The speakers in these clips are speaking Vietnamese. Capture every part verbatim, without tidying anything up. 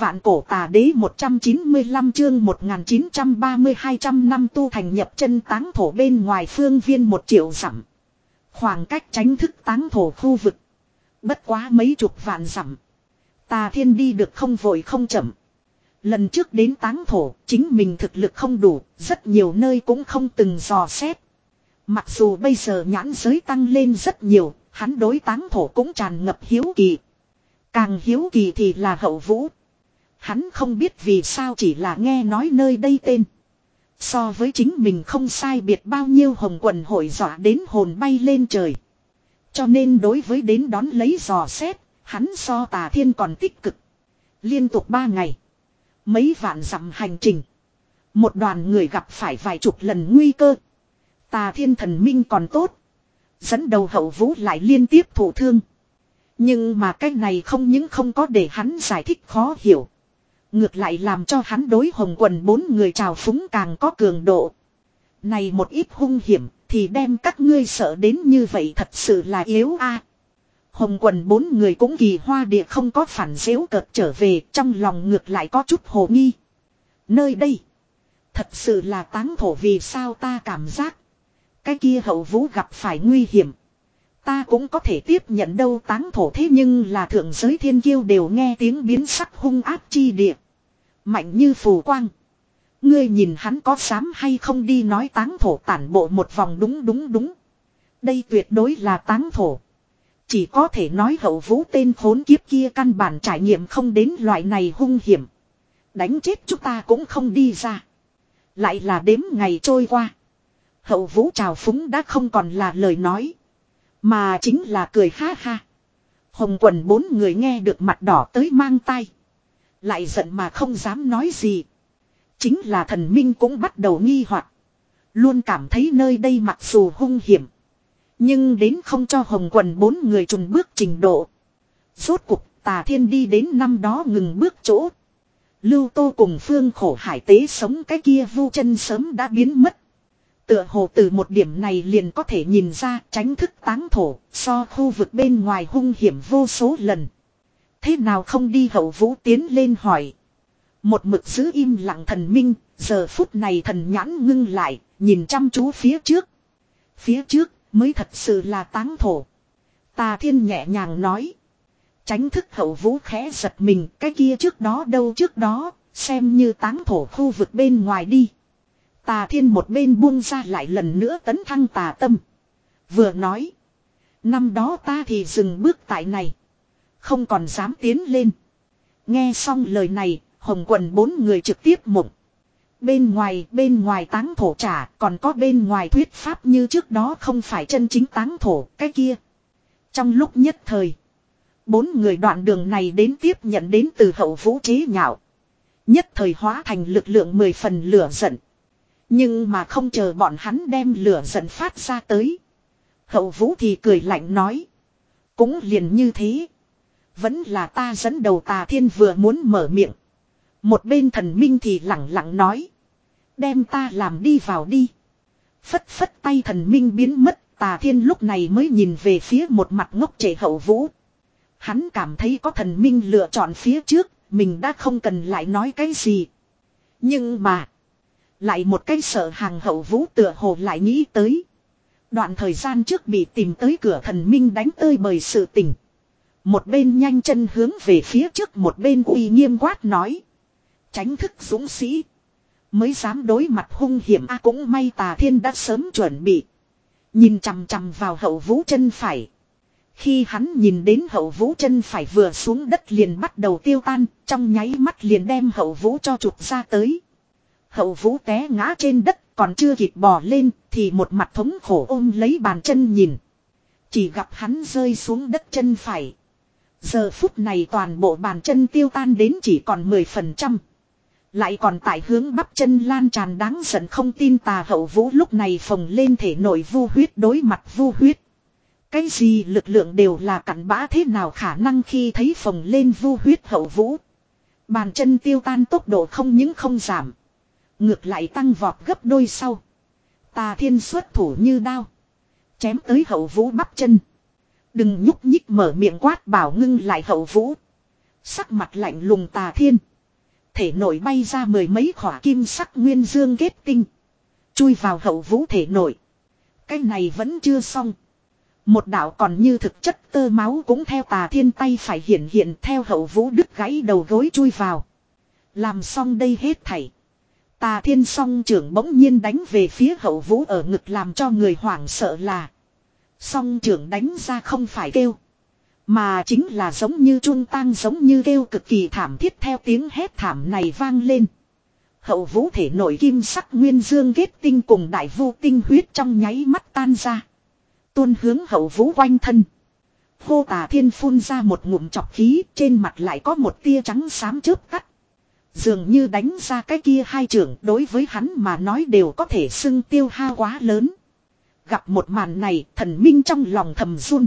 Vạn cổ tà đế một trăm chín mươi lăm chương một nghìn chín trăm ba mươi hai trăm năm tu thành nhập chân táng thổ bên ngoài phương viên một triệu dặm. Khoảng cách tránh thức táng thổ khu vực. Bất quá mấy chục vạn dặm. Tà Thiên đi được không vội không chậm. Lần trước đến táng thổ, chính mình thực lực không đủ, rất nhiều nơi cũng không từng dò xét. Mặc dù bây giờ nhãn giới tăng lên rất nhiều, hắn đối táng thổ cũng tràn ngập hiếu kỳ. Càng hiếu kỳ thì là Hậu Vũ. Hắn không biết vì sao chỉ là nghe nói nơi đây tên. So với chính mình không sai biệt bao nhiêu hồng quần hội dọa đến hồn bay lên trời. Cho nên đối với đến đón lấy dò xét, hắn so Tà Thiên còn tích cực. Liên tục ba ngày. Mấy vạn dặm hành trình. Một đoàn người gặp phải vài chục lần nguy cơ. Tà Thiên thần minh còn tốt. Dẫn đầu Hậu Vũ lại liên tiếp thụ thương. Nhưng mà cái này không những không có để hắn giải thích khó hiểu. Ngược lại làm cho hắn đối hồng quần bốn người trào phúng càng có cường độ. Này một ít hung hiểm thì đem các ngươi sợ đến như vậy thật sự là yếu a. Hồng quần bốn người cũng kỳ hoa địa không có phản giễu cợt trở về, trong lòng ngược lại có chút hồ nghi. Nơi đây thật sự là táng thổ, vì sao ta cảm giác cái kia Hậu Vũ gặp phải nguy hiểm. Ta cũng có thể tiếp nhận đâu, táng thổ thế nhưng là thượng giới thiên kiêu đều nghe tiếng biến sắc hung áp chi địa. Mạnh như phù quang. Ngươi nhìn hắn có dám hay không đi nói táng thổ tản bộ một vòng, đúng đúng đúng. Đây tuyệt đối là táng thổ. Chỉ có thể nói Hậu Vũ tên khốn kiếp kia căn bản trải nghiệm không đến loại này hung hiểm. Đánh chết chúng ta cũng không đi ra. Lại là đếm ngày trôi qua. Hậu Vũ trào phúng đã không còn là lời nói. Mà chính là cười ha ha. Hồng quần bốn người nghe được mặt đỏ tới mang tai. Lại giận mà không dám nói gì. Chính là thần minh cũng bắt đầu nghi hoặc. Luôn cảm thấy nơi đây mặc dù hung hiểm. Nhưng đến không cho hồng quần bốn người trùng bước trình độ. Rốt cuộc Tà Thiên đi đến năm đó ngừng bước chỗ. Lưu Tô cùng Phương Khổ Hải tế sống cái kia vu chân sớm đã biến mất. Tựa hồ từ một điểm này liền có thể nhìn ra tránh thức táng thổ so khu vực bên ngoài hung hiểm vô số lần. Thế nào không đi? Hậu Vũ tiến lên hỏi. Một mực giữ im lặng thần minh, giờ phút này thần nhãn ngưng lại, nhìn chăm chú phía trước. Phía trước mới thật sự là táng thổ. Tà Thiên nhẹ nhàng nói. Tránh thức Hậu Vũ khẽ giật mình, cái kia trước đó đâu, trước đó xem như táng thổ khu vực bên ngoài đi. Tà Thiên một bên buông ra lại lần nữa tấn thăng tà tâm. Vừa nói. Năm đó ta thì dừng bước tại này. Không còn dám tiến lên. Nghe xong lời này, hồng quần bốn người trực tiếp mộng. Bên ngoài, bên ngoài táng thổ trả, còn có bên ngoài thuyết pháp như trước đó không phải chân chính táng thổ, cái kia. Trong lúc nhất thời, bốn người đoạn đường này đến tiếp nhận đến từ Hậu Vũ chế nhạo. Nhất thời hóa thành lực lượng mười phần lửa giận. Nhưng mà không chờ bọn hắn đem lửa giận phát ra tới. Hậu Vũ thì cười lạnh nói. Cũng liền như thế. Vẫn là ta dẫn đầu. Tà Thiên vừa muốn mở miệng. Một bên thần minh thì lẳng lặng nói. Đem ta làm đi vào đi. Phất phất tay thần minh biến mất. Tà Thiên lúc này mới nhìn về phía một mặt ngốc trệ Hậu Vũ. Hắn cảm thấy có thần minh lựa chọn phía trước. Mình đã không cần lại nói cái gì. Nhưng mà. Lại một cái sợ hàng Hậu Vũ tựa hồ lại nghĩ tới. Đoạn thời gian trước bị tìm tới cửa thần minh đánh tơi bời sự tình. Một bên nhanh chân hướng về phía trước, một bên uy nghiêm quát nói. Tránh thức dũng sĩ. Mới dám đối mặt hung hiểm. A cũng may Tà Thiên đã sớm chuẩn bị. Nhìn chằm chằm vào Hậu Vũ chân phải. Khi hắn nhìn đến Hậu Vũ chân phải vừa xuống đất liền bắt đầu tiêu tan. Trong nháy mắt liền đem Hậu Vũ cho chụp ra tới. Hậu Vũ té ngã trên đất, còn chưa kịp bò lên thì một mặt thống khổ ôm lấy bàn chân nhìn. Chỉ gặp hắn rơi xuống đất chân phải. Giờ phút này toàn bộ bàn chân tiêu tan đến chỉ còn mười phần trăm. Lại còn tại hướng bắp chân lan tràn đáng giận. Không tin Tà Hậu Vũ lúc này phồng lên thể nội vu huyết đối mặt vu huyết. Cái gì lực lượng đều là cặn bã, thế nào khả năng khi thấy phồng lên vu huyết Hậu Vũ. Bàn chân tiêu tan tốc độ không những không giảm. Ngược lại tăng vọt gấp đôi sau. Tà Thiên xuất thủ như đao. Chém tới Hậu Vũ bắp chân. Đừng nhúc nhích, mở miệng quát bảo ngưng lại Hậu Vũ. Sắc mặt lạnh lùng Tà Thiên. Thể nội bay ra mười mấy khỏa kim sắc nguyên dương kết tinh. Chui vào hậu vũ thể nội. Cái này vẫn chưa xong. Một đạo còn như thực chất tơ máu cũng theo Tà Thiên tay phải hiện hiện theo hậu vũ đứt gãy đầu gối chui vào. Làm xong đây hết thảy. Tà Thiên song trưởng bỗng nhiên đánh về phía hậu vũ ở ngực làm cho người hoảng sợ là. Song trưởng đánh ra không phải kêu. Mà chính là giống như chuông tang giống như kêu cực kỳ thảm thiết theo tiếng hét thảm này vang lên. Hậu vũ thể nội kim sắc nguyên dương kết tinh cùng đại vu tinh huyết trong nháy mắt tan ra. Tuôn hướng hậu vũ quanh thân. Hô Tà Thiên phun ra một ngụm chọc khí, trên mặt lại có một tia trắng xám chớp tắt. Dường như đánh ra cái kia hai trưởng đối với hắn mà nói đều có thể xưng tiêu hao quá lớn. Gặp một màn này, thần minh trong lòng thầm run.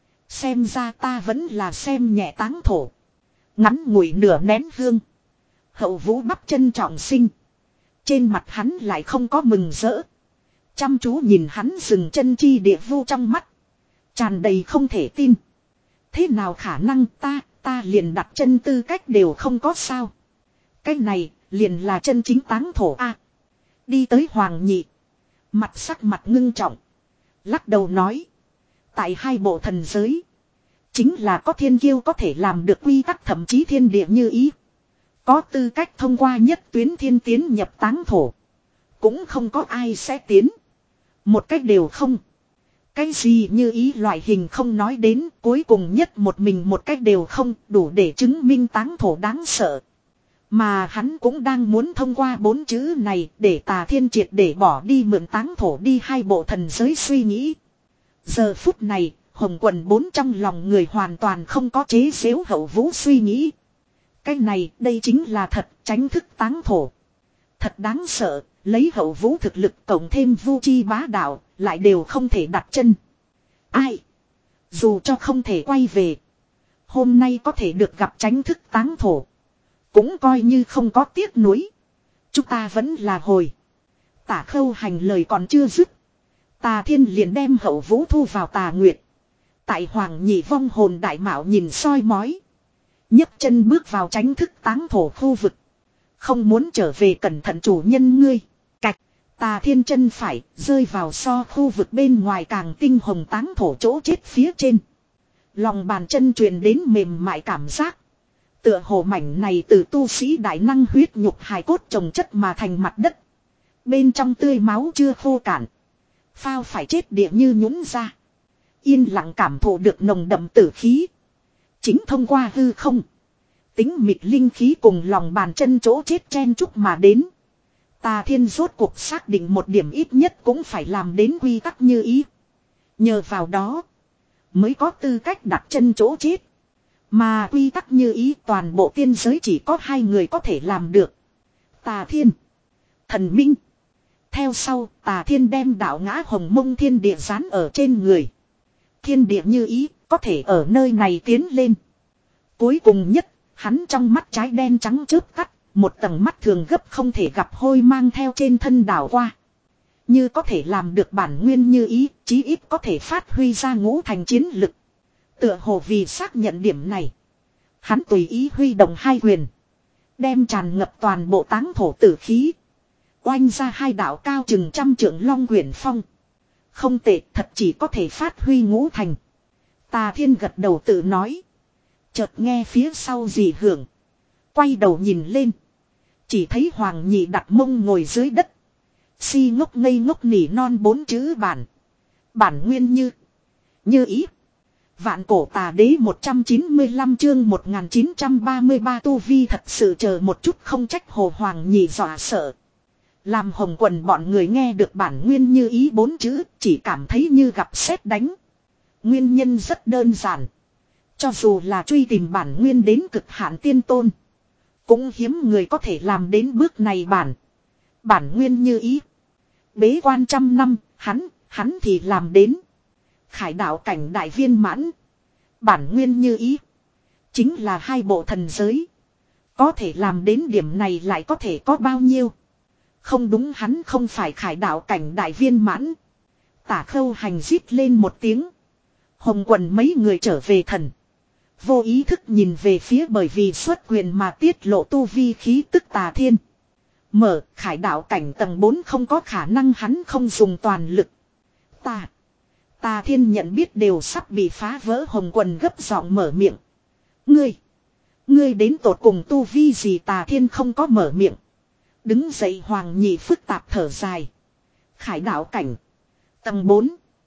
Xem ra ta vẫn là xem nhẹ táng thổ. Ngắn ngủi nửa nén hương. Hậu vũ bắp chân trọng sinh. Trên mặt hắn lại không có mừng rỡ. Chăm chú nhìn hắn dừng chân chi địa vu trong mắt. Tràn đầy không thể tin. Thế nào khả năng ta, ta liền đặt chân tư cách đều không có sao. Cái này, liền là chân chính táng thổ a. Đi tới Hoàng Nhị. Mặt sắc mặt ngưng trọng. Lắc đầu nói. Tại hai bộ thần giới. Chính là có thiên kiêu có thể làm được quy tắc thậm chí thiên địa như ý. Có tư cách thông qua nhất tuyến thiên tiến nhập táng thổ. Cũng không có ai sẽ tiến. Một cách đều không. Cái gì như ý loại hình không nói đến, cuối cùng nhất một mình một cách đều không, đủ để chứng minh táng thổ đáng sợ. Mà hắn cũng đang muốn thông qua bốn chữ này để Tà Thiên triệt để bỏ đi mượn táng thổ đi hai bộ thần giới suy nghĩ. Giờ phút này, Hồng Quần bốn trong lòng người hoàn toàn không có chế giễu hậu vũ suy nghĩ. Cái này, đây chính là thật, tránh thức táng thổ. Thật đáng sợ, lấy hậu vũ thực lực cộng thêm vu chi bá đạo, lại đều không thể đặt chân. Ai? Dù cho không thể quay về. Hôm nay có thể được gặp tránh thức táng thổ. Cũng coi như không có tiếc nuối. Chúng ta vẫn là hồi. Tả Khâu Hành lời còn chưa dứt. Tà Thiên liền đem hậu vũ thu vào Tà Nguyệt. Tại Hoàng Nhị vong hồn đại mạo nhìn soi mói. nhấc chân bước vào tránh thức táng thổ khu vực. Không muốn trở về cẩn thận chủ nhân ngươi. Cạch. Tà Thiên chân phải rơi vào so khu vực bên ngoài càng tinh hồng táng thổ chỗ chết phía trên. Lòng bàn chân truyền đến mềm mại cảm giác. Tựa hồ mảnh này từ tu sĩ đại năng huyết nhục hài cốt trồng chất mà thành mặt đất. Bên trong tươi máu chưa khô cạn. Phao phải chết địa như nhũn ra. Yên lặng cảm thụ được nồng đậm tử khí. Chính thông qua hư không. Tính mịt linh khí cùng lòng bàn chân chỗ chết chen chúc mà đến. Tà Thiên rốt cuộc xác định một điểm ít nhất cũng phải làm đến quy tắc như ý. Nhờ vào đó. Mới có tư cách đặt chân chỗ chết. Mà quy tắc như ý toàn bộ tiên giới chỉ có hai người có thể làm được. Tà Thiên. Thần Minh. Theo sau Tà Thiên đem đạo ngã hồng mông thiên địa dán ở trên người. Thiên địa như ý có thể ở nơi này tiến lên. Cuối cùng nhất hắn trong mắt trái đen trắng chớp tắt. Một tầng mắt thường gấp không thể gặp hôi mang theo trên thân đảo qua. Như có thể làm được bản nguyên như ý, chí ít có thể phát huy ra ngũ thành chiến lực. Tựa hồ vì xác nhận điểm này. Hắn tùy ý huy động hai quyền. Đem tràn ngập toàn bộ táng thổ tử khí. Oanh ra hai đạo cao chừng trăm trượng long quyển phong. Không tệ, thật chỉ có thể phát huy ngũ thành. Tà Thiên gật đầu tự nói. Chợt nghe phía sau gì hưởng. Quay đầu nhìn lên. Chỉ thấy Hoàng Nhị đặt mông ngồi dưới đất. Si ngốc ngây ngốc nỉ non bốn chữ bản. Bản nguyên như. Như ý. Vạn cổ tà đế một trăm chín mươi lăm chương một nghìn chín trăm ba mươi ba tu vi thật sự chờ một chút không trách Hồ Hoàng Nhị dọa sợ. Làm Hồng Quần bọn người nghe được bản nguyên như ý bốn chữ chỉ cảm thấy như gặp sét đánh. Nguyên nhân rất đơn giản. Cho dù là truy tìm bản nguyên đến cực hạn tiên tôn. Cũng hiếm người có thể làm đến bước này bản. Bản nguyên như ý. Bế quan trăm năm, hắn, hắn thì làm đến. Khải đạo cảnh đại viên mãn. Bản nguyên như ý. Chính là hai bộ thần giới. Có thể làm đến điểm này lại có thể có bao nhiêu. Không đúng, hắn không phải khải đạo cảnh đại viên mãn. Tả Khâu Hành rít lên một tiếng. Hồng Quần mấy người trở về thần. Vô ý thức nhìn về phía bởi vì xuất quyền mà tiết lộ tu vi khí tức Tà Thiên. Mở, khải đạo cảnh tầng bốn không có khả năng hắn không dùng toàn lực. Ta. Tà Thiên nhận biết đều sắp bị phá vỡ, hồng quần gấp giọng mở miệng. Ngươi. Ngươi đến tột cùng tu vi gì? Tà Thiên không có mở miệng. Đứng dậy Hoàng Nhị phức tạp thở dài. Khải đạo cảnh. Tầng bốn.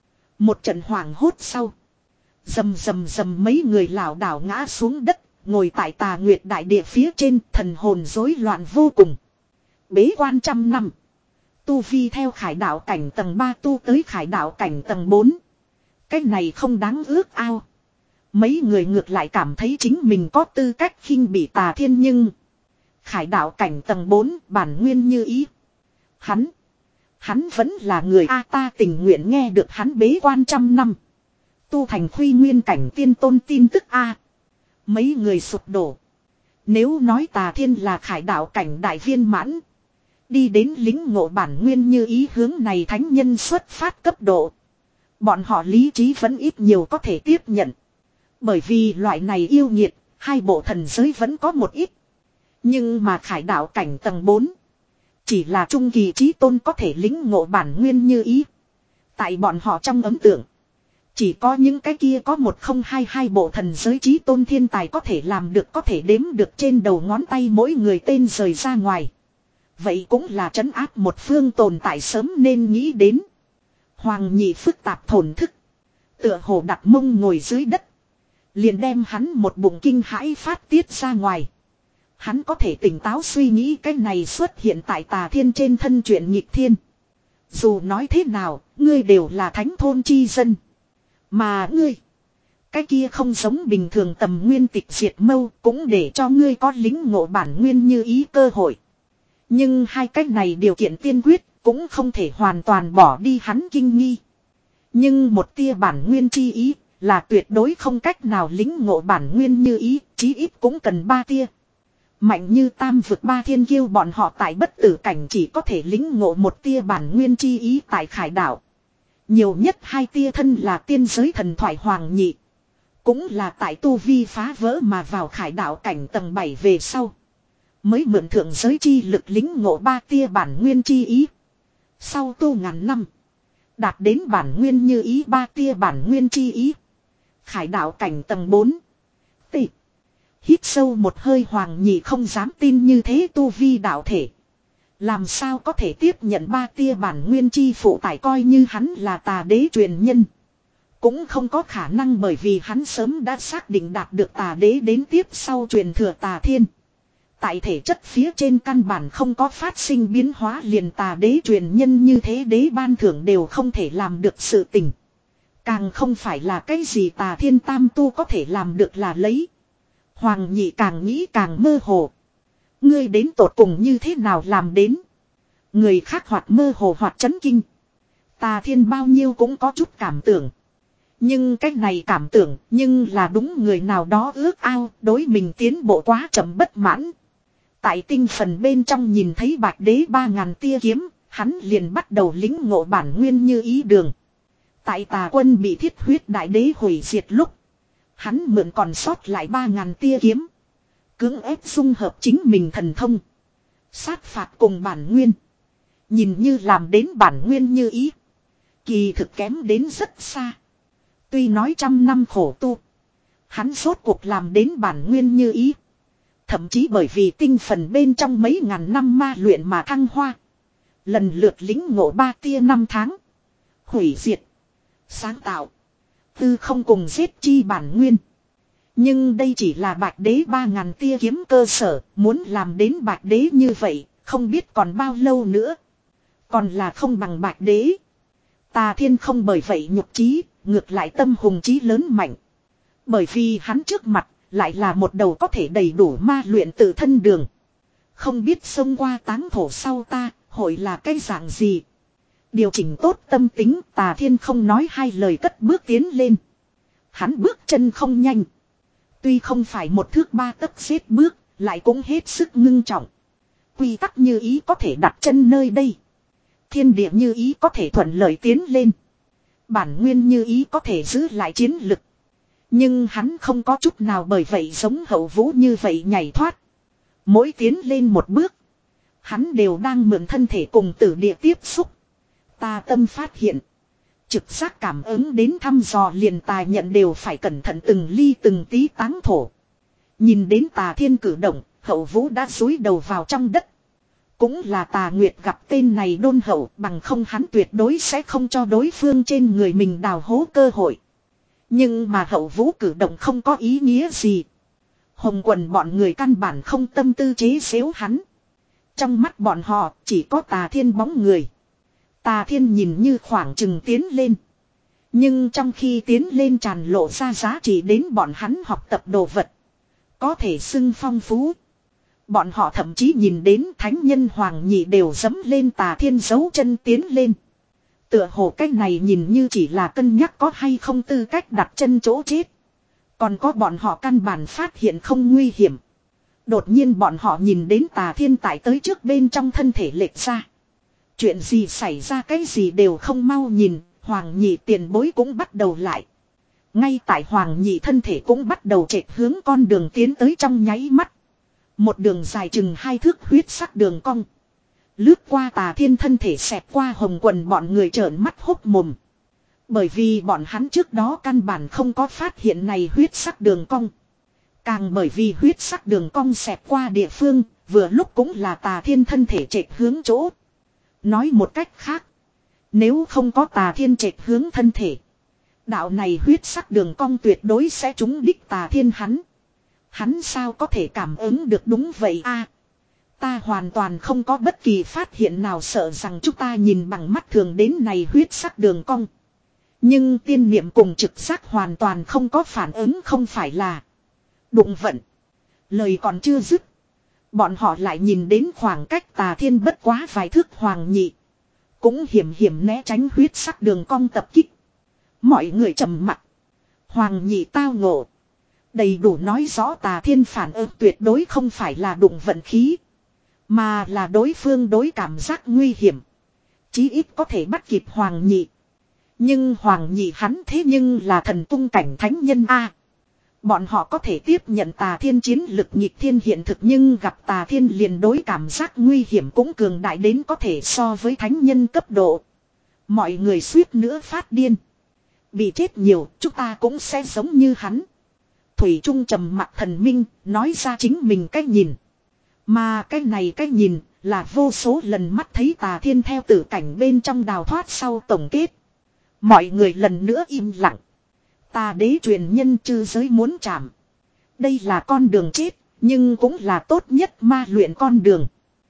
Một trận hoảng hốt sau. Dầm dầm dầm mấy người lảo đảo ngã xuống đất. Ngồi tại Tà Nguyệt đại địa phía trên, thần hồn rối loạn vô cùng. Bế quan trăm năm. Tu vi theo khải đạo cảnh tầng ba tu tới khải đạo cảnh tầng bốn. Cái này không đáng ước ao. Mấy người ngược lại cảm thấy chính mình có tư cách khinh bị Tà Thiên, nhưng khải đạo cảnh tầng bốn bản nguyên như ý. Hắn. Hắn vẫn là người A, ta tình nguyện nghe được hắn bế quan trăm năm. Tu thành khuy nguyên cảnh tiên tôn tin tức A. Mấy người sụp đổ. Nếu nói Tà Thiên là khải đạo cảnh đại viên mãn. Đi đến lính ngộ bản nguyên như ý hướng này thánh nhân xuất phát cấp độ. Bọn họ lý trí vẫn ít nhiều có thể tiếp nhận. Bởi vì loại này yêu nghiệt, hai bộ thần giới vẫn có một ít. Nhưng mà khải đạo cảnh tầng bốn. Chỉ là trung kỳ trí tôn có thể lính ngộ bản nguyên như ý. Tại bọn họ trong ấn tượng. Chỉ có những cái kia có một không hai hai bộ thần giới trí tôn thiên tài có thể làm được, có thể đếm được trên đầu ngón tay mỗi người tên rời ra ngoài. Vậy cũng là trấn áp một phương tồn tại sớm nên nghĩ đến. Hoàng Nhị phức tạp thổn thức. Tựa hồ đặt mông ngồi dưới đất. Liền đem hắn một bụng kinh hãi phát tiết ra ngoài. Hắn có thể tỉnh táo suy nghĩ cái này xuất hiện tại Tà Thiên trên thân chuyện nghịch thiên. Dù nói thế nào, ngươi đều là thánh thôn chi dân. Mà ngươi, cái kia không giống bình thường tầm nguyên tịch diệt mâu, cũng để cho ngươi có lính ngộ bản nguyên như ý cơ hội. Nhưng hai cách này điều kiện tiên quyết, cũng không thể hoàn toàn bỏ đi hắn kinh nghi. Nhưng một tia bản nguyên chi ý, là tuyệt đối không cách nào lính ngộ bản nguyên như ý, chí ít cũng cần ba tia. Mạnh như tam vực ba thiên kiêu bọn họ tại bất tử cảnh chỉ có thể lính ngộ một tia bản nguyên chi ý tại khải đảo. Nhiều nhất hai tia thân là tiên giới thần thoại Hoàng Nhị. Cũng là tại tu vi phá vỡ mà vào khải đảo cảnh tầng bảy về sau. Mới mượn thượng giới chi lực lính ngộ ba tia bản nguyên chi ý. Sau tu ngàn năm. Đạt đến bản nguyên như ý ba tia bản nguyên chi ý. Khải đạo cảnh tầng bốn. Tị. Hít sâu một hơi Hoàng Nhị không dám tin như thế tu vi đạo thể. Làm sao có thể tiếp nhận ba tia bản nguyên chi phụ tải, coi như hắn là Tà đế truyền nhân. Cũng không có khả năng, bởi vì hắn sớm đã xác định đạt được Tà đế đến tiếp sau truyền thừa Tà Thiên. Tại thể chất phía trên căn bản không có phát sinh biến hóa, liền Tà đế truyền nhân như thế đế ban thưởng đều không thể làm được sự tình. Càng không phải là cái gì Tà Thiên tam tu có thể làm được là lấy. Hoàng Nhị càng nghĩ càng mơ hồ. Ngươi đến tột cùng như thế nào làm đến? Người khác hoặc mơ hồ hoặc chấn kinh. Tà Thiên bao nhiêu cũng có chút cảm tưởng. Nhưng cái này cảm tưởng, nhưng là đúng người nào đó ước ao, đối mình tiến bộ quá chậm bất mãn. Tại tinh phần bên trong nhìn thấy Bạch Đế ba ngàn tia kiếm, hắn liền bắt đầu lính ngộ bản nguyên như ý đường. Tại Tà quân bị Thiết Huyết Đại Đế hủy diệt lúc, hắn mượn còn sót lại ba ngàn tia kiếm, cưỡng ép dung hợp chính mình thần thông, sát phạt cùng bản nguyên. Nhìn như làm đến bản nguyên như ý, kỳ thực kém đến rất xa. Tuy nói trăm năm khổ tu, hắn rốt cuộc làm đến bản nguyên như ý. Thậm chí bởi vì tinh phần bên trong mấy ngàn năm ma luyện mà thăng hoa. Lần lượt lính ngộ ba tia năm tháng. Hủy diệt. Sáng tạo. Tư không cùng giết chi bản nguyên. Nhưng đây chỉ là Bạch Đế ba ngàn tia kiếm cơ sở. Muốn làm đến Bạch Đế như vậy, không biết còn bao lâu nữa. Còn là không bằng Bạch Đế. Tà Thiên không bởi vậy nhục chí, ngược lại tâm hùng chí lớn mạnh. Bởi vì hắn trước mặt lại là một đầu có thể đầy đủ ma luyện tự thân đường. Không biết xông qua táng thổ sau ta, hội là cái dạng gì. Điều chỉnh tốt tâm tính, Tà Thiên không nói hai lời cất bước tiến lên. Hắn bước chân không nhanh. Tuy không phải một thước ba tấc xếp bước, lại cũng hết sức ngưng trọng. Quy tắc như ý có thể đặt chân nơi đây. Thiên địa như ý có thể thuận lợi tiến lên. Bản nguyên như ý có thể giữ lại chiến lực. Nhưng hắn không có chút nào bởi vậy giống Hậu Vũ như vậy nhảy thoát. Mỗi tiến lên một bước. Hắn đều đang mượn thân thể cùng tử địa tiếp xúc. Tà tâm phát hiện. Trực giác cảm ứng đến thăm dò liền tài nhận đều phải cẩn thận từng ly từng tí táng thổ. Nhìn đến Tà Thiên cử động, Hậu Vũ đã cúi đầu vào trong đất. Cũng là Tà Nguyệt gặp tên này đôn hậu, bằng không hắn tuyệt đối sẽ không cho đối phương trên người mình đào hố cơ hội. Nhưng mà Hậu Vũ cử động không có ý nghĩa gì. Hồng Quần bọn người căn bản không tâm tư chế giễu hắn. Trong mắt bọn họ chỉ có Tà Thiên bóng người. Tà Thiên nhìn như khoảng chừng tiến lên. Nhưng trong khi tiến lên tràn lộ ra giá trị đến bọn hắn học tập đồ vật. Có thể xưng phong phú. Bọn họ thậm chí nhìn đến thánh nhân Hoàng Nhị đều dẫm lên Tà Thiên giấu chân tiến lên. Tựa hồ cái này nhìn như chỉ là cân nhắc có hay không tư cách đặt chân chỗ chết. Còn có bọn họ căn bản phát hiện không nguy hiểm. Đột nhiên bọn họ nhìn đến Tà Thiên tải tới trước bên trong thân thể lệch ra. Chuyện gì xảy ra cái gì đều không mau nhìn, Hoàng Nhị tiền bối cũng bắt đầu lại. Ngay tại Hoàng Nhị thân thể cũng bắt đầu trệch hướng con đường tiến tới trong nháy mắt. Một đường dài chừng hai thước huyết sắc đường cong. Lướt qua Tà Thiên thân thể xẹt qua Hồng Quần bọn người trợn mắt hốc mồm. Bởi vì bọn hắn trước đó căn bản không có phát hiện này huyết sắc đường cong. Càng bởi vì huyết sắc đường cong xẹt qua địa phương, vừa lúc cũng là Tà Thiên thân thể trệch hướng chỗ. Nói một cách khác, nếu không có Tà Thiên trệch hướng thân thể, đạo này huyết sắc đường cong tuyệt đối sẽ trúng đích Tà Thiên hắn. Hắn sao có thể cảm ứng được đúng vậy a? Ta hoàn toàn không có bất kỳ phát hiện nào, sợ rằng chúng ta nhìn bằng mắt thường đến này huyết sắc đường cong. Nhưng tiên niệm cùng trực giác hoàn toàn không có phản ứng, không phải là đụng vận. Lời còn chưa dứt, bọn họ lại nhìn đến khoảng cách Tà Thiên bất quá vài thước Hoàng Nhị cũng hiểm hiểm né tránh huyết sắc đường cong tập kích. Mọi người trầm mặc. Hoàng Nhị tao ngộ, đầy đủ nói rõ Tà Thiên phản ứng tuyệt đối không phải là đụng vận khí, mà là đối phương đối cảm giác nguy hiểm, chí ít có thể bắt kịp Hoàng Nhị. Nhưng Hoàng Nhị hắn thế nhưng là thần tung cảnh thánh nhân a. Bọn họ có thể tiếp nhận Tà Thiên chiến lực nghịch thiên hiện thực, nhưng gặp Tà Thiên liền đối cảm giác nguy hiểm cũng cường đại đến có thể so với thánh nhân cấp độ. Mọi người suýt nữa phát điên. Bị chết nhiều, chúng ta cũng sẽ giống như hắn. Thủy Trung trầm mặc thần minh, nói ra chính mình cách nhìn. Mà cái này cách nhìn, là vô số lần mắt thấy Tà Thiên theo tử cảnh bên trong đào thoát sau tổng kết. Mọi người lần nữa im lặng. Tà đế truyền nhân chư giới muốn chạm. Đây là con đường chết, nhưng cũng là tốt nhất ma luyện con đường.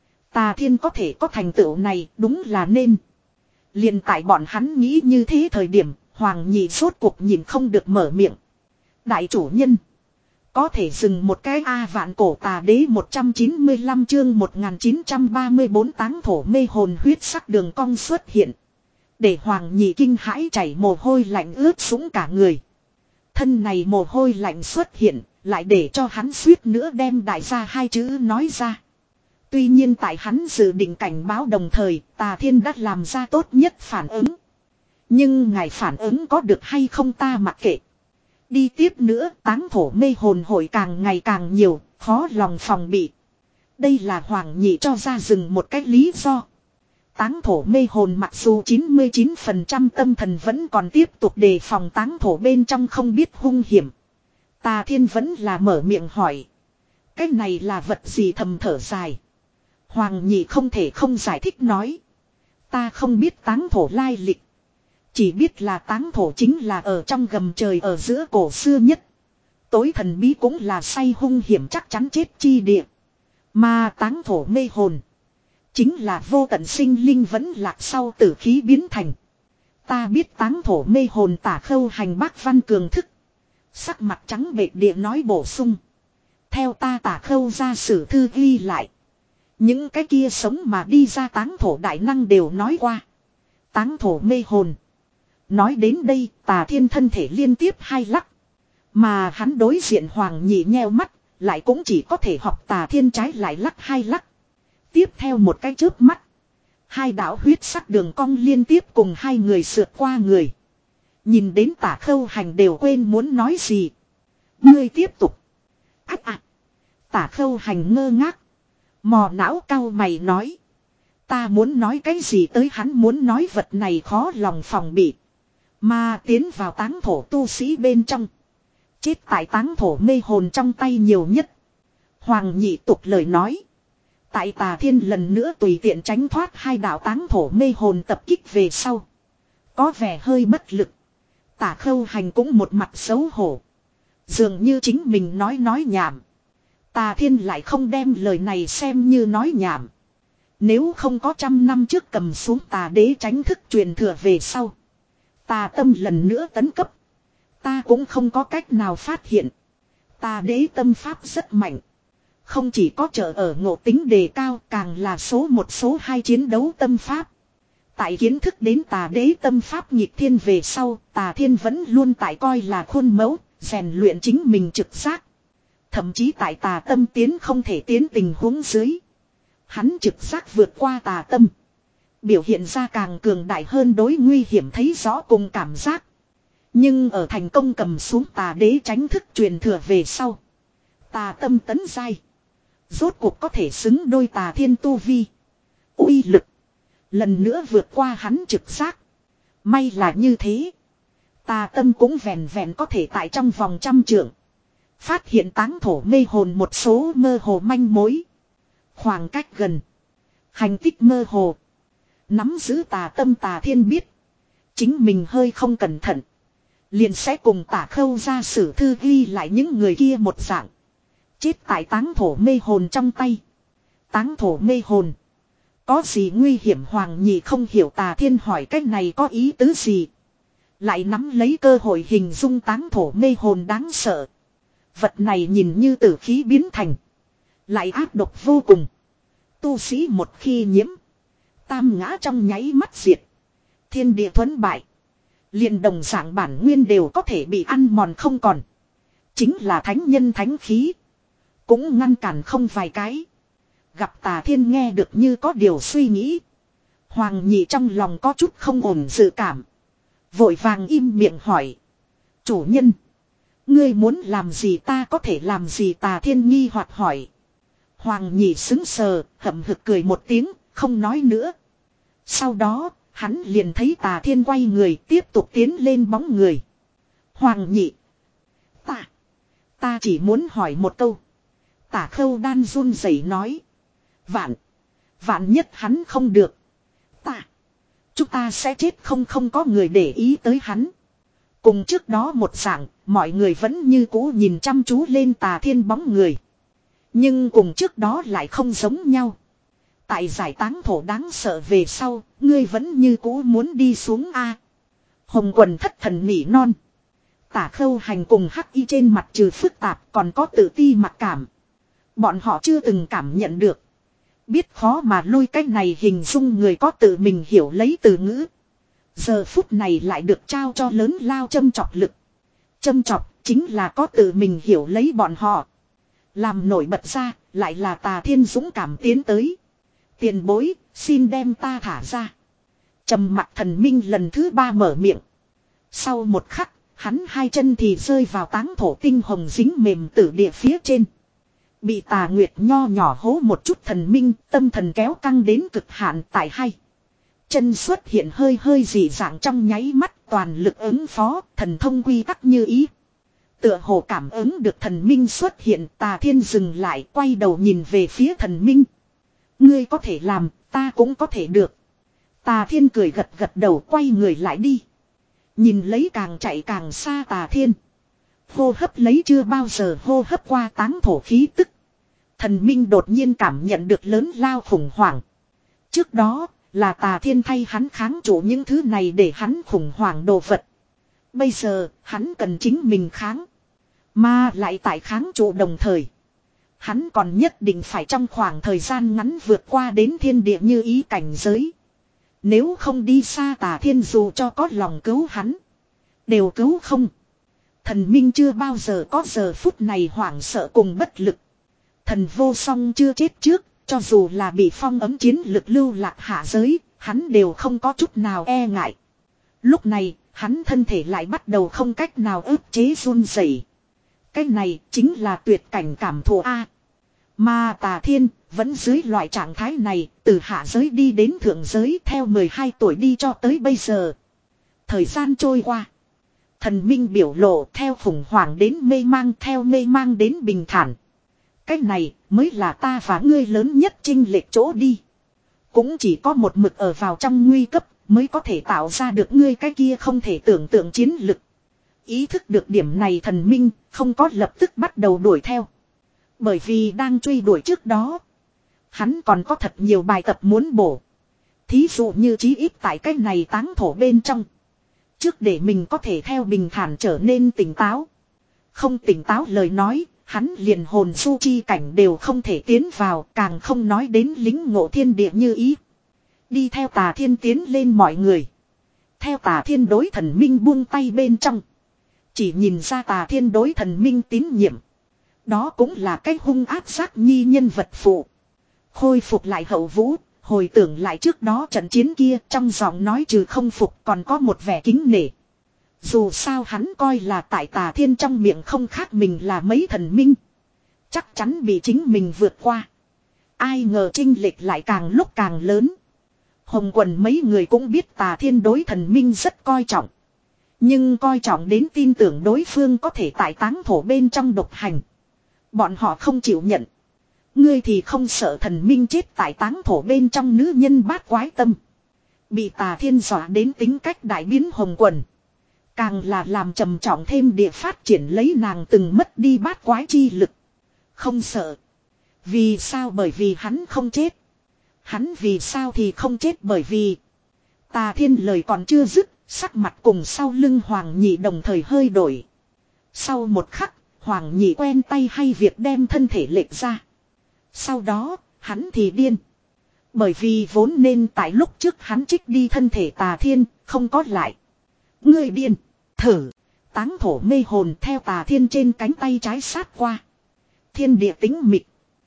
Tà Thiên có thể có thành tựu này, đúng là nên. Liền tại bọn hắn nghĩ như thế thời điểm, Hoàng Nhị sốt cuộc nhìn không được mở miệng. Đại chủ nhân, có thể dừng một cái A vạn cổ tà đế một trăm chín mươi lăm chương một nghìn chín trăm ba mươi bốn táng thổ mê hồn huyết sắc đường cong xuất hiện. Để Hoàng Nhị kinh hãi chảy mồ hôi lạnh ướt sũng cả người. Thân này mồ hôi lạnh xuất hiện, lại để cho hắn suýt nữa đem đại gia hai chữ nói ra. Tuy nhiên tại hắn dự định cảnh báo đồng thời, Tà Thiên đã làm ra tốt nhất phản ứng. Nhưng ngài phản ứng có được hay không ta mặc kệ. Đi tiếp nữa, táng thổ mê hồn hội càng ngày càng nhiều, khó lòng phòng bị. Đây là Hoàng Nhị cho ra dừng một cách lý do. Táng thổ mê hồn mặc dù chín mươi chín phần trăm tâm thần vẫn còn tiếp tục đề phòng táng thổ bên trong không biết hung hiểm. Tà Thiên vẫn là mở miệng hỏi. Cái này là vật gì thầm thở dài. Hoàng Nhị không thể không giải thích nói. Ta không biết táng thổ lai lịch. Chỉ biết là táng thổ chính là ở trong gầm trời ở giữa cổ xưa nhất. Tối thần bí cũng là say hung hiểm chắc chắn chết chi địa. Mà táng thổ mê hồn chính là vô tận sinh linh vẫn lạc sau tử khí biến thành. Ta biết táng thổ mê hồn tả khâu hành bác văn cường thức. Sắc mặt trắng bệch địa nói bổ sung. Theo ta tả khâu ra sử thư ghi lại. Những cái kia sống mà đi ra táng thổ đại năng đều nói qua. Táng thổ mê hồn. Nói đến đây Tà Thiên thân thể liên tiếp hai lắc. Mà hắn đối diện Hoàng Nhị nheo mắt. Lại cũng chỉ có thể học Tà Thiên trái lại lắc hai lắc. Tiếp theo một cái chớp mắt. Hai đạo huyết sắc đường cong liên tiếp cùng hai người sượt qua người. Nhìn đến Tả Khâu Hành đều quên muốn nói gì. Ngươi tiếp tục. Ác ạ. Tả Khâu Hành ngơ ngác. Mò não cau mày nói. Ta muốn nói cái gì tới hắn muốn nói vật này khó lòng phòng bị. Mà tiến vào táng thổ tu sĩ bên trong. Chết tại táng thổ mê hồn trong tay nhiều nhất. Hoàng Nhị tục lời nói. Tại Tà Thiên lần nữa tùy tiện tránh thoát hai đạo táng thổ mê hồn tập kích về sau. Có vẻ hơi bất lực. Tả Khâu Hành cũng một mặt xấu hổ. Dường như chính mình nói nói nhảm. Tà Thiên lại không đem lời này xem như nói nhảm. Nếu không có trăm năm trước cầm xuống tà đế tránh thức truyền thừa về sau. Tà tâm lần nữa tấn cấp. Ta cũng không có cách nào phát hiện. Tà đế tâm pháp rất mạnh. Không chỉ có trợ ở ngộ tính đề cao càng là số một số hai chiến đấu tâm pháp. Tại kiến thức đến tà đế tâm pháp nhịp thiên về sau, Tà Thiên vẫn luôn tại coi là khuôn mẫu, rèn luyện chính mình trực giác. Thậm chí tại tà tâm tiến không thể tiến tình huống dưới. Hắn trực giác vượt qua tà tâm. Biểu hiện ra càng cường đại hơn đối nguy hiểm thấy rõ cùng cảm giác. Nhưng ở thành công cầm xuống tà đế tránh thức truyền thừa về sau. Tà tâm tấn giai. Rốt cuộc có thể xứng đôi Tà Thiên tu vi. Uy lực. Lần nữa vượt qua hắn trực giác. May là như thế. Tà tâm cũng vẹn vẹn có thể tại trong vòng trăm trượng. Phát hiện táng thổ mê hồn một số mơ hồ manh mối. Khoảng cách gần. Hành tích mơ hồ. Nắm giữ tà tâm Tà Thiên biết. Chính mình hơi không cẩn thận. Liền sẽ cùng Tả Khâu ra sử thư ghi lại những người kia một dạng. Chết tại táng thổ mê hồn trong tay. Táng thổ mê hồn. Có gì nguy hiểm Hoàng Nhị không hiểu Tà Thiên hỏi cách này có ý tứ gì. Lại nắm lấy cơ hội hình dung táng thổ mê hồn đáng sợ. Vật này nhìn như tử khí biến thành. Lại ác độc vô cùng. Tu sĩ một khi nhiễm. Tam ngã trong nháy mắt diệt. Thiên địa thuẫn bại. Liền đồng dạng bản nguyên đều có thể bị ăn mòn không còn. Chính là thánh nhân thánh khí. Cũng ngăn cản không vài cái. Gặp Tà Thiên nghe được như có điều suy nghĩ. Hoàng Nhị trong lòng có chút không ổn dự cảm. Vội vàng im miệng hỏi. Chủ nhân. Ngươi muốn làm gì ta có thể làm gì Tà Thiên nghi hoặc hỏi. Hoàng Nhị xứng sờ, hậm hực cười một tiếng, không nói nữa. Sau đó, hắn liền thấy Tà Thiên quay người tiếp tục tiến lên bóng người. Hoàng Nhị. Ta. Ta chỉ muốn hỏi một câu. Tả Khâu Đan run rẩy nói. Vạn. Vạn nhất hắn không được. Ta. Chúng ta sẽ chết không không có người để ý tới hắn. Cùng trước đó một dạng, mọi người vẫn như cũ nhìn chăm chú lên Tà Thiên bóng người. Nhưng cùng trước đó lại không giống nhau. Tại giải táng thổ đáng sợ về sau, ngươi vẫn như cũ muốn đi xuống A. Hồng quần thất thần nỉ non. Tả Khâu Hành cùng hắc y trên mặt trừ phức tạp còn có tự ti mặc cảm. Bọn họ chưa từng cảm nhận được. Biết khó mà lôi cách này hình dung người có tự mình hiểu lấy từ ngữ. Giờ phút này lại được trao cho lớn lao châm chọc lực. Châm chọc chính là có tự mình hiểu lấy bọn họ. Làm nổi bật ra lại là Tà Thiên dũng cảm tiến tới. Tiền bối xin đem ta thả ra. Trầm mặc thần minh lần thứ ba mở miệng. Sau một khắc hắn hai chân thì rơi vào táng thổ tinh hồng dính mềm tử địa phía trên. Bị Tà Nguyệt nho nhỏ hố một chút thần minh, tâm thần kéo căng đến cực hạn tại hay. Chân xuất hiện hơi hơi dị dạng trong nháy mắt toàn lực ứng phó, thần thông quy tắc như ý. Tựa hồ cảm ứng được thần minh xuất hiện, Tà Thiên dừng lại quay đầu nhìn về phía thần minh. Ngươi có thể làm, ta cũng có thể được. Tà Thiên cười gật gật đầu quay người lại đi. Nhìn lấy càng chạy càng xa Tà Thiên. Hô hấp lấy chưa bao giờ hô hấp qua táng thổ khí tức. Thần minh đột nhiên cảm nhận được lớn lao khủng hoảng. Trước đó là Tà Thiên thay hắn kháng trụ những thứ này để hắn khủng hoảng đồ vật. Bây giờ hắn cần chính mình kháng. Mà lại tại kháng trụ đồng thời. Hắn còn nhất định phải trong khoảng thời gian ngắn vượt qua đến thiên địa như ý cảnh giới. Nếu không đi xa Tà Thiên dù cho có lòng cứu hắn. Đều cứu không. Thần minh chưa bao giờ có giờ phút này hoảng sợ cùng bất lực. Thần vô song chưa chết trước, cho dù là bị phong ấm chiến lực lưu lạc hạ giới, hắn đều không có chút nào e ngại. Lúc này, hắn thân thể lại bắt đầu không cách nào ức chế run rẩy. Cái này chính là tuyệt cảnh cảm thụ A. Mà Tà Thiên vẫn dưới loại trạng thái này, từ hạ giới đi đến thượng giới theo mười hai tuổi đi cho tới bây giờ. Thời gian trôi qua. Thần minh biểu lộ theo khủng hoảng đến mê mang, theo mê mang đến bình thản. Cái này mới là ta và ngươi lớn nhất chênh lệch chỗ đi. Cũng chỉ có một mực ở vào trong nguy cấp mới có thể tạo ra được ngươi cái kia không thể tưởng tượng chiến lực. Ý thức được điểm này thần minh không có lập tức bắt đầu đuổi theo. Bởi vì đang truy đuổi trước đó, hắn còn có thật nhiều bài tập muốn bổ. Thí dụ như chí ít tại cái này táng thổ bên trong. Trước để mình có thể theo bình thản trở nên tỉnh táo. Không tỉnh táo lời nói, hắn liền hồn su chi cảnh đều không thể tiến vào, càng không nói đến lính ngộ thiên địa như ý. Đi theo Tà Thiên tiến lên mọi người. Theo Tà Thiên đối thần minh buông tay bên trong. Chỉ nhìn ra Tà Thiên đối thần minh tín nhiệm. Đó cũng là cách hung ác giác nhi nhân vật phụ. Khôi phục lại hậu vũ, hồi tưởng lại trước đó trận chiến kia, trong giọng nói trừ không phục còn có một vẻ kính nể. Dù sao hắn coi là tại Tà Thiên trong miệng không khác mình là mấy thần minh. Chắc chắn bị chính mình vượt qua. Ai ngờ chênh lệch lại càng lúc càng lớn. Hồng Quần mấy người cũng biết Tà Thiên đối thần minh rất coi trọng. Nhưng coi trọng đến tin tưởng đối phương có thể tại táng thổ bên trong độc hành. Bọn họ không chịu nhận. Ngươi thì không sợ thần minh chết tại táng thổ bên trong nữ nhân bát quái tâm. Bị Tà Thiên dọa đến tính cách đại biến Hồng Quần. Càng là làm trầm trọng thêm địa phát triển lấy nàng từng mất đi bát quái chi lực. Không sợ. Vì sao? Bởi vì hắn không chết. Hắn vì sao thì không chết? Bởi vì Tà Thiên lời còn chưa dứt, sắc mặt cùng sau lưng Hoàng Nhị đồng thời hơi đổi. Sau một khắc, Hoàng Nhị quen tay hay việc đem thân thể lệch ra. Sau đó, hắn thì điên. Bởi vì vốn nên tại lúc trước hắn trích đi thân thể Tà Thiên, không có lại. Ngươi điên, thử, táng thổ mê hồn theo Tà Thiên trên cánh tay trái sát qua. Thiên địa tĩnh mịch.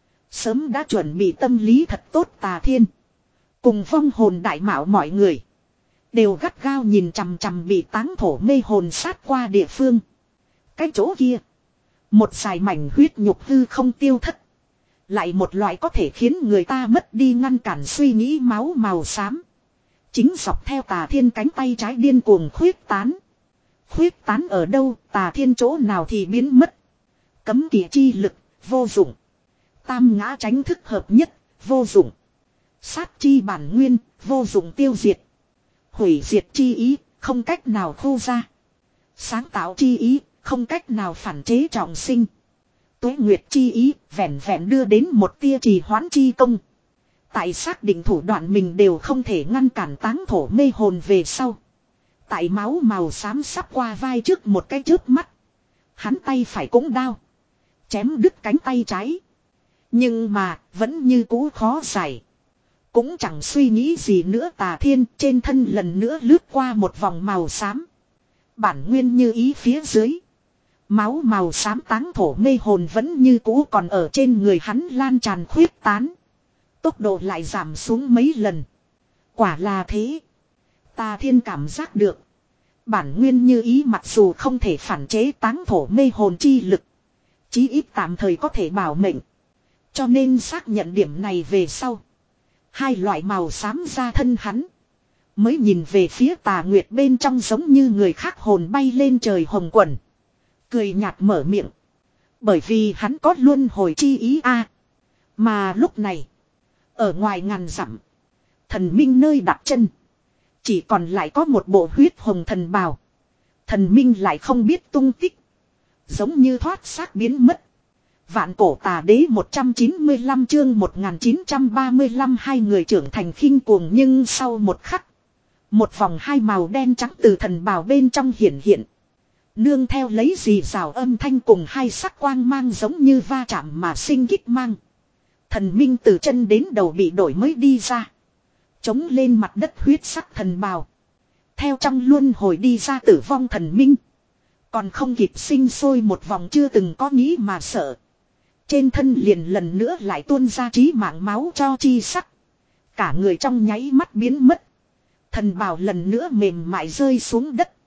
Sớm đã chuẩn bị tâm lý thật tốt Tà Thiên. Cùng vong hồn đại mạo mọi người. Đều gắt gao nhìn chằm chằm bị táng thổ mê hồn sát qua địa phương. Cái chỗ kia. Một dài mảnh huyết nhục hư không tiêu thất. Lại một loại có thể khiến người ta mất đi ngăn cản suy nghĩ máu màu xám. Chính dọc theo Tà Thiên cánh tay trái điên cuồng khuyết tán. Khuyết tán ở đâu, Tà Thiên chỗ nào thì biến mất. Cấm kỵ chi lực, vô dụng. Tam ngã tránh thức hợp nhất, vô dụng. Sát chi bản nguyên, vô dụng tiêu diệt. Hủy diệt chi ý, không cách nào khu ra. Sáng tạo chi ý, không cách nào phản chế trọng sinh. Tuế nguyệt chi ý, vẹn vẹn đưa đến một tia trì hoãn chi công. Tại xác định thủ đoạn mình đều không thể ngăn cản táng thổ mê hồn về sau. Tại máu màu xám sắp qua vai trước một cái chớp mắt. Hắn tay phải cũng đau. Chém đứt cánh tay trái. Nhưng mà, vẫn như cũ khó giải. Cũng chẳng suy nghĩ gì nữa Tà Thiên trên thân lần nữa lướt qua một vòng màu xám. Bản nguyên như ý phía dưới. Máu màu xám táng thổ mê hồn vẫn như cũ còn ở trên người hắn lan tràn khuyết tán. Tốc độ lại giảm xuống mấy lần. Quả là thế. Tà Thiên cảm giác được. Bản nguyên như ý mặc dù không thể phản chế táng thổ mê hồn chi lực. Chí ít tạm thời có thể bảo mệnh. Cho nên xác nhận điểm này về sau. Hai loại màu xám ra thân hắn. Mới nhìn về phía Tà Nguyệt bên trong giống như người khác hồn bay lên trời Hồng Quần. Cười nhạt mở miệng. Bởi vì hắn có luân hồi chi ý a. Mà lúc này. Ở ngoài ngàn dặm. Thần minh nơi đặt chân. Chỉ còn lại có một bộ huyết hồng thần bào. Thần minh lại không biết tung tích. Giống như thoát xác biến mất. Vạn cổ Tà Đế một trăm chín mươi lăm chương một nghìn chín trăm ba mươi lăm hai người trưởng thành khinh cuồng nhưng sau một khắc. Một vòng hai màu đen trắng từ thần bào bên trong hiển hiện. Nương theo lấy dì rào âm thanh cùng hai sắc quang mang giống như va chạm mà sinh kích mang. Thần minh từ chân đến đầu bị đổi mới đi ra. Chống lên mặt đất huyết sắc thần bào. Theo trong luân hồi đi ra tử vong thần minh. Còn không kịp sinh sôi một vòng chưa từng có nghĩ mà sợ. Trên thân liền lần nữa lại tuôn ra trí mạng máu cho chi sắc. Cả người trong nháy mắt biến mất. Thần bào lần nữa mềm mại rơi xuống đất.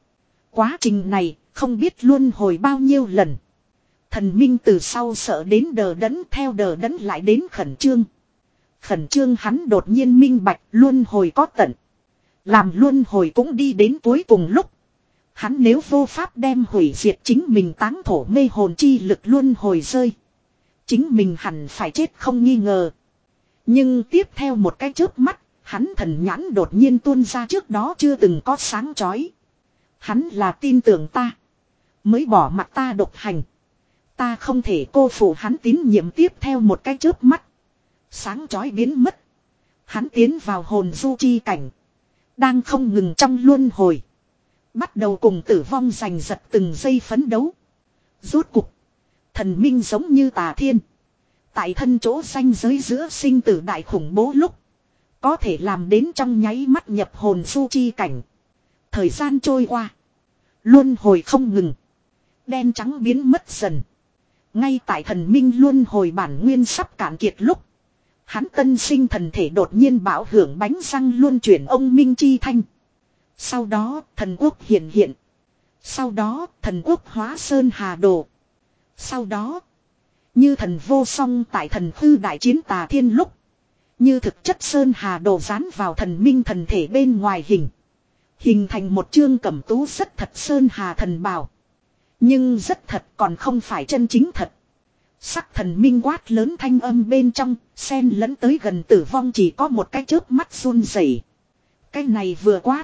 Quá trình này không biết luân hồi bao nhiêu lần. Thần minh từ sau sợ đến đờ đẫn, theo đờ đẫn lại đến khẩn trương. Khẩn trương hắn đột nhiên minh bạch luân hồi có tận. Làm luân hồi cũng đi đến cuối cùng lúc. Hắn nếu vô pháp đem hủy diệt chính mình táng thổ mê hồn chi lực luân hồi rơi. Chính mình hẳn phải chết không nghi ngờ. Nhưng tiếp theo một cái chớp mắt, hắn thần nhãn đột nhiên tuôn ra trước đó chưa từng có sáng chói. Hắn là tin tưởng ta. Mới bỏ mặt ta độc hành. Ta không thể cô phụ hắn tín nhiệm tiếp theo một cái chớp mắt. Sáng chói biến mất. Hắn tiến vào hồn du chi cảnh. Đang không ngừng trong luân hồi. Bắt đầu cùng tử vong giành giật từng giây phấn đấu. Rốt cục. Thần minh giống như tà thiên. Tại thân chỗ ranh giới giữa sinh tử đại khủng bố lúc. Có thể làm đến trong nháy mắt nhập hồn du chi cảnh. Thời gian trôi qua. Luân hồi không ngừng. Đen trắng biến mất dần. Ngay tại thần minh luân hồi bản nguyên sắp cạn kiệt lúc. Hắn tân sinh thần thể đột nhiên bão hưởng bánh răng luân chuyển ông minh chi thanh. Sau đó thần quốc hiện hiện. Sau đó thần quốc hóa sơn hà đồ. Sau đó như thần vô song tại thần hư đại chiến tà thiên lúc. Như thực chất sơn hà đồ dán vào thần minh thần thể bên ngoài hình. Hình thành một chương cẩm tú rất thật sơn hà thần bào. Nhưng rất thật còn không phải chân chính thật. Sắc thần minh quát lớn thanh âm bên trong, xen lẫn tới gần tử vong chỉ có một cái chớp mắt run rẩy. Cái này vừa quát.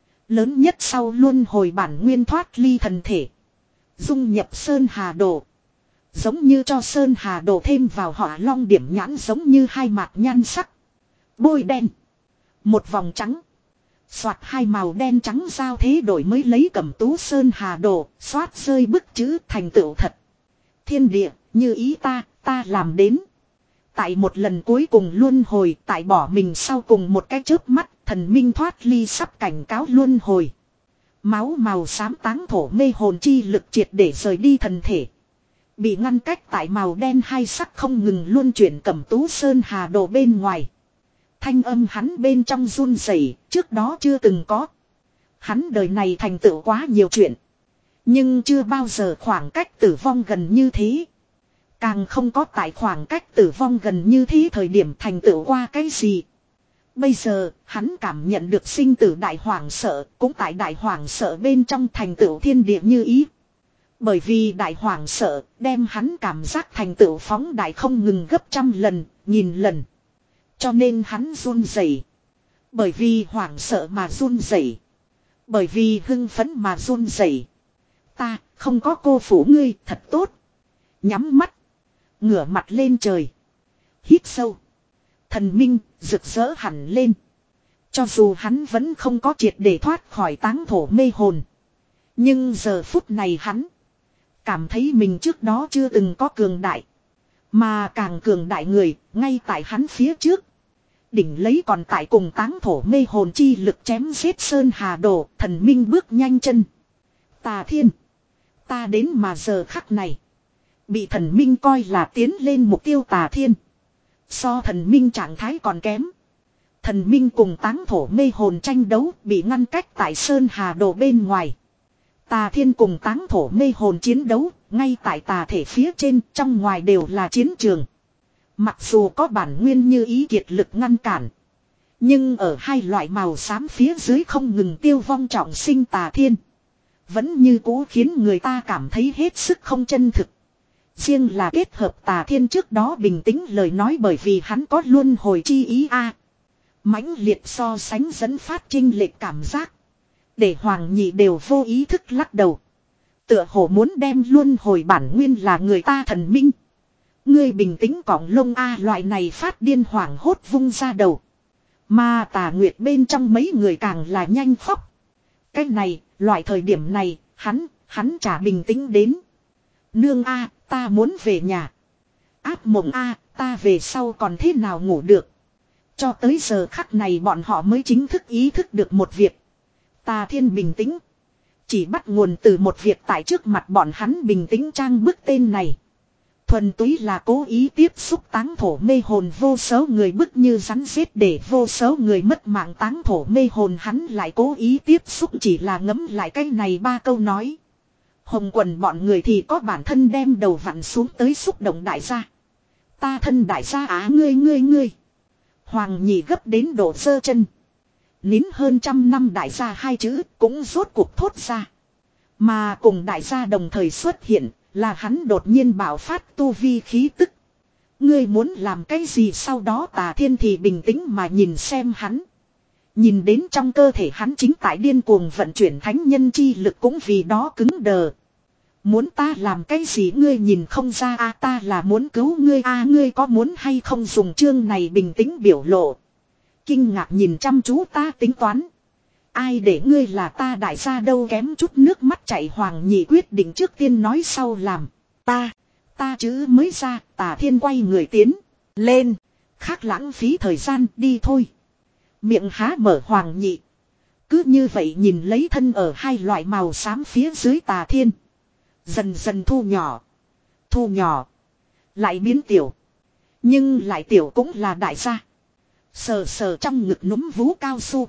Lớn nhất sau luân hồi bản nguyên thoát ly thần thể. Dung nhập sơn hà đồ. Giống như cho sơn hà đồ thêm vào hỏa long điểm nhãn giống như hai mạt nhan sắc. Bôi đen. Một vòng trắng. Xoạt hai màu đen trắng giao thế đổi mới lấy cẩm tú sơn hà đồ, xoát rơi bức chữ thành tựu thật. Thiên địa, như ý ta, ta làm đến. Tại một lần cuối cùng luân hồi, tại bỏ mình sau cùng một cái chớp mắt, thần minh thoát ly sắp cảnh cáo luân hồi. Máu màu xám táng thổ mê hồn chi lực triệt để rời đi thần thể. Bị ngăn cách tại màu đen hai sắc không ngừng luân chuyển cẩm tú sơn hà đồ bên ngoài. Thanh âm hắn bên trong run rẩy, trước đó chưa từng có. Hắn đời này thành tựu quá nhiều chuyện. Nhưng chưa bao giờ khoảng cách tử vong gần như thế. Càng không có tại khoảng cách tử vong gần như thế thời điểm thành tựu qua cái gì. Bây giờ, hắn cảm nhận được sinh tử đại hoảng sợ, cũng tại đại hoảng sợ bên trong thành tựu thiên địa như ý. Bởi vì đại hoảng sợ, đem hắn cảm giác thành tựu phóng đại không ngừng gấp trăm lần, nghìn lần. Cho nên hắn run rẩy. Bởi vì hoảng sợ mà run rẩy. Bởi vì hưng phấn mà run rẩy. Ta không có cô phủ ngươi, thật tốt. Nhắm mắt. Ngửa mặt lên trời. Hít sâu. Thần minh rực rỡ hẳn lên. Cho dù hắn vẫn không có triệt để thoát khỏi táng thổ mê hồn. Nhưng giờ phút này hắn cảm thấy mình trước đó chưa từng có cường đại. Mà càng cường đại người, ngay tại hắn phía trước. Đỉnh lấy còn tại cùng táng thổ mê hồn chi lực chém giết sơn hà đồ, thần minh bước nhanh chân. Tà thiên. Ta đến mà giờ khắc này. Bị thần minh coi là tiến lên mục tiêu tà thiên. So thần minh trạng thái còn kém. Thần minh cùng táng thổ mê hồn tranh đấu bị ngăn cách tại sơn hà đồ bên ngoài. Tà thiên cùng táng thổ mê hồn chiến đấu, ngay tại tà thể phía trên, trong ngoài đều là chiến trường. Mặc dù có bản nguyên như ý kiệt lực ngăn cản. Nhưng ở hai loại màu xám phía dưới không ngừng tiêu vong trọng sinh tà thiên. Vẫn như cũ khiến người ta cảm thấy hết sức không chân thực. Riêng là kết hợp tà thiên trước đó bình tĩnh lời nói bởi vì hắn có luân hồi chi ý a. Mãnh liệt so sánh dẫn phát chinh lệch cảm giác. Để hoàng nhị đều vô ý thức lắc đầu. Tựa hồ muốn đem luân hồi bản nguyên là người ta thần minh. Ngươi bình tĩnh cỏng lông a loại này phát điên hoảng hốt vung ra đầu. Mà tà nguyệt bên trong mấy người càng là nhanh khóc. Cái này, loại thời điểm này, hắn, hắn chả bình tĩnh đến. Nương a, ta muốn về nhà. Áp mộng a, ta về sau còn thế nào ngủ được. Cho tới giờ khắc này bọn họ mới chính thức ý thức được một việc. Tà thiên bình tĩnh. Chỉ bắt nguồn từ một việc tại trước mặt bọn hắn bình tĩnh trang bức tên này. Thuần túy là cố ý tiếp xúc táng thổ mê hồn, vô số người bức như rắn rết để vô số người mất mạng táng thổ mê hồn, hắn lại cố ý tiếp xúc, chỉ là ngấm lại cái này ba câu nói. Hồng quần bọn người thì có bản thân đem đầu vặn xuống tới xúc động đại gia. Ta thân đại gia á, ngươi ngươi ngươi. Hoàng Nhị gấp đến độ giơ chân. Nín hơn trăm năm đại gia hai chữ cũng rốt cuộc thốt ra. Mà cùng đại gia đồng thời xuất hiện là hắn đột nhiên bạo phát tu vi khí tức. Ngươi muốn làm cái gì? Sau đó Tà Thiên thì bình tĩnh mà nhìn xem hắn. Nhìn đến trong cơ thể hắn chính tại điên cuồng vận chuyển thánh nhân chi lực cũng vì đó cứng đờ. Muốn ta làm cái gì ngươi nhìn không ra a? Ta là muốn cứu ngươi a, ngươi có muốn hay không? Dùng chương này bình tĩnh biểu lộ. Kinh ngạc nhìn chăm chú ta tính toán. Ai để ngươi là ta đại gia đâu, kém chút nước mắt chảy. Hoàng Nhị quyết định trước tiên nói sau làm. Ta, ta chữ mới ra. Tà Thiên quay người tiến lên. Khác lãng phí thời gian, đi thôi. Miệng há mở Hoàng Nhị. Cứ như vậy nhìn lấy thân ở hai loại màu xám phía dưới Tà Thiên. Dần dần thu nhỏ. Thu nhỏ. Lại biến tiểu. Nhưng lại tiểu cũng là đại gia. Sờ sờ trong ngực núm vú cao su.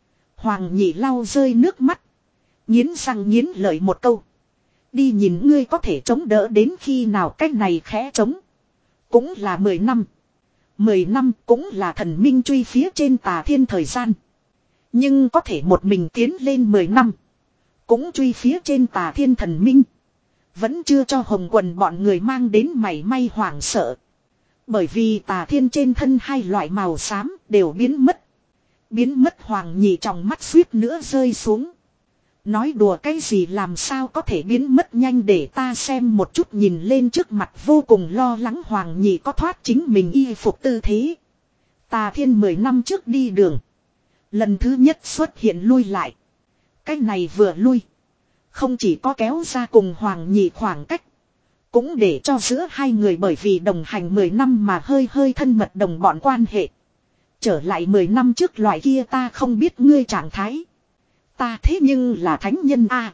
Hoàng Nhị lau rơi nước mắt. Nghiến răng nghiến lợi một câu. Đi nhìn ngươi có thể chống đỡ đến khi nào? Cách này khẽ chống. Cũng là mười năm. Mười năm cũng là thần minh truy phía trên Tà Thiên thời gian. Nhưng có thể một mình tiến lên mười năm. Cũng truy phía trên Tà Thiên thần minh. Vẫn chưa cho Hồng quần bọn người mang đến mảy may hoảng sợ. Bởi vì Tà Thiên trên thân hai loại màu xám đều biến mất. Biến mất. Hoàng Nhị trong mắt suýt nữa rơi xuống. Nói đùa cái gì, làm sao có thể biến mất? Nhanh để ta xem một chút. Nhìn lên trước mặt vô cùng lo lắng Hoàng Nhị có thoát chính mình y phục tư thế. Tà Thiên mười năm trước đi đường. Lần thứ nhất xuất hiện lui lại. Cái này vừa lui. Không chỉ có kéo ra cùng Hoàng Nhị khoảng cách. Cũng để cho giữa hai người bởi vì đồng hành mười năm mà hơi hơi thân mật đồng bọn quan hệ. Trở lại mười năm trước loại kia ta không biết ngươi trạng thái. Ta thế nhưng là thánh nhân a,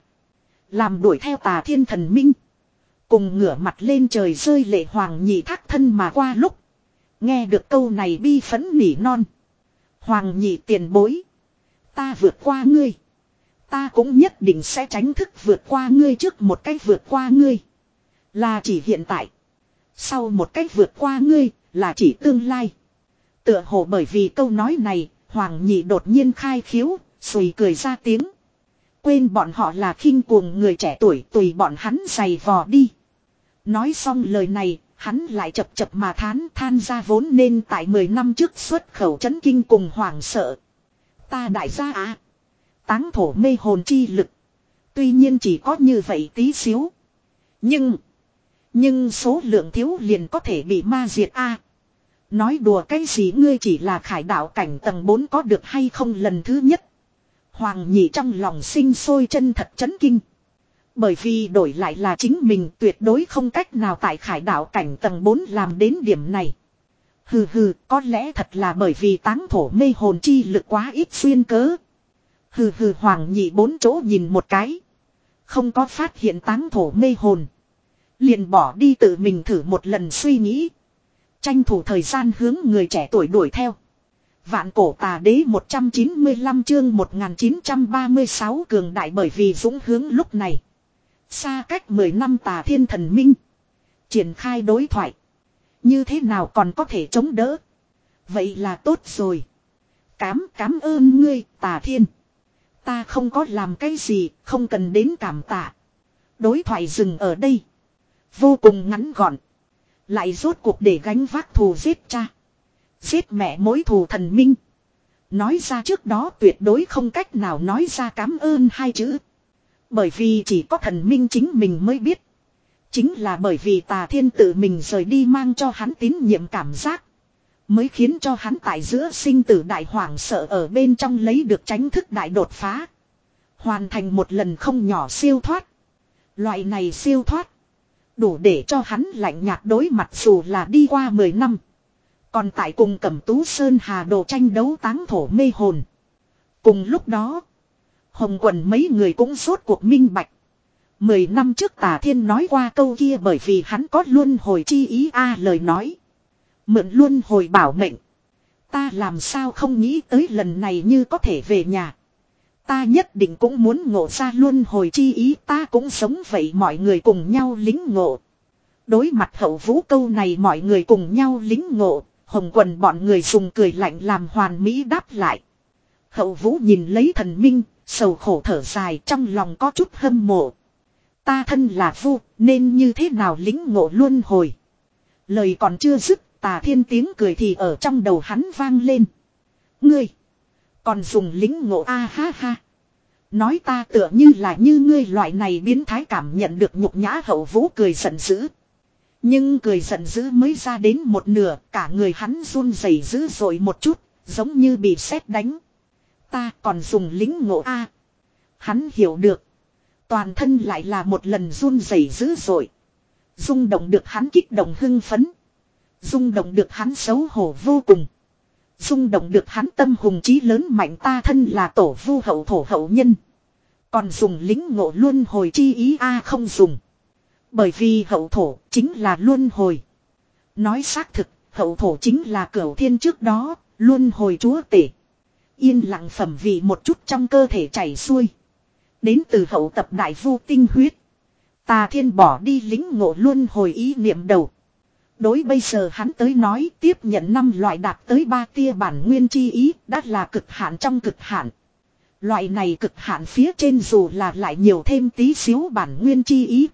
làm đuổi theo Tà Thiên thần minh. Cùng ngửa mặt lên trời rơi lệ Hoàng Nhị thác thân mà qua lúc. Nghe được câu này bi phấn nỉ non. Hoàng Nhị tiền bối. Ta vượt qua ngươi. Ta cũng nhất định sẽ tránh thức vượt qua ngươi. Trước một cách vượt qua ngươi là chỉ hiện tại. Sau một cách vượt qua ngươi là chỉ tương lai. Tựa hồ bởi vì câu nói này, Hoàng Nhị đột nhiên khai khiếu, sùi cười ra tiếng. Quên bọn họ là khinh cuồng người trẻ tuổi, tùy bọn hắn giày vò đi. Nói xong lời này, hắn lại chập chập mà thán than ra vốn nên tại mười năm trước xuất khẩu chấn kinh cùng hoảng sợ. Ta đại gia á. Táng thổ mê hồn chi lực. Tuy nhiên chỉ có như vậy tí xíu. Nhưng. Nhưng số lượng thiếu liền có thể bị ma diệt a. Nói đùa cái gì, ngươi chỉ là khải đạo cảnh tầng bốn có được hay không? Lần thứ nhất. Hoàng Nhị trong lòng sinh sôi chân thật chấn kinh. Bởi vì đổi lại là chính mình tuyệt đối không cách nào tại khải đạo cảnh tầng bốn làm đến điểm này. Hừ hừ, có lẽ thật là bởi vì táng thổ mê hồn chi lực quá ít xuyên cớ. Hừ hừ, Hoàng Nhị bốn chỗ nhìn một cái. Không có phát hiện táng thổ mê hồn. Liền bỏ đi tự mình thử một lần suy nghĩ. Tranh thủ thời gian hướng người trẻ tuổi đuổi theo. Vạn cổ tà đế một trăm chín mươi lăm chương một nghìn chín trăm ba mươi sáu cường đại bởi vì dũng hướng lúc này. Xa cách mười năm Tà Thiên thần minh. Triển khai đối thoại. Như thế nào còn có thể chống đỡ? Vậy là tốt rồi. Cám cám ơn ngươi Tà Thiên. Ta không có làm cái gì, không cần đến cảm tạ. Đối thoại dừng ở đây. Vô cùng ngắn gọn. Lại rốt cuộc để gánh vác thù giết cha. Giết mẹ mối thù thần minh. Nói ra trước đó tuyệt đối không cách nào nói ra cảm ơn hai chữ. Bởi vì chỉ có thần minh chính mình mới biết. Chính là bởi vì Tà Thiên tự mình rời đi mang cho hắn tín nhiệm cảm giác. Mới khiến cho hắn tại giữa sinh tử đại hoảng sợ ở bên trong lấy được tránh thức đại đột phá. Hoàn thành một lần không nhỏ siêu thoát. Loại này siêu thoát. Đủ để cho hắn lạnh nhạt đối mặt dù là đi qua mười năm. Còn tại cùng Cẩm Tú Sơn Hà Đồ tranh đấu táng thổ mê hồn. Cùng lúc đó. Hồng quần mấy người cũng rốt cuộc minh bạch. Mười năm trước Tà Thiên nói qua câu kia bởi vì hắn có luân hồi chi ý a lời nói. Mượn luân hồi bảo mệnh. Ta làm sao không nghĩ tới lần này như có thể về nhà. Ta nhất định cũng muốn ngộ ra luân hồi chi ý, ta cũng sống vậy, mọi người cùng nhau lính ngộ. Đối mặt Hậu Vũ câu này mọi người cùng nhau lính ngộ, Hồng Quần bọn người dùng cười lạnh làm hoàn mỹ đáp lại. Hậu Vũ nhìn lấy Thần Minh, sầu khổ thở dài, trong lòng có chút hâm mộ. Ta thân là Vu, nên như thế nào lính ngộ luân hồi. Lời còn chưa dứt, Tà Thiên tiếng cười thì ở trong đầu hắn vang lên. Ngươi còn dùng lính ngộ a ha ha. Nói ta tựa như là như ngươi loại này biến thái cảm nhận được nhục nhã. Hậu Vũ cười giận dữ. Nhưng cười giận dữ mới ra đến một nửa, cả người hắn run rẩy dữ dội một chút, giống như bị sét đánh. Ta còn dùng lính ngộ a. Hắn hiểu được. Toàn thân lại là một lần run rẩy dữ dội. Rung động được hắn kích động hưng phấn. Rung động được hắn xấu hổ vô cùng. Rung động được hắn tâm hùng chí lớn mạnh, ta thân là tổ Vu hậu thổ hậu nhân. Còn dùng lính ngộ luân hồi chi ý a không dùng. Bởi vì hậu thổ chính là luân hồi. Nói xác thực, hậu thổ chính là cửu thiên trước đó, luân hồi chúa tể. Yên lặng phẩm vị một chút trong cơ thể chảy xuôi. Đến từ hậu tập đại vu tinh huyết. Tà Thiên bỏ đi lính ngộ luân hồi ý niệm đầu. Đối bây giờ hắn tới nói, tiếp nhận năm loại đạt tới ba tia bản nguyên chi ý đã là cực hạn trong cực hạn. Loại này cực hạn phía trên dù là lại nhiều thêm tí xíu bản nguyên chi ý.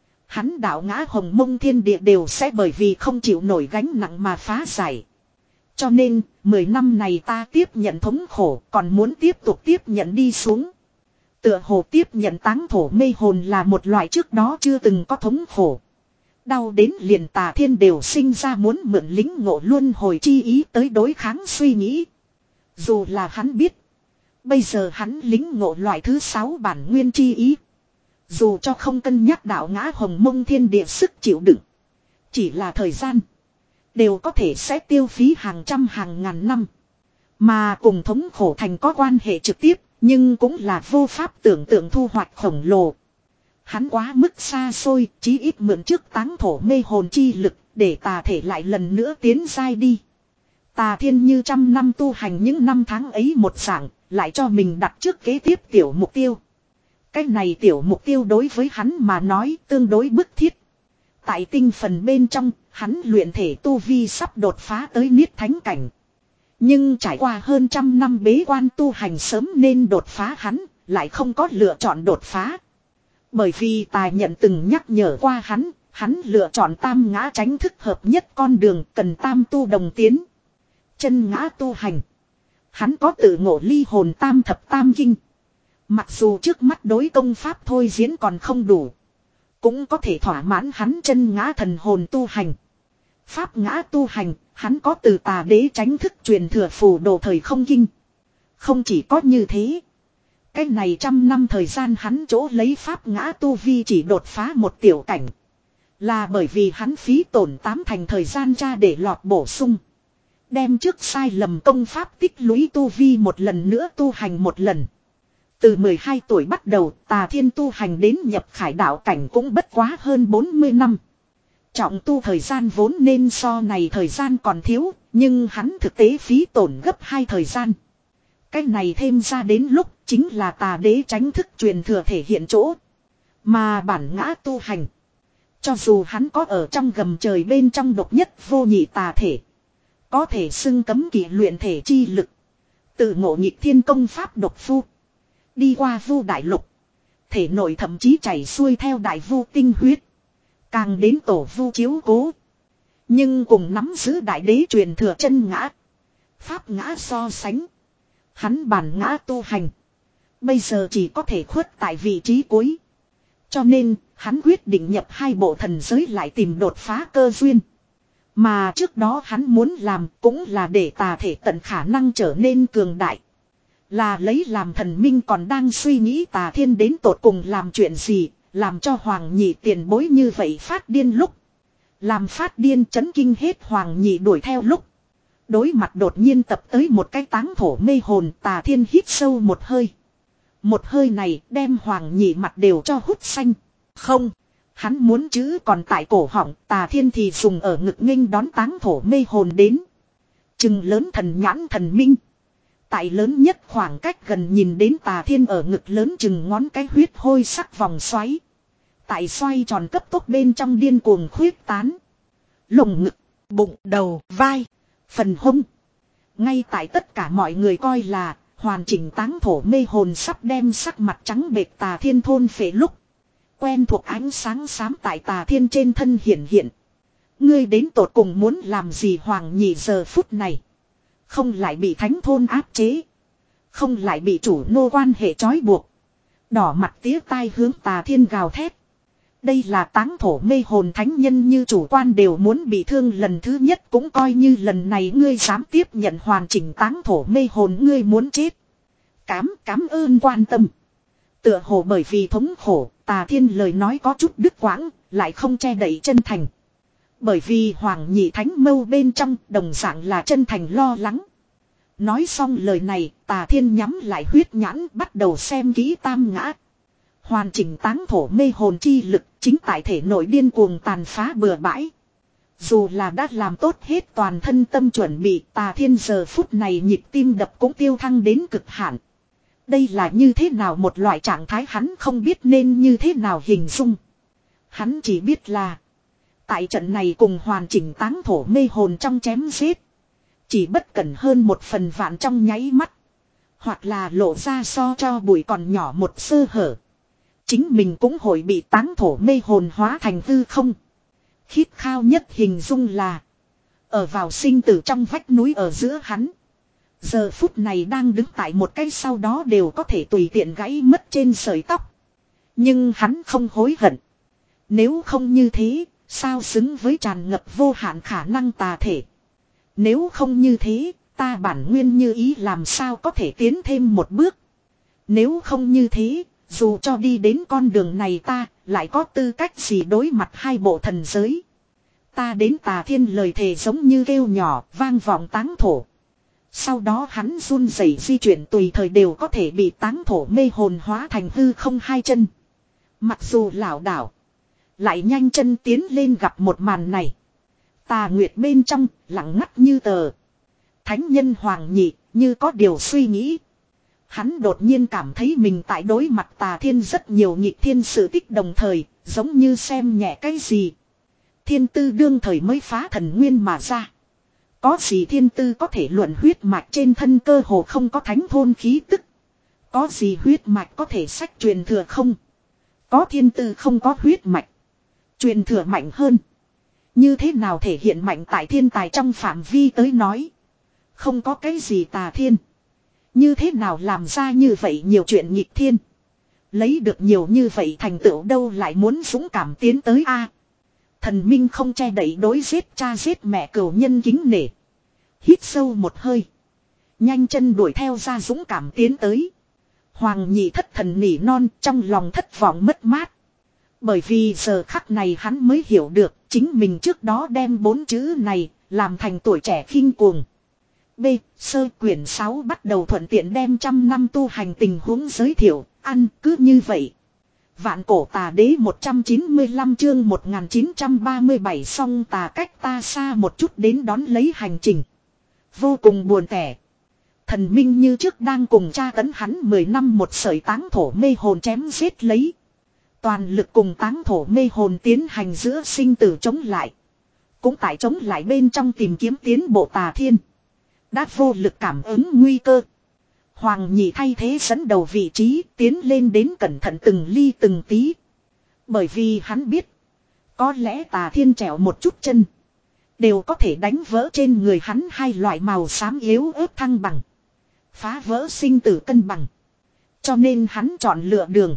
Hắn đạo ngã hồng mông thiên địa đều sẽ bởi vì không chịu nổi gánh nặng mà phá giải. Cho nên, mười năm này ta tiếp nhận thống khổ, còn muốn tiếp tục tiếp nhận đi xuống. Tựa hồ tiếp nhận táng thổ mê hồn là một loại trước đó chưa từng có thống khổ. Đau đến liền Tà Thiên đều sinh ra muốn mượn lính ngộ luân hồi chi ý tới đối kháng suy nghĩ. Dù là hắn biết. Bây giờ hắn lính ngộ loại thứ sáu bản nguyên chi ý. Dù cho không cân nhắc đạo ngã hồng mông thiên địa sức chịu đựng. Chỉ là thời gian. Đều có thể sẽ tiêu phí hàng trăm hàng ngàn năm. Mà cùng thống khổ thành có quan hệ trực tiếp. Nhưng cũng là vô pháp tưởng tượng thu hoạch khổng lồ. Hắn quá mức xa xôi, chí ít mượn trước táng thổ mê hồn chi lực, để tà thể lại lần nữa tiến giai đi. Tà Thiên như trăm năm tu hành những năm tháng ấy một dạng, lại cho mình đặt trước kế tiếp tiểu mục tiêu. Cái này tiểu mục tiêu đối với hắn mà nói tương đối bức thiết. Tại tinh phần bên trong, hắn luyện thể tu vi sắp đột phá tới niết thánh cảnh. Nhưng trải qua hơn trăm năm bế quan tu hành sớm nên đột phá hắn, lại không có lựa chọn đột phá. Bởi vì tài nhận từng nhắc nhở qua hắn, hắn lựa chọn tam ngã tránh thức hợp nhất con đường cần tam tu đồng tiến. Chân ngã tu hành. Hắn có tự ngộ ly hồn tam thập tam kinh. Mặc dù trước mắt đối công pháp thôi diễn còn không đủ. Cũng có thể thỏa mãn hắn chân ngã thần hồn tu hành. Pháp ngã tu hành, hắn có từ tà đế tránh thức truyền thừa phù đồ thời không kinh. Không chỉ có như thế. Cái này trăm năm thời gian hắn chỗ lấy pháp ngã tu vi chỉ đột phá một tiểu cảnh. Là bởi vì hắn phí tổn tám thành thời gian ra để lọt bổ sung. Đem trước sai lầm công pháp tích lũy tu vi một lần nữa tu hành một lần. Từ mười hai tuổi bắt đầu Tà Thiên tu hành đến nhập khải đạo cảnh cũng bất quá hơn bốn mươi năm. Trọng tu thời gian vốn nên so này thời gian còn thiếu, nhưng hắn thực tế phí tổn gấp hai thời gian. Cái này thêm ra đến lúc chính là tà đế tránh thức truyền thừa thể hiện chỗ. Mà bản ngã tu hành. Cho dù hắn có ở trong gầm trời bên trong độc nhất vô nhị tà thể. Có thể xưng cấm kỵ luyện thể chi lực. Tự ngộ nhịp thiên công pháp độc phu. Đi qua vu đại lục. Thể nội thậm chí chảy xuôi theo đại vu tinh huyết. Càng đến tổ vu chiếu cố. Nhưng cùng nắm giữ đại đế truyền thừa chân ngã. Pháp ngã so sánh. Hắn bản ngã tu hành. Bây giờ chỉ có thể khuất tại vị trí cuối. Cho nên hắn quyết định nhập hai bộ thần giới lại tìm đột phá cơ duyên. Mà trước đó hắn muốn làm cũng là để tà thể tận khả năng trở nên cường đại. Là lấy làm thần minh còn đang suy nghĩ Tà Thiên đến tột cùng làm chuyện gì. Làm cho Hoàng Nhị tiền bối như vậy phát điên lúc. Làm phát điên chấn kinh hết Hoàng Nhị đuổi theo lúc. Đối mặt đột nhiên tập tới một cái táng thổ mê hồn Tà Thiên hít sâu một hơi. Một hơi này đem Hoàng Nhị mặt đều cho hút xanh. Không. Hắn muốn chữ còn tại cổ họng, Tà Thiên thì dùng ở ngực nghênh đón táng thổ mê hồn đến. Chừng lớn thần nhãn thần minh. Tại lớn nhất khoảng cách gần nhìn đến Tà Thiên ở ngực lớn chừng ngón cái huyết hôi sắc vòng xoáy. Tại xoay tròn cấp tốc bên trong điên cuồng khuyết tán. Lồng ngực, bụng, đầu, vai, phần hông. Ngay tại tất cả mọi người coi là hoàn chỉnh táng thổ mê hồn sắp đem sắc mặt trắng bệch Tà Thiên thôn phệ lúc. Quen thuộc ánh sáng xám tại Tà Thiên trên thân hiện hiện. Ngươi đến tột cùng muốn làm gì Hoàng Nhị giờ phút này. Không lại bị thánh thôn áp chế. Không lại bị chủ nô quan hệ trói buộc. Đỏ mặt tía tai hướng Tà Thiên gào thét. Đây là táng thổ mê hồn thánh nhân như chủ quan đều muốn bị thương lần thứ nhất cũng coi như lần này ngươi dám tiếp nhận hoàn chỉnh táng thổ mê hồn ngươi muốn chết. Cám cám ơn quan tâm. Tựa hồ bởi vì thống khổ, Tà Thiên lời nói có chút đứt quãng, lại không che đậy chân thành. Bởi vì Hoàng Nhị Thánh mâu bên trong đồng dạng là chân thành lo lắng. Nói xong lời này, Tà Thiên nhắm lại huyết nhãn bắt đầu xem kỹ tam ngã. Hoàn chỉnh táng thổ mê hồn chi lực chính tại thể nội điên cuồng tàn phá bừa bãi. Dù là đã làm tốt hết toàn thân tâm chuẩn bị, Tà Thiên giờ phút này nhịp tim đập cũng tiêu thăng đến cực hạn. Đây là như thế nào một loại trạng thái hắn không biết nên như thế nào hình dung. Hắn chỉ biết là tại trận này cùng hoàn chỉnh táng thổ mê hồn trong chém giết. Chỉ bất cẩn hơn một phần vạn trong nháy mắt. Hoặc là lộ ra so cho bụi còn nhỏ một sơ hở. Chính mình cũng hội bị táng thổ mê hồn hóa thành hư không. Khít khao nhất hình dung là ở vào sinh tử trong vách núi ở giữa hắn. Giờ phút này đang đứng tại một cái sau đó đều có thể tùy tiện gãy mất trên sợi tóc. Nhưng hắn không hối hận. Nếu không như thế, sao xứng với tràn ngập vô hạn khả năng tà thể. Nếu không như thế, ta bản nguyên như ý làm sao có thể tiến thêm một bước. Nếu không như thế, dù cho đi đến con đường này ta, lại có tư cách gì đối mặt hai bộ thần giới. Ta đến Tà Thiên lời thề giống như kêu nhỏ, vang vọng táng thổ. Sau đó hắn run rẩy di chuyển tùy thời đều có thể bị táng thổ mê hồn hóa thành hư không hai chân. Mặc dù lảo đảo, lại nhanh chân tiến lên gặp một màn này. Tà Nguyệt bên trong, lặng ngắt như tờ. Thánh nhân Hoàng Nhị, như có điều suy nghĩ. Hắn đột nhiên cảm thấy mình tại đối mặt Tà Thiên rất nhiều nhịp thiên sự tích đồng thời, giống như xem nhẹ cái gì. Thiên tư đương thời mới phá thần nguyên mà ra. Có gì thiên tư có thể luận huyết mạch trên thân cơ hồ không có thánh thôn khí tức. Có gì huyết mạch có thể sách truyền thừa không? Có thiên tư không có huyết mạch. Truyền thừa mạnh hơn. Như thế nào thể hiện mạnh tại thiên tài trong phạm vi tới nói. Không có cái gì Tà Thiên. Như thế nào làm ra như vậy nhiều chuyện nghịch thiên. Lấy được nhiều như vậy thành tựu đâu lại muốn dũng cảm tiến tới a. Thần minh không che đậy đối giết cha giết mẹ cừu nhân kính nể. Hít sâu một hơi. Nhanh chân đuổi theo ra dũng cảm tiến tới. Hoàng Nhị thất thần nỉ non trong lòng thất vọng mất mát. Bởi vì giờ khắc này hắn mới hiểu được chính mình trước đó đem bốn chữ này làm thành tuổi trẻ khinh cuồng. B. Sơ quyển sáu bắt đầu thuận tiện đem trăm năm tu hành tình huống giới thiệu, ăn cứ như vậy. Vạn cổ tà đế một trăm chín mươi lăm chương một nghìn chín trăm ba mươi bảy song tà cách ta xa một chút đến đón lấy hành trình. Vô cùng buồn tẻ. Thần minh như trước đang cùng tra tấn hắn mười năm một sợi táng thổ mê hồn chém giết lấy. Toàn lực cùng táng thổ mê hồn tiến hành giữa sinh tử chống lại. Cũng tại chống lại bên trong tìm kiếm tiến bộ Tà Thiên. Đã vô lực cảm ứng nguy cơ. Hoàng Nhị thay thế dẫn đầu vị trí tiến lên đến cẩn thận từng ly từng tí. Bởi vì hắn biết. Có lẽ Tà Thiên trèo một chút chân. Đều có thể đánh vỡ trên người hắn hai loại màu xám yếu ớt thăng bằng. Phá vỡ sinh tử cân bằng. Cho nên hắn chọn lựa đường.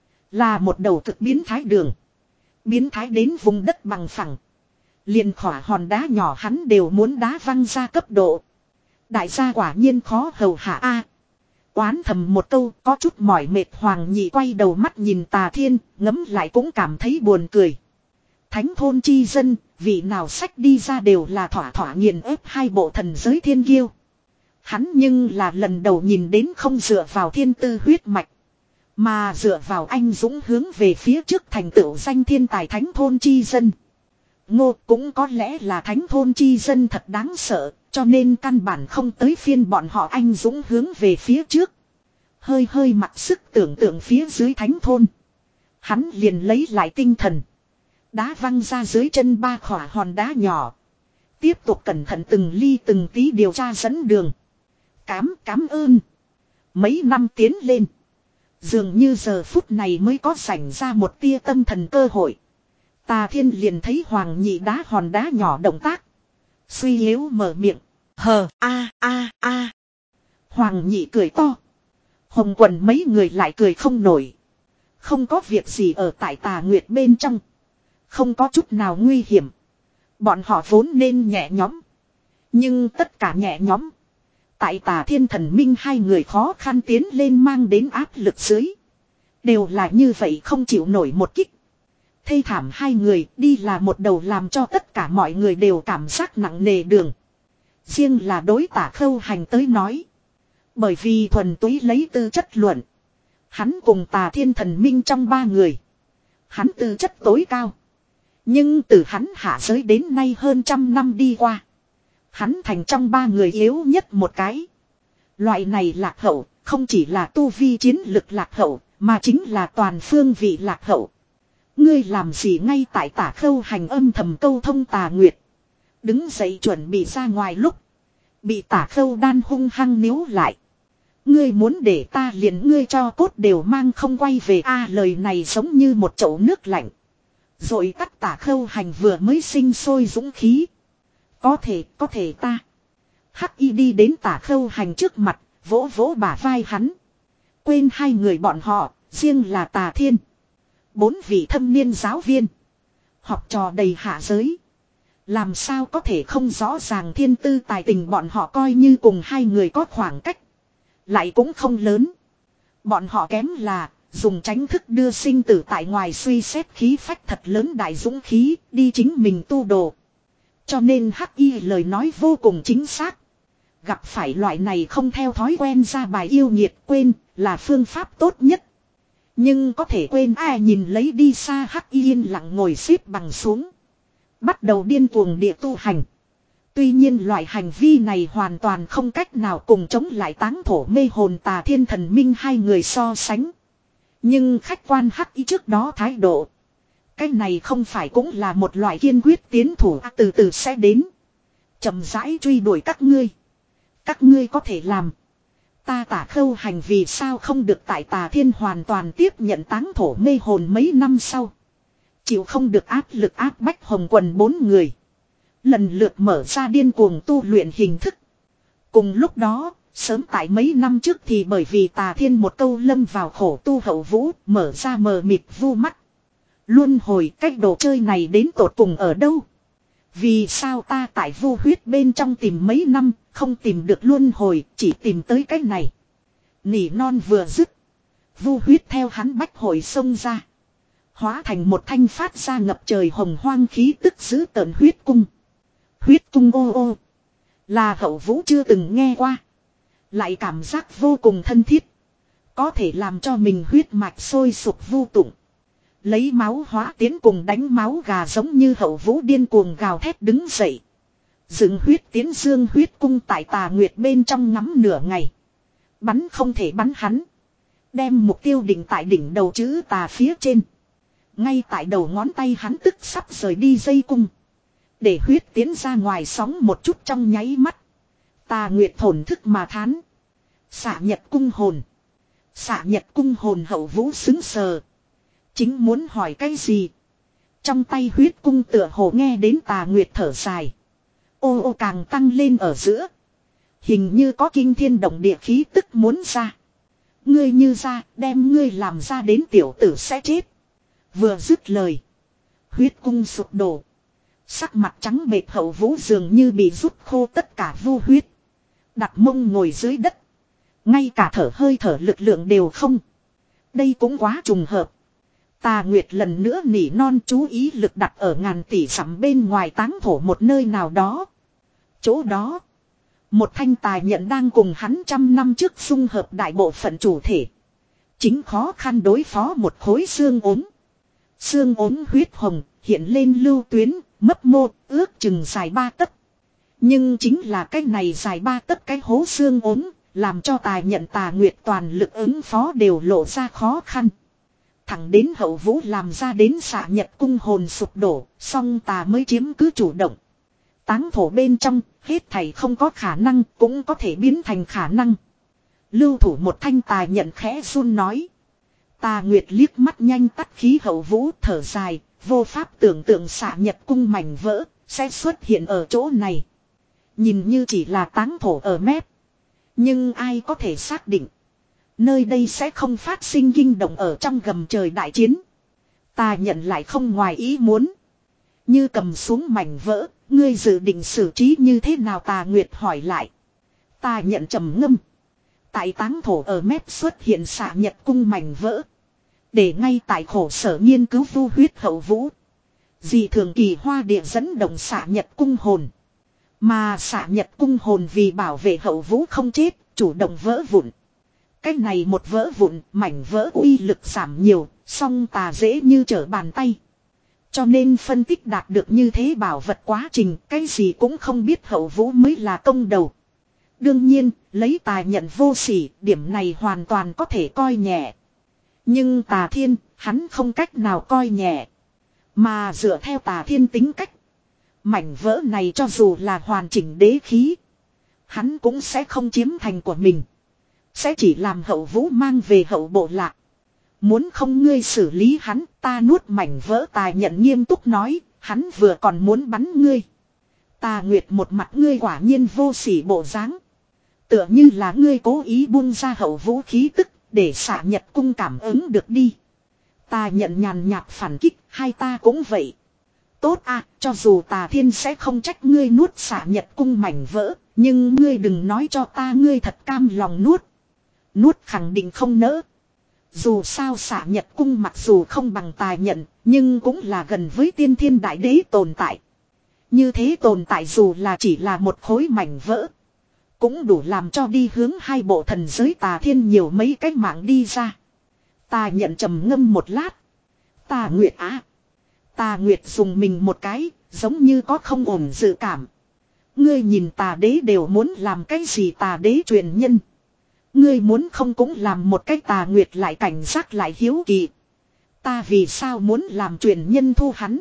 Là một đầu cực biến thái đường. Biến thái đến vùng đất bằng phẳng. Liền khỏa hòn đá nhỏ hắn đều muốn đá văng ra cấp độ. Đại gia quả nhiên khó hầu hạ a. À, oán thầm một câu có chút mỏi mệt. Hoàng Nhị quay đầu mắt nhìn Tà Thiên, ngấm lại cũng cảm thấy buồn cười. Thánh thôn chi dân, vị nào sách đi ra đều là thỏa thỏa nghiền ép hai bộ thần giới thiên kiêu. Hắn nhưng là lần đầu nhìn đến không dựa vào thiên tư huyết mạch, Mà dựa vào anh dũng hướng về phía trước thành tựu danh thiên tài thánh thôn chi dân. Ngô cũng có lẽ là thánh thôn chi dân thật đáng sợ, cho nên căn bản không tới phiên bọn họ anh dũng hướng về phía trước. Hơi hơi mặc sức tưởng tượng phía dưới thánh thôn. Hắn liền lấy lại tinh thần. Đá văng ra dưới chân ba khỏa hòn đá nhỏ. Tiếp tục cẩn thận từng ly từng tí điều tra dẫn đường. Cám cám ơn. Mấy năm tiến lên. Dường như giờ phút này mới có sảnh ra một tia tâm thần cơ hội. Tà Thiên liền thấy Hoàng Nhị đá hòn đá nhỏ động tác. Suy yếu mở miệng. Hờ a a a. Hoàng Nhị cười to. Hồng Quần mấy người lại cười không nổi. Không có việc gì ở tại Tà Nguyệt bên trong. Không có chút nào nguy hiểm. Bọn họ vốn nên nhẹ nhõm. Nhưng tất cả nhẹ nhõm. Tại Tà Thiên Thần Minh hai người khó khăn tiến lên mang đến áp lực dưới. Đều là như vậy không chịu nổi một kích. Thê thảm hai người đi là một đầu làm cho tất cả mọi người đều cảm giác nặng nề đường. Riêng là đối Tả Khâu Hành tới nói. Bởi vì thuần túy lấy tư chất luận. Hắn cùng Tà Thiên Thần Minh trong ba người. Hắn tư chất tối cao. Nhưng từ hắn hạ giới đến nay hơn trăm năm đi qua. Hắn thành trong ba người yếu nhất một cái. Loại này lạc hậu, không chỉ là tu vi chiến lực lạc hậu, mà chính là toàn phương vị lạc hậu. Ngươi làm gì ngay tại Tả Khâu Hành âm thầm câu thông Tà Nguyệt. Đứng dậy chuẩn bị ra ngoài lúc. Bị Tả Khâu Đan hung hăng níu lại. Ngươi muốn để ta liền ngươi cho cốt đều mang không quay về a lời này giống như một chậu nước lạnh. Rồi tắt Tả Khâu Hành vừa mới sinh sôi dũng khí. Có thể, có thể ta. Hắc Y đi đến Tả Khâu Hành trước mặt, vỗ vỗ bả vai hắn. Quên hai người bọn họ, riêng là Tà Thiên. Bốn vị thâm niên giáo viên. Học trò đầy hạ giới. Làm sao có thể không rõ ràng thiên tư tài tình bọn họ coi như cùng hai người có khoảng cách. Lại cũng không lớn. Bọn họ kém là dùng tránh thức đưa sinh tử tại ngoài suy xét khí phách thật lớn đại dũng khí đi chính mình tu đồ. Cho nên Hắc Y lời nói vô cùng chính xác. Gặp phải loại này không theo thói quen ra bài yêu nhiệt quên là phương pháp tốt nhất. Nhưng có thể quên ai nhìn lấy đi xa Hắc Y yên lặng ngồi xếp bằng xuống. Bắt đầu điên cuồng địa tu hành. Tuy nhiên loại hành vi này hoàn toàn không cách nào cùng chống lại táng thổ mê hồn Tà Thiên Thần Minh hai người so sánh. Nhưng khách quan Hắc Y trước đó thái độ. Cái này không phải cũng là một loại kiên quyết tiến thủ à, từ từ sẽ đến. Chậm rãi truy đuổi các ngươi. Các ngươi có thể làm. Ta Tả Khâu Hành vì sao không được tại Tà Thiên hoàn toàn tiếp nhận táng thổ mê hồn mấy năm sau. Chịu không được áp lực áp bách Hồng Quần bốn người. Lần lượt mở ra điên cuồng tu luyện hình thức. Cùng lúc đó, sớm tại mấy năm trước thì bởi vì Tà Thiên một câu lâm vào khổ tu hậu vũ mở ra mờ mịt vu mắt. Luân hồi cách đồ chơi này đến tột cùng ở đâu? Vì sao ta tại vu huyết bên trong tìm mấy năm, không tìm được luân hồi, chỉ tìm tới cái này. Nỉ non vừa dứt. Vu huyết theo hắn bách hội xông ra. Hóa thành một thanh phát ra ngập trời hồng hoang khí tức giữ tợn huyết cung. Huyết cung ô ô. Là hậu vũ chưa từng nghe qua. Lại cảm giác vô cùng thân thiết. Có thể làm cho mình huyết mạch sôi sục vô tụng. Lấy máu hóa tiến cùng đánh máu gà giống như hậu vũ điên cuồng gào thét đứng dậy. Dựng huyết tiến dương huyết cung tại Tà Nguyệt bên trong ngắm nửa ngày. Bắn không thể bắn hắn. Đem mục tiêu định tại đỉnh đầu chữ Tà phía trên. Ngay tại đầu ngón tay hắn tức sắp rời đi dây cung. Để huyết tiến ra ngoài sóng một chút trong nháy mắt. Tà Nguyệt thổn thức mà thán. Xạ nhật cung hồn. Xạ nhật cung hồn hậu vũ xứng sờ. Chính muốn hỏi cái gì. Trong tay huyết cung tựa hồ nghe đến Tà Nguyệt thở dài. Ô ô càng tăng lên ở giữa. Hình như có kinh thiên động địa khí tức muốn ra. Ngươi như ra đem ngươi làm ra đến tiểu tử sẽ chết. Vừa dứt lời. Huyết cung sụp đổ. Sắc mặt trắng bệch hậu vũ dường như bị rút khô tất cả vu huyết. Đặt mông ngồi dưới đất. Ngay cả thở hơi thở lực lượng đều không. Đây cũng quá trùng hợp. Tà Nguyệt lần nữa nỉ non chú ý lực đặt ở ngàn tỷ dặm bên ngoài táng thổ một nơi nào đó. Chỗ đó. Một thanh tài nhận đang cùng hắn trăm năm trước xung hợp đại bộ phận chủ thể. Chính khó khăn đối phó một khối xương ốm. Xương ốm huyết hồng, hiện lên lưu tuyến, mấp mô, ước chừng dài ba tấc. Nhưng chính là cái này dài ba tấc cái hố xương ốm, làm cho tài nhận Tà Nguyệt toàn lực ứng phó đều lộ ra khó khăn. Thẳng đến Hậu Vũ làm ra đến xạ nhật cung hồn sụp đổ, song tà mới chiếm cứ chủ động. Táng thổ bên trong, hết thảy không có khả năng, cũng có thể biến thành khả năng. Lưu thủ một thanh Tà nhận khẽ run nói. Tà Nguyệt liếc mắt nhanh tắt khí Hậu Vũ thở dài, vô pháp tưởng tượng xạ nhật cung mảnh vỡ, sẽ xuất hiện ở chỗ này. Nhìn như chỉ là táng thổ ở mép. Nhưng ai có thể xác định. Nơi đây sẽ không phát sinh kinh động ở trong gầm trời đại chiến. Tà nhận lại không ngoài ý muốn. Như cầm xuống mảnh vỡ, ngươi dự định xử trí như thế nào Tà Nguyệt hỏi lại. Tà nhận trầm ngâm. Tại táng thổ ở mép xuất hiện xạ nhật cung mảnh vỡ. Để ngay tại khổ sở nghiên cứu vu huyết Hậu Vũ. Dị thường kỳ hoa địa dẫn động xạ nhật cung hồn. Mà xạ nhật cung hồn vì bảo vệ Hậu Vũ không chết, chủ động vỡ vụn. Cái này một vỡ vụn, mảnh vỡ uy lực giảm nhiều, song tà dễ như trở bàn tay. Cho nên phân tích đạt được như thế bảo vật quá trình, cái gì cũng không biết Hậu Vũ mới là công đầu. Đương nhiên, lấy tà nhận vô sỉ, điểm này hoàn toàn có thể coi nhẹ. Nhưng Tà Thiên, hắn không cách nào coi nhẹ. Mà dựa theo Tà Thiên tính cách, mảnh vỡ này cho dù là hoàn chỉnh đế khí, hắn cũng sẽ không chiếm thành của mình. Sẽ chỉ làm Hậu Vũ mang về hậu bộ lạc. Muốn không ngươi xử lý hắn, ta nuốt mảnh vỡ. Tà nhận nghiêm túc nói, hắn vừa còn muốn bắn ngươi. Tà Nguyệt một mặt ngươi quả nhiên vô sỉ bộ dáng. Tựa như là ngươi cố ý buông ra Hậu Vũ khí tức, để xạ nhật cung cảm ứng được đi. Tà nhận nhàn nhạt phản kích, hai ta cũng vậy. Tốt à, cho dù Tà Thiên sẽ không trách ngươi nuốt xạ nhật cung mảnh vỡ, nhưng ngươi đừng nói cho ta ngươi thật cam lòng nuốt. Nuốt khẳng định không nỡ. Dù sao xạ nhật cung mặc dù không bằng Tà nhận, nhưng cũng là gần với tiên thiên đại đế tồn tại. Như thế tồn tại dù là chỉ là một khối mảnh vỡ, cũng đủ làm cho đi hướng hai bộ thần giới Tà Thiên nhiều mấy cái mạng đi ra. Tà nhận trầm ngâm một lát. Tà Nguyệt á. Tà Nguyệt dùng mình một cái, giống như có không ổn dự cảm. Ngươi nhìn Tà đế đều muốn làm cái gì Tà đế truyền nhân. Ngươi muốn không cũng làm một cái. Tà Nguyệt lại cảnh giác lại hiếu kỳ. Ta vì sao muốn làm truyền nhân thu hắn.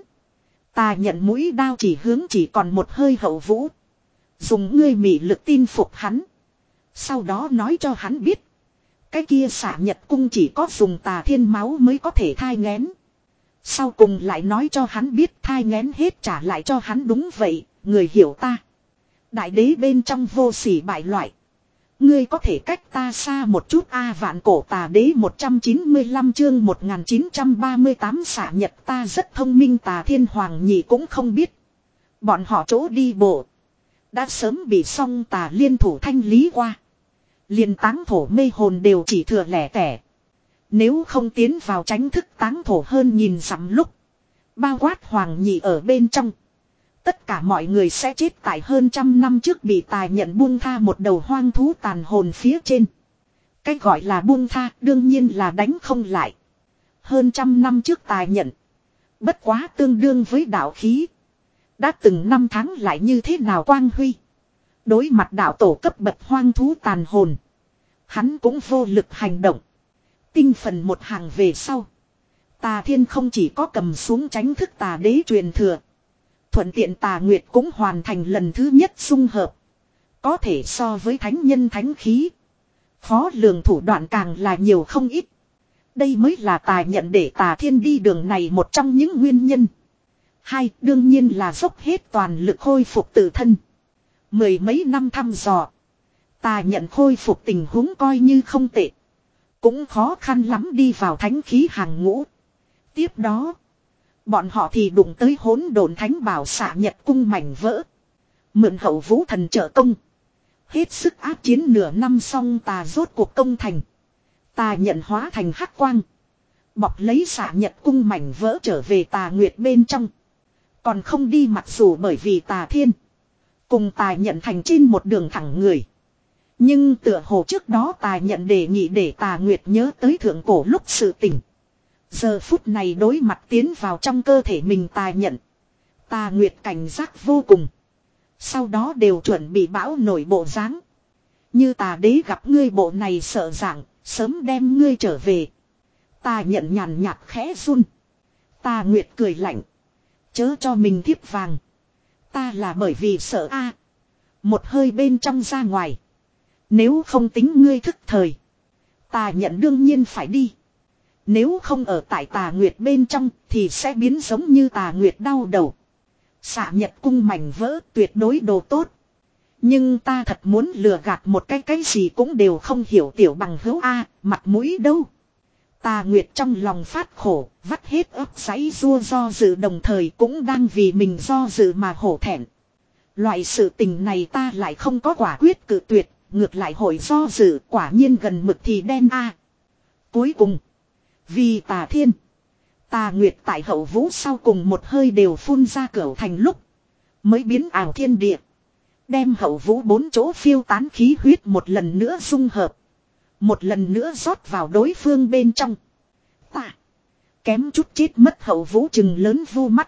Tà nhận mũi đao chỉ hướng chỉ còn một hơi Hậu Vũ. Dùng ngươi mị lực tin phục hắn. Sau đó nói cho hắn biết. Cái kia xạ nhật cung chỉ có dùng Tà Thiên máu mới có thể thai nghén. Sau cùng lại nói cho hắn biết thai nghén hết trả lại cho hắn đúng vậy, người hiểu ta. Đại đế bên trong vô sỉ bại loại. Ngươi có thể cách ta xa một chút a. Vạn cổ Tà đế một trăm chín mươi lăm chương một nghìn chín trăm ba mươi tám xạ nhật ta rất thông minh. Tà Thiên Hoàng nhị cũng không biết. Bọn họ chỗ đi bộ đã sớm bị song tà liên thủ thanh lý qua. Liền táng thổ mê hồn đều chỉ thừa lẻ tẻ. Nếu không tiến vào tránh thức táng thổ hơn nhìn dặm lúc. Bao quát Hoàng nhị ở bên trong. Tất cả mọi người sẽ chết tại hơn trăm năm trước bị Tà nhận buông tha một đầu hoang thú tàn hồn phía trên. Cái gọi là buông tha đương nhiên là đánh không lại. Hơn trăm năm trước Tà nhận. Bất quá tương đương với đạo khí. Đã từng năm tháng lại như thế nào quang huy. Đối mặt đạo tổ cấp bậc hoang thú tàn hồn. Hắn cũng vô lực hành động. Tinh phần một hàng về sau. Tà Thiên không chỉ có cầm xuống tránh thức Tà đế truyền thừa. Thuận tiện Tà Nguyệt cũng hoàn thành lần thứ nhất xung hợp. Có thể so với thánh nhân thánh khí. Khó lường thủ đoạn càng là nhiều không ít. Đây mới là Tà nhận để Tà Thiên đi đường này một trong những nguyên nhân. Hai, đương nhiên là dốc hết toàn lực khôi phục tự thân. Mười mấy năm thăm dò. Tà nhận khôi phục tình huống coi như không tệ. Cũng khó khăn lắm đi vào thánh khí hàng ngũ. Tiếp đó. Bọn họ thì đụng tới hỗn độn thánh bảo xạ nhật cung mảnh vỡ. Mượn Hậu Vũ thần trợ công. Hết sức áp chiến nửa năm xong tà rốt cuộc công thành. Tà nhận hóa thành hắc quang. Bọc lấy xạ nhật cung mảnh vỡ trở về Tà Nguyệt bên trong. Còn không đi mặc dù bởi vì Tà Thiên. Cùng Tà nhận thành trên một đường thẳng người. Nhưng tựa hồ trước đó Tà Nhận đề nghị để Tà Nguyệt nhớ tới thượng cổ lúc sự tình. Giờ phút này đối mặt tiến vào trong cơ thể mình Tà Nhận. Tà Nguyệt cảnh giác vô cùng. Sau đó đều chuẩn bị bão nổi bộ dáng. Như Tà Đế gặp ngươi bộ này sợ dạng, sớm đem ngươi trở về. Tà Nhận nhàn nhạt khẽ run. Tà Nguyệt cười lạnh. Chớ cho mình thiếp vàng. Ta là bởi vì sợ a. Một hơi bên trong ra ngoài. Nếu không tính ngươi thức thời. Tà Nhận đương nhiên phải đi. Nếu không ở tại Tà Nguyệt bên trong thì sẽ biến giống như Tà Nguyệt đau đầu. Xạ Nhật cung mảnh vỡ tuyệt đối đồ tốt. Nhưng ta thật muốn lừa gạt một cái cái gì cũng đều không hiểu tiểu bằng hữu a, mặt mũi đâu. Tà Nguyệt trong lòng phát khổ, vắt hết ấp giấy rua do dự đồng thời cũng đang vì mình do dự mà hổ thẹn. Loại sự tình này ta lại không có quả quyết cự tuyệt, ngược lại hội do dự quả nhiên gần mực thì đen a. Cuối cùng, vì Tà Thiên, Tà Nguyệt tại hậu vũ sau cùng một hơi đều phun ra cửu thành lúc, mới biến ảo thiên địa. Đem hậu vũ bốn chỗ phiêu tán khí huyết một lần nữa dung hợp. Một lần nữa rót vào đối phương bên trong. Ta kém chút chết mất hậu vũ chừng lớn vô mắt.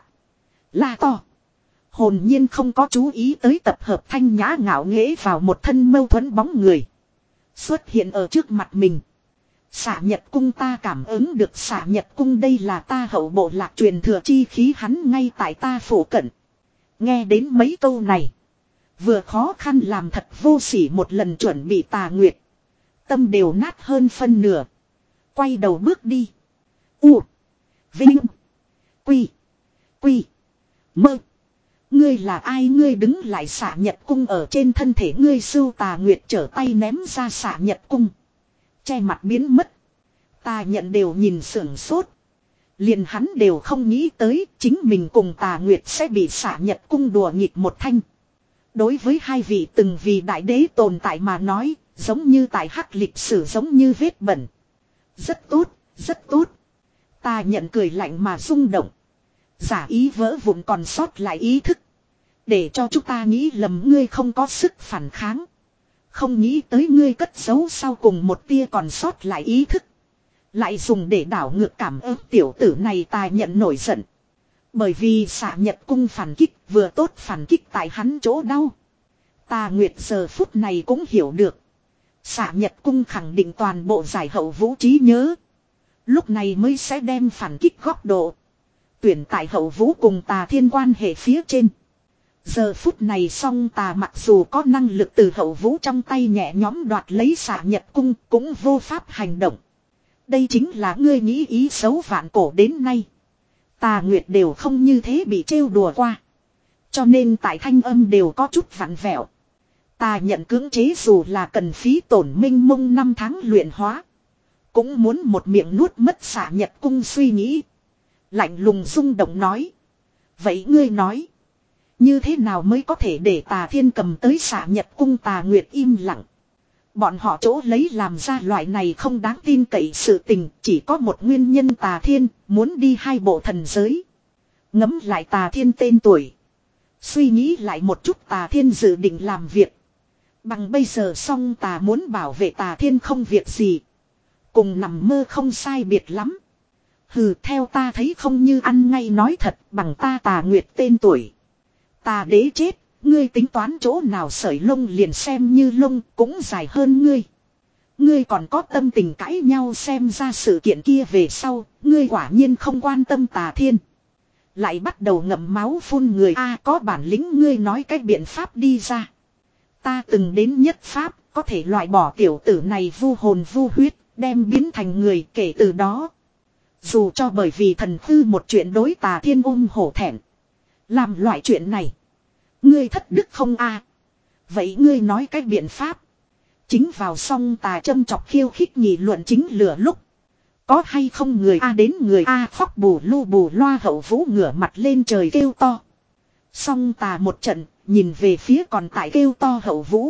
La to. Hồn nhiên không có chú ý tới tập hợp thanh nhã ngạo nghễ vào một thân mâu thuẫn bóng người. Xuất hiện ở trước mặt mình. Xạ Nhật cung ta cảm ứng được Xạ Nhật cung đây là ta hậu bộ lạc truyền thừa chi khí hắn ngay tại ta phổ cận. Nghe đến mấy câu này. Vừa khó khăn làm thật vô sỉ một lần chuẩn bị Tà Nguyệt. Tâm đều nát hơn phân nửa. Quay đầu bước đi. U. Vinh. Quy. Quy. Mơ. Ngươi là ai ngươi đứng lại Xạ Nhật cung ở trên thân thể ngươi sưu Tà Nguyệt trở tay ném ra Xạ Nhật cung. Che mặt biến mất. Tà Nhận đều nhìn sưởng sốt. Liền hắn đều không nghĩ tới chính mình cùng Tà Nguyệt sẽ bị Xạ Nhật cung đùa nghịch một thanh. Đối với hai vị từng vì đại đế tồn tại mà nói, giống như tại hắc lịch sử giống như vết bẩn. Rất tốt, rất tốt. Tà Nhận cười lạnh mà rung động. Giả ý vỡ vụn còn sót lại ý thức. Để cho chúng ta nghĩ lầm ngươi không có sức phản kháng. Không nghĩ tới ngươi cất giấu sau cùng một tia còn sót lại ý thức. Lại dùng để đảo ngược cảm ơn tiểu tử này. Tà Nhận nổi giận. Bởi vì Xạ Nhật cung phản kích vừa tốt phản kích tại hắn chỗ đau. Tà Nguyệt giờ phút này cũng hiểu được. Xạ Nhật cung khẳng định toàn bộ giải hậu vũ trí nhớ. Lúc này mới sẽ đem phản kích góc độ. Tuyển tại hậu vũ cùng Tà Thiên quan hệ phía trên. Giờ phút này song Tà mặc dù có năng lực từ hậu vũ trong tay nhẹ nhóm đoạt lấy Xạ Nhật cung cũng vô pháp hành động. Đây chính là ngươi nghĩ ý xấu vạn cổ đến nay. Tà Nguyệt đều không như thế bị trêu đùa qua. Cho nên tại thanh âm đều có chút vặn vẹo. Tà Nhận cưỡng chế dù là cần phí tổn minh mông năm tháng luyện hóa. Cũng muốn một miệng nuốt mất Xạ Nhật cung suy nghĩ. Lạnh lùng rung động nói. Vậy ngươi nói. Như thế nào mới có thể để Tà Thiên cầm tới Xạ Nhật cung? Tà Nguyệt im lặng. Bọn họ chỗ lấy làm ra loại này không đáng tin cậy sự tình. Chỉ có một nguyên nhân Tà Thiên muốn đi hai bộ thần giới. Ngẫm lại Tà Thiên tên tuổi. Suy nghĩ lại một chút Tà Thiên dự định làm việc. Bằng bây giờ xong Tà muốn bảo vệ Tà Thiên không việc gì. Cùng nằm mơ không sai biệt lắm. Hừ, theo ta thấy không như ăn ngay nói thật bằng ta Tà Nguyệt tên tuổi. Tà đế chết, ngươi tính toán chỗ nào sởi lông liền xem như lông cũng dài hơn ngươi. Ngươi còn có tâm tình cãi nhau xem ra sự kiện kia về sau, ngươi quả nhiên không quan tâm Tà Thiên. Lại bắt đầu ngậm máu phun người a có bản lĩnh ngươi nói cái biện pháp đi ra. Ta từng đến nhất pháp, có thể loại bỏ tiểu tử này vu hồn vu huyết, đem biến thành người kể từ đó. Dù cho bởi vì thần hư một chuyện đối Tà Thiên ôm hổ thẹn. Làm loại chuyện này. Ngươi thất đức không a? Vậy ngươi nói cái biện pháp. Chính vào xong Tà châm chọc khiêu khích nghị luận chính lửa lúc. Có hay không người a đến người a khóc bù lu bù loa hậu vũ ngửa mặt lên trời kêu to. Xong Tà một trận, nhìn về phía còn tại kêu to hậu vũ.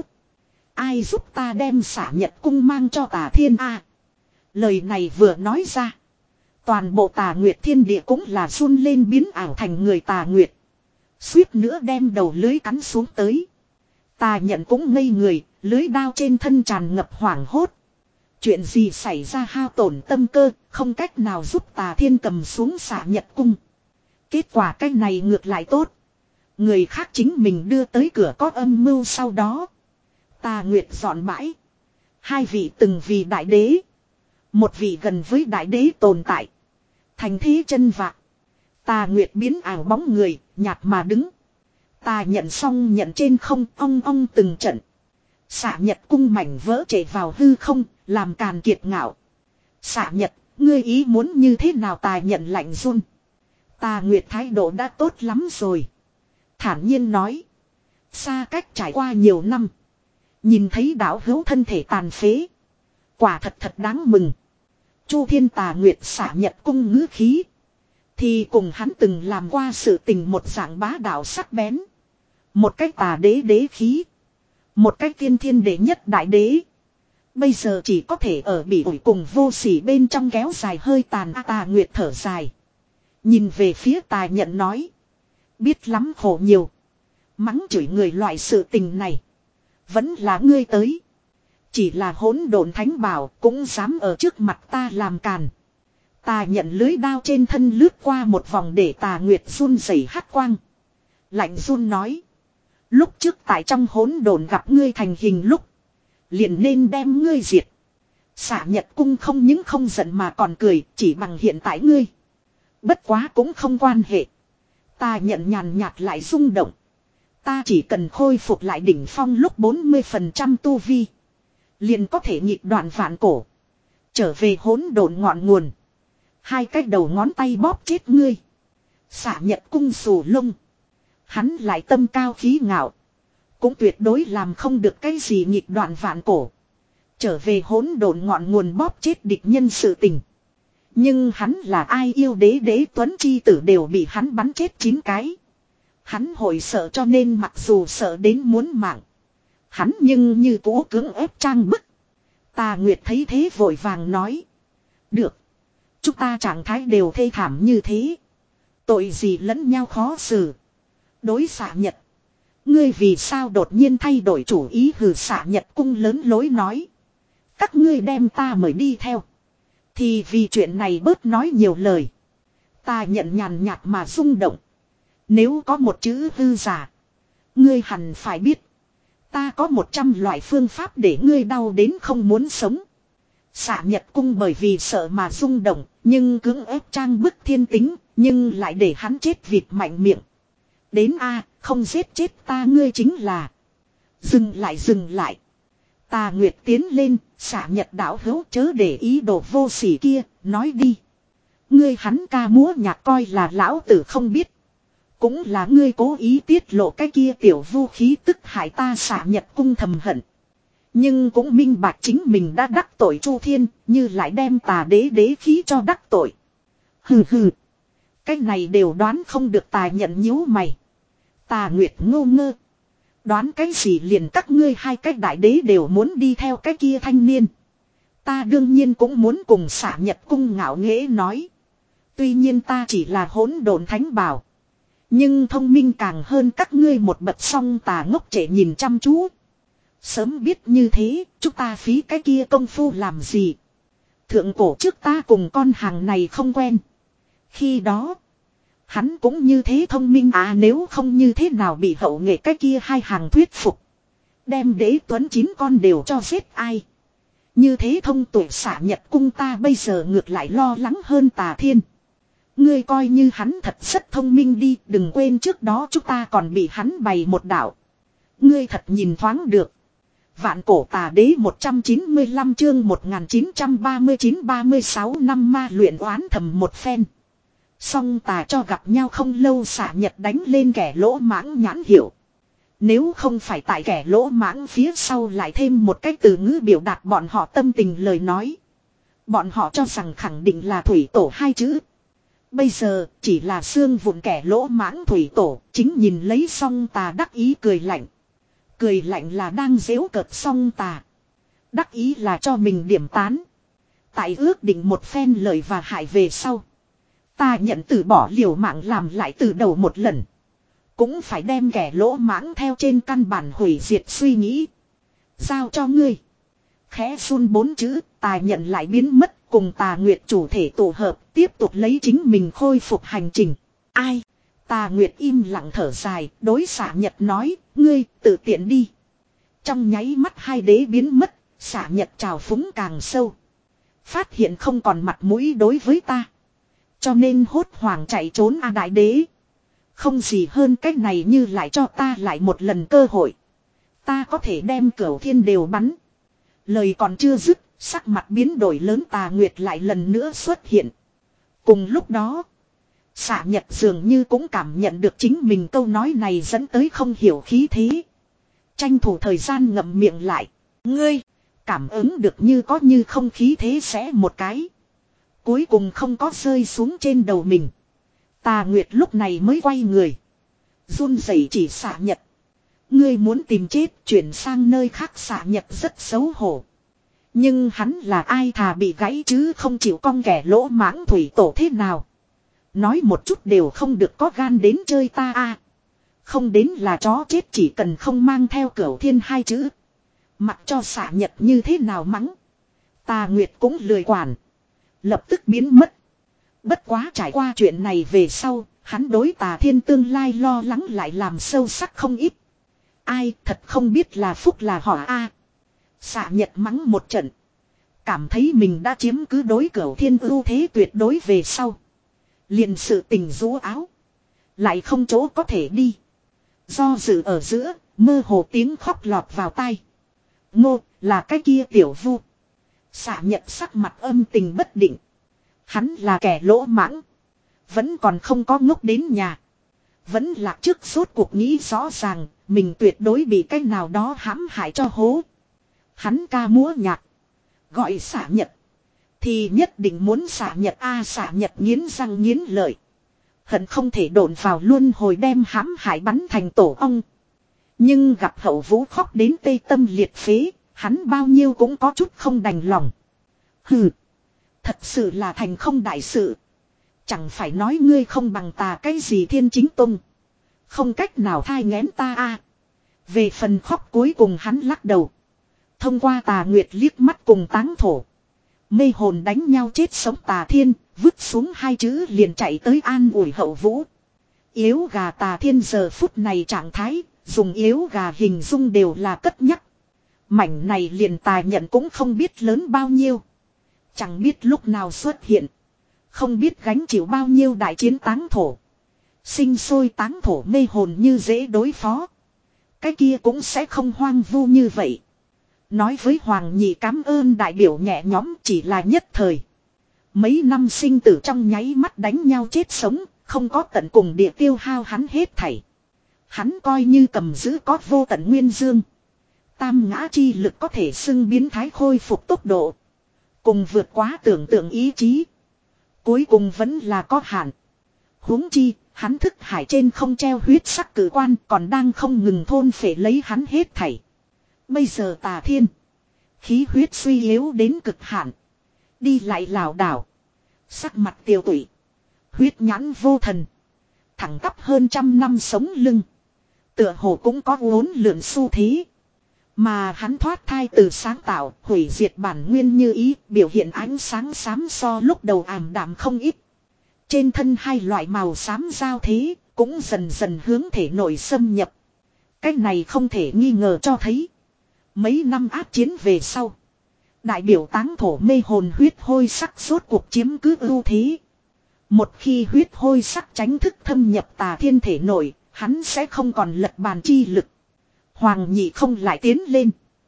Ai giúp ta đem Xạ Nhật cung mang cho Tà Thiên a? Lời này vừa nói ra. Toàn bộ Tà Nguyệt thiên địa cũng là run lên biến ảo thành người Tà Nguyệt. Suýt nữa đem đầu lưới cắn xuống tới. Tà Nhận cũng ngây người, Lưới đao trên thân tràn ngập hoảng hốt. Chuyện gì xảy ra, hao tổn tâm cơ, không cách nào giúp Tà Thiên cầm xuống Xạ Nhật Cung. Kết quả cái này ngược lại tốt. Người khác chính mình đưa tới cửa có âm mưu sau đó. Tà Nguyệt dọn bãi. Hai vị từng vì đại đế. Một vị gần với đại đế tồn tại. Thành thế chân vạc. Tà Nguyệt biến ảo bóng người, nhạt mà đứng. Ta nhận xong nhận trên không, ong ong từng trận. Xạ Nhật Cung mảnh vỡ chảy vào hư không, làm càn kiệt ngạo. Xạ Nhật, ngươi ý muốn như thế nào? Tà nhận lạnh run. Tà Nguyệt thái độ đã tốt lắm rồi. Thản nhiên nói. Xa cách trải qua nhiều năm. Nhìn thấy đạo hữu thân thể tàn phế. Quả thật thật đáng mừng. Chu Thiên Tà Nguyệt Xạ Nhật Cung ngữ khí. Thì cùng hắn từng làm qua sự tình một dạng bá đạo sắc bén. Một cách tà đế đế khí. Một cách tiên thiên đệ nhất đại đế. Bây giờ chỉ có thể ở bị ủi cùng vô sỉ bên trong kéo dài hơi tàn. Tà Nguyệt thở dài. Nhìn về phía Tà nhận nói. Biết lắm khổ nhiều. Mắng chửi người loại sự tình này. Vẫn là ngươi tới. Chỉ là hỗn độn thánh bảo cũng dám ở trước mặt ta làm càn. Tà nhận lưới đao trên thân lướt qua một vòng để Tà Nguyệt run rẩy hắt quang. Lạnh run nói. Lúc trước tại trong hỗn độn gặp ngươi thành hình lúc. Liền nên đem ngươi diệt. Xạ Nhật Cung không những không giận mà còn cười, chỉ bằng hiện tại ngươi. Bất quá cũng không quan hệ. Ta nhận nhàn nhạt lại rung động. Ta chỉ cần khôi phục lại đỉnh phong lúc bốn mươi phần trăm tu vi. Liền có thể nhịp đoạn vạn cổ. Trở về hỗn độn ngọn nguồn. Hai cái đầu ngón tay bóp chết ngươi. Xạ Nhật Cung xù lông. Hắn lại tâm cao khí ngạo. Cũng tuyệt đối làm không được cái gì nhịp đoạn vạn cổ. Trở về hỗn độn ngọn nguồn bóp chết địch nhân sự tình. Nhưng hắn là ai, yêu đế đế tuấn chi tử đều bị hắn bắn chết chín cái. Hắn hồi sợ, cho nên mặc dù sợ đến muốn mạng. Hắn nhưng như cũ cưỡng ép trang bức. Tà Nguyệt thấy thế vội vàng nói. Được. Chúng ta trạng thái đều thê thảm như thế. Tội gì lẫn nhau khó xử. Đối Xạ Nhật. Ngươi vì sao đột nhiên thay đổi chủ ý? Hừ. Xạ Nhật Cung lớn lối nói. Các ngươi đem ta mời đi theo. Thì vì chuyện này bớt nói nhiều lời. Ta nhận nhàn nhạt mà rung động. Nếu có một chữ hư giả. Ngươi hẳn phải biết. Ta có một trăm loại phương pháp để ngươi đau đến không muốn sống. Xạ Nhật Cung bởi vì sợ mà rung động. Nhưng cưỡng ép trang bức thiên tính. Nhưng lại để hắn chết vịt mạnh miệng. Đến a không giết chết ta ngươi chính là. Dừng lại dừng lại. Tà Nguyệt tiến lên. Xạ Nhật đạo hữu chớ để ý đồ vô sỉ kia. Nói đi. Ngươi hắn ca múa nhạc coi là lão tử không biết. Cũng là ngươi cố ý tiết lộ cái kia tiểu vu khí tức hại ta. Xạ Nhật Cung thầm hận. Nhưng cũng minh bạch chính mình đã đắc tội Chu Thiên. Như lại đem tà đế đế khí cho đắc tội. Hừ hừ. Cái này đều đoán không được. Tà nhận nhíu mày. Tà Nguyệt ngô ngơ. Đoán cái gì liền các ngươi hai cái đại đế đều muốn đi theo cái kia thanh niên. Ta đương nhiên cũng muốn cùng Xạ Nhật Cung ngạo nghễ nói. Tuy nhiên ta chỉ là hỗn độn thánh bảo. Nhưng thông minh càng hơn các ngươi một bậc. Song Tà ngốc trệ nhìn chăm chú. Sớm biết như thế, chúng ta phí cái kia công phu làm gì. Thượng cổ trước ta cùng con hàng này không quen. Khi đó, hắn cũng như thế thông minh à, nếu không như thế nào bị hậu nghệ cái kia hai hàng thuyết phục. Đem đế tuấn chín con đều cho giết ai. Như thế thông tuệ. Xạ Nhật Cung ta bây giờ ngược lại lo lắng hơn Tà Thiên. Ngươi coi như hắn thật rất thông minh đi, đừng quên trước đó chúng ta còn bị hắn bày một đạo. Ngươi thật nhìn thoáng được. Vạn cổ tà đế một trăm chín mươi lăm chương một nghìn chín trăm ba mươi chín ba mươi sáu năm ma luyện oán thầm một phen. Song Tà cho gặp nhau không lâu. Xạ Nhật đánh lên kẻ lỗ mãng nhãn hiệu. Nếu không phải tại kẻ lỗ mãng phía sau lại thêm một cách từ ngữ biểu đạt bọn họ tâm tình lời nói. Bọn họ cho rằng khẳng định là thủy tổ hai chữ. Bây giờ chỉ là xương vụn kẻ lỗ mãng thủy tổ. Chính nhìn lấy Song Tà đắc ý cười lạnh. Cười lạnh là đang giễu cợt Song Tà. Đắc ý là cho mình điểm tán. Tại ước định một phen lời và hại về sau. Ta nhận từ bỏ liều mạng làm lại từ đầu một lần. Cũng phải đem kẻ lỗ mãng theo trên căn bản hủy diệt suy nghĩ. Giao cho ngươi. Khẽ run bốn chữ, Tà nhận lại biến mất, cùng Tà Nguyệt chủ thể tụ hợp, tiếp tục lấy chính mình khôi phục hành trình. Ai? Tà Nguyệt im lặng thở dài, đối Xạ Nhật nói, ngươi tự tiện đi. Trong nháy mắt hai đế biến mất, Xạ Nhật trào phúng càng sâu. Phát hiện không còn mặt mũi đối với ta. Cho nên hốt hoảng chạy trốn a đại đế. Không gì hơn cách này như lại cho ta lại một lần cơ hội. Ta có thể đem cửu thiên đều bắn. Lời còn chưa dứt, sắc mặt biến đổi lớn Tà Nguyệt lại lần nữa xuất hiện. Cùng lúc đó, Xạ Nhật dường như cũng cảm nhận được chính mình câu nói này dẫn tới không hiểu khí thế. Tranh thủ thời gian ngậm miệng lại. Ngươi, cảm ứng được như có như không khí thế sẽ một cái. Cuối cùng không có rơi xuống trên đầu mình. Tà Nguyệt lúc này mới quay người. Run rẩy chỉ Xạ Nhật. Ngươi muốn tìm chết chuyển sang nơi khác. Xạ Nhật rất xấu hổ. Nhưng hắn là ai thà bị gãy chứ không chịu con kẻ lỗ mãng thủy tổ thế nào. Nói một chút đều không được có gan đến chơi ta a. Không đến là chó chết chỉ cần không mang theo cửu thiên hai chữ. Mặc cho Xạ Nhật như thế nào mắng. Tà Nguyệt cũng lười quản. Lập tức biến mất. Bất quá trải qua chuyện này về sau, hắn đối Tà Thiên tương lai lo lắng lại làm sâu sắc không ít. Ai thật không biết là phúc là họa a. Xạ Nhật mắng một trận. Cảm thấy mình đã chiếm cứ đối cửu thiên ưu thế tuyệt đối về sau. Liền sự tình rũ áo. Lại không chỗ có thể đi. Do dự ở giữa, mơ hồ tiếng khóc lọt vào tai. Ngô, là cái kia tiểu vu. Xạ Nhật sắc mặt âm tình bất định. Hắn là kẻ lỗ mãng. Vẫn còn không có ngốc đến nhà. Vẫn lạc trước suốt cuộc nghĩ rõ ràng, mình tuyệt đối bị cái nào đó hãm hại cho hố. Hắn ca múa nhạc. Gọi Xạ Nhật. Thì nhất định muốn Xạ Nhật a à, Xạ Nhật nghiến răng nghiến lợi. Hận không thể độn vào luân hồi đem hãm hại bắn thành tổ ong. Nhưng gặp Hậu Vũ khóc đến tê tâm liệt phế. Hắn bao nhiêu cũng có chút không đành lòng. Hừ. Thật sự là thành không đại sự. Chẳng phải nói ngươi không bằng ta cái gì Thiên Chính Tông. Không cách nào thai nghén ta a. Về phần khóc cuối cùng hắn lắc đầu. Thông qua Tà Nguyệt liếc mắt cùng Táng Thổ. Mê hồn đánh nhau chết sống Tà Thiên. Vứt xuống hai chữ liền chạy tới an ủi Hậu Vũ. Yếu gà Tà Thiên giờ phút này trạng thái. Dùng yếu gà hình dung đều là cất nhắc. Mảnh này liền Tà nhận cũng không biết lớn bao nhiêu. Chẳng biết lúc nào xuất hiện. Không biết gánh chịu bao nhiêu đại chiến Táng Thổ. Sinh sôi Táng Thổ mê hồn như dễ đối phó. Cái kia cũng sẽ không hoang vu như vậy. Nói với Hoàng Nhị cảm ơn đại biểu nhẹ nhõm chỉ là nhất thời. Mấy năm sinh tử trong nháy mắt đánh nhau chết sống. Không có tận cùng địa tiêu hao hắn hết thảy. Hắn coi như cầm giữ có vô tận nguyên dương. Tam ngã chi lực có thể xưng biến thái khôi phục tốc độ. Cùng vượt quá tưởng tượng ý chí. Cuối cùng vẫn là có hạn. Huống chi, hắn thức hải trên không treo huyết sắc cử quan còn đang không ngừng thôn phệ lấy hắn hết thảy. Bây giờ Tà Thiên. Khí huyết suy yếu đến cực hạn. Đi lại lảo đảo. Sắc mặt tiêu tụy. Huyết nhãn vô thần. Thẳng tắp hơn trăm năm sống lưng. Tựa hồ cũng có uốn lượn xu thế. Mà hắn thoát thai từ sáng tạo, hủy diệt bản nguyên như ý, biểu hiện ánh sáng xám so lúc đầu ảm đạm không ít. Trên thân hai loại màu xám giao thế, cũng dần dần hướng thể nội xâm nhập. Cách này không thể nghi ngờ cho thấy. Mấy năm áp chiến về sau. Đại biểu Táng Thổ mê hồn huyết hôi sắc suốt cuộc chiếm cứ ưu thế. Một khi huyết hôi sắc tránh thức thâm nhập Tà Thiên thể nội, hắn sẽ không còn lật bàn chi lực. Hoàng Nhị không lại tiến lên.